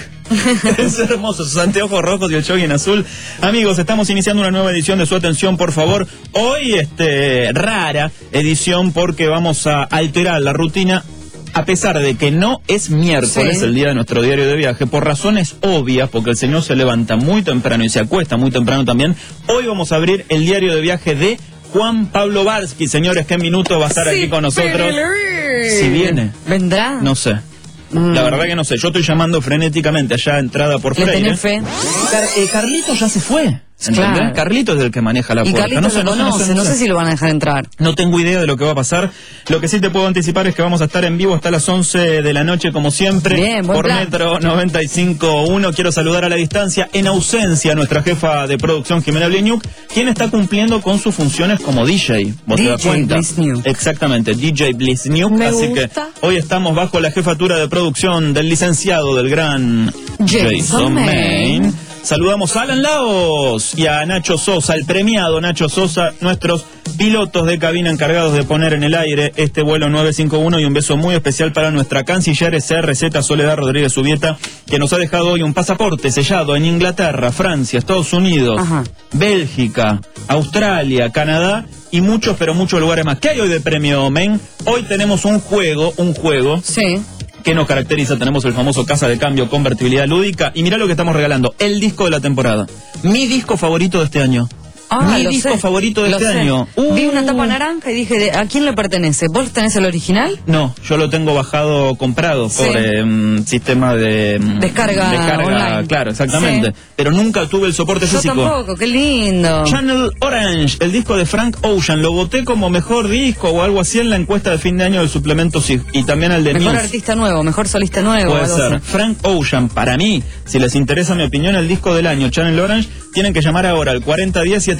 Es hermoso, sus anteojos rojos y el jogging azul. Amigos, estamos iniciando una nueva edición de Su Atención, por favor. Hoy, este, rara edición porque vamos a alterar la rutina. A pesar de que no es miércoles, sí. el día de nuestro diario de viaje, por razones obvias, porque el señor se levanta muy temprano y se acuesta muy temprano también, hoy vamos a abrir el diario de viaje de Juan Pablo Barsky. Señores, ¿qué minuto va a estar sí, aquí con nosotros? Si viene. ¿Vendrá? No sé. Mm. La verdad que no sé. Yo estoy llamando frenéticamente allá, entrada por Freire. ¿Le tenés fe? Car eh, Carlito ya se fue. ¿Entendés? Claro. Carlito es el que maneja la y puerta. Carlito no sé, lo no, conoce, no, sé, no, no sé. sé si lo van a dejar entrar. No tengo idea de lo que va a pasar. Lo que sí te puedo anticipar es que vamos a estar en vivo hasta las once de la noche, como siempre, bien, buen por plan. Metro noventa y cinco punto uno. Quiero saludar a la distancia, en ausencia, a nuestra jefa de producción, Jimena Bleñuk, quien está cumpliendo con sus funciones como D J. ¿Vos D J te das cuenta? Blizzniuk. Exactamente, D J Blizzniuk. Me Así gusta. que hoy estamos bajo la jefatura de producción del licenciado, del gran Jason, Jason Main. Main. Saludamos a Alan Laos y a Nacho Sosa, el premiado Nacho Sosa, nuestros pilotos de cabina encargados de poner en el aire este vuelo nueve cinco uno, y un beso muy especial para nuestra canciller S R Z, Soledad Rodríguez Ubieta, que nos ha dejado hoy un pasaporte sellado en Inglaterra, Francia, Estados Unidos, Ajá. Bélgica, Australia, Canadá y muchos, pero muchos lugares más. ¿Qué hay hoy de premio, men? Hoy tenemos un juego, un juego. Sí. ¿Qué nos caracteriza? Tenemos el famoso Casa de Cambio, convertibilidad lúdica. Y mirá lo que estamos regalando, el disco de la temporada. Mi disco favorito de este año. Ah, Mi disco sé. favorito de lo este sé. año. Uh. Vi una tapa Uh. naranja y dije, ¿a quién le pertenece? ¿Vos tenés el original? No, yo lo tengo bajado, comprado Sí. por eh, sistema de... Descarga Descarga, online. claro, exactamente. Sí. Pero nunca tuve el soporte Yo físico. tampoco, qué lindo. Channel Orange, el disco de Frank Ocean. Lo voté como mejor disco o algo así en la encuesta de fin de año del suplemento S I G. Y también el de Mejor Muse. artista nuevo, mejor solista nuevo. Puede algo ser. así. Frank Ocean, para mí, si les interesa mi opinión, el disco del año, Channel Orange, tienen que llamar ahora al cuarenta diez, setenta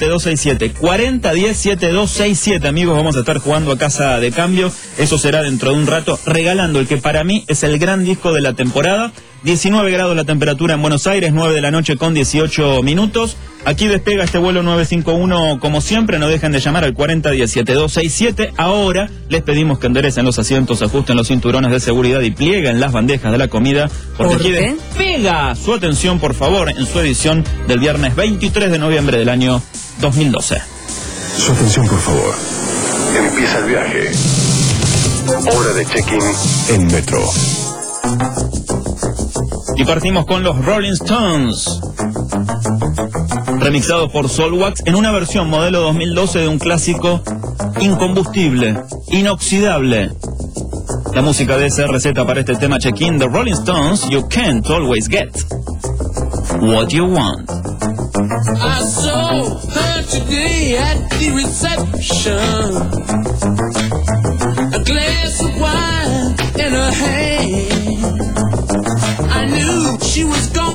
siete dos seis siete. cuarenta diez siete dos seis siete, amigos, vamos a estar jugando a Casa de Cambio. Eso será dentro de un rato, regalando el que para mí es el gran disco de la temporada. diecinueve grados la temperatura en Buenos Aires, nueve de la noche con dieciocho minutos. Aquí despega este vuelo nueve cinco uno como siempre. No dejen de llamar al cuarenta diez siete dos seis siete. Ahora les pedimos que enderecen los asientos, ajusten los cinturones de seguridad y plieguen las bandejas de la comida, porque aquí despega su atención, por favor, en su edición del viernes veintitrés de noviembre del año dos mil doce. Su atención, por favor. Empieza el viaje. Hora de check-in en Metro. Y partimos con los Rolling Stones, remixados por Soulwax en una versión modelo dos mil doce de un clásico incombustible, inoxidable. La música de esa receta para este tema check-in, The Rolling Stones, You Can't Always Get What You Want. I saw her today at the reception, a glass of wine in her hand.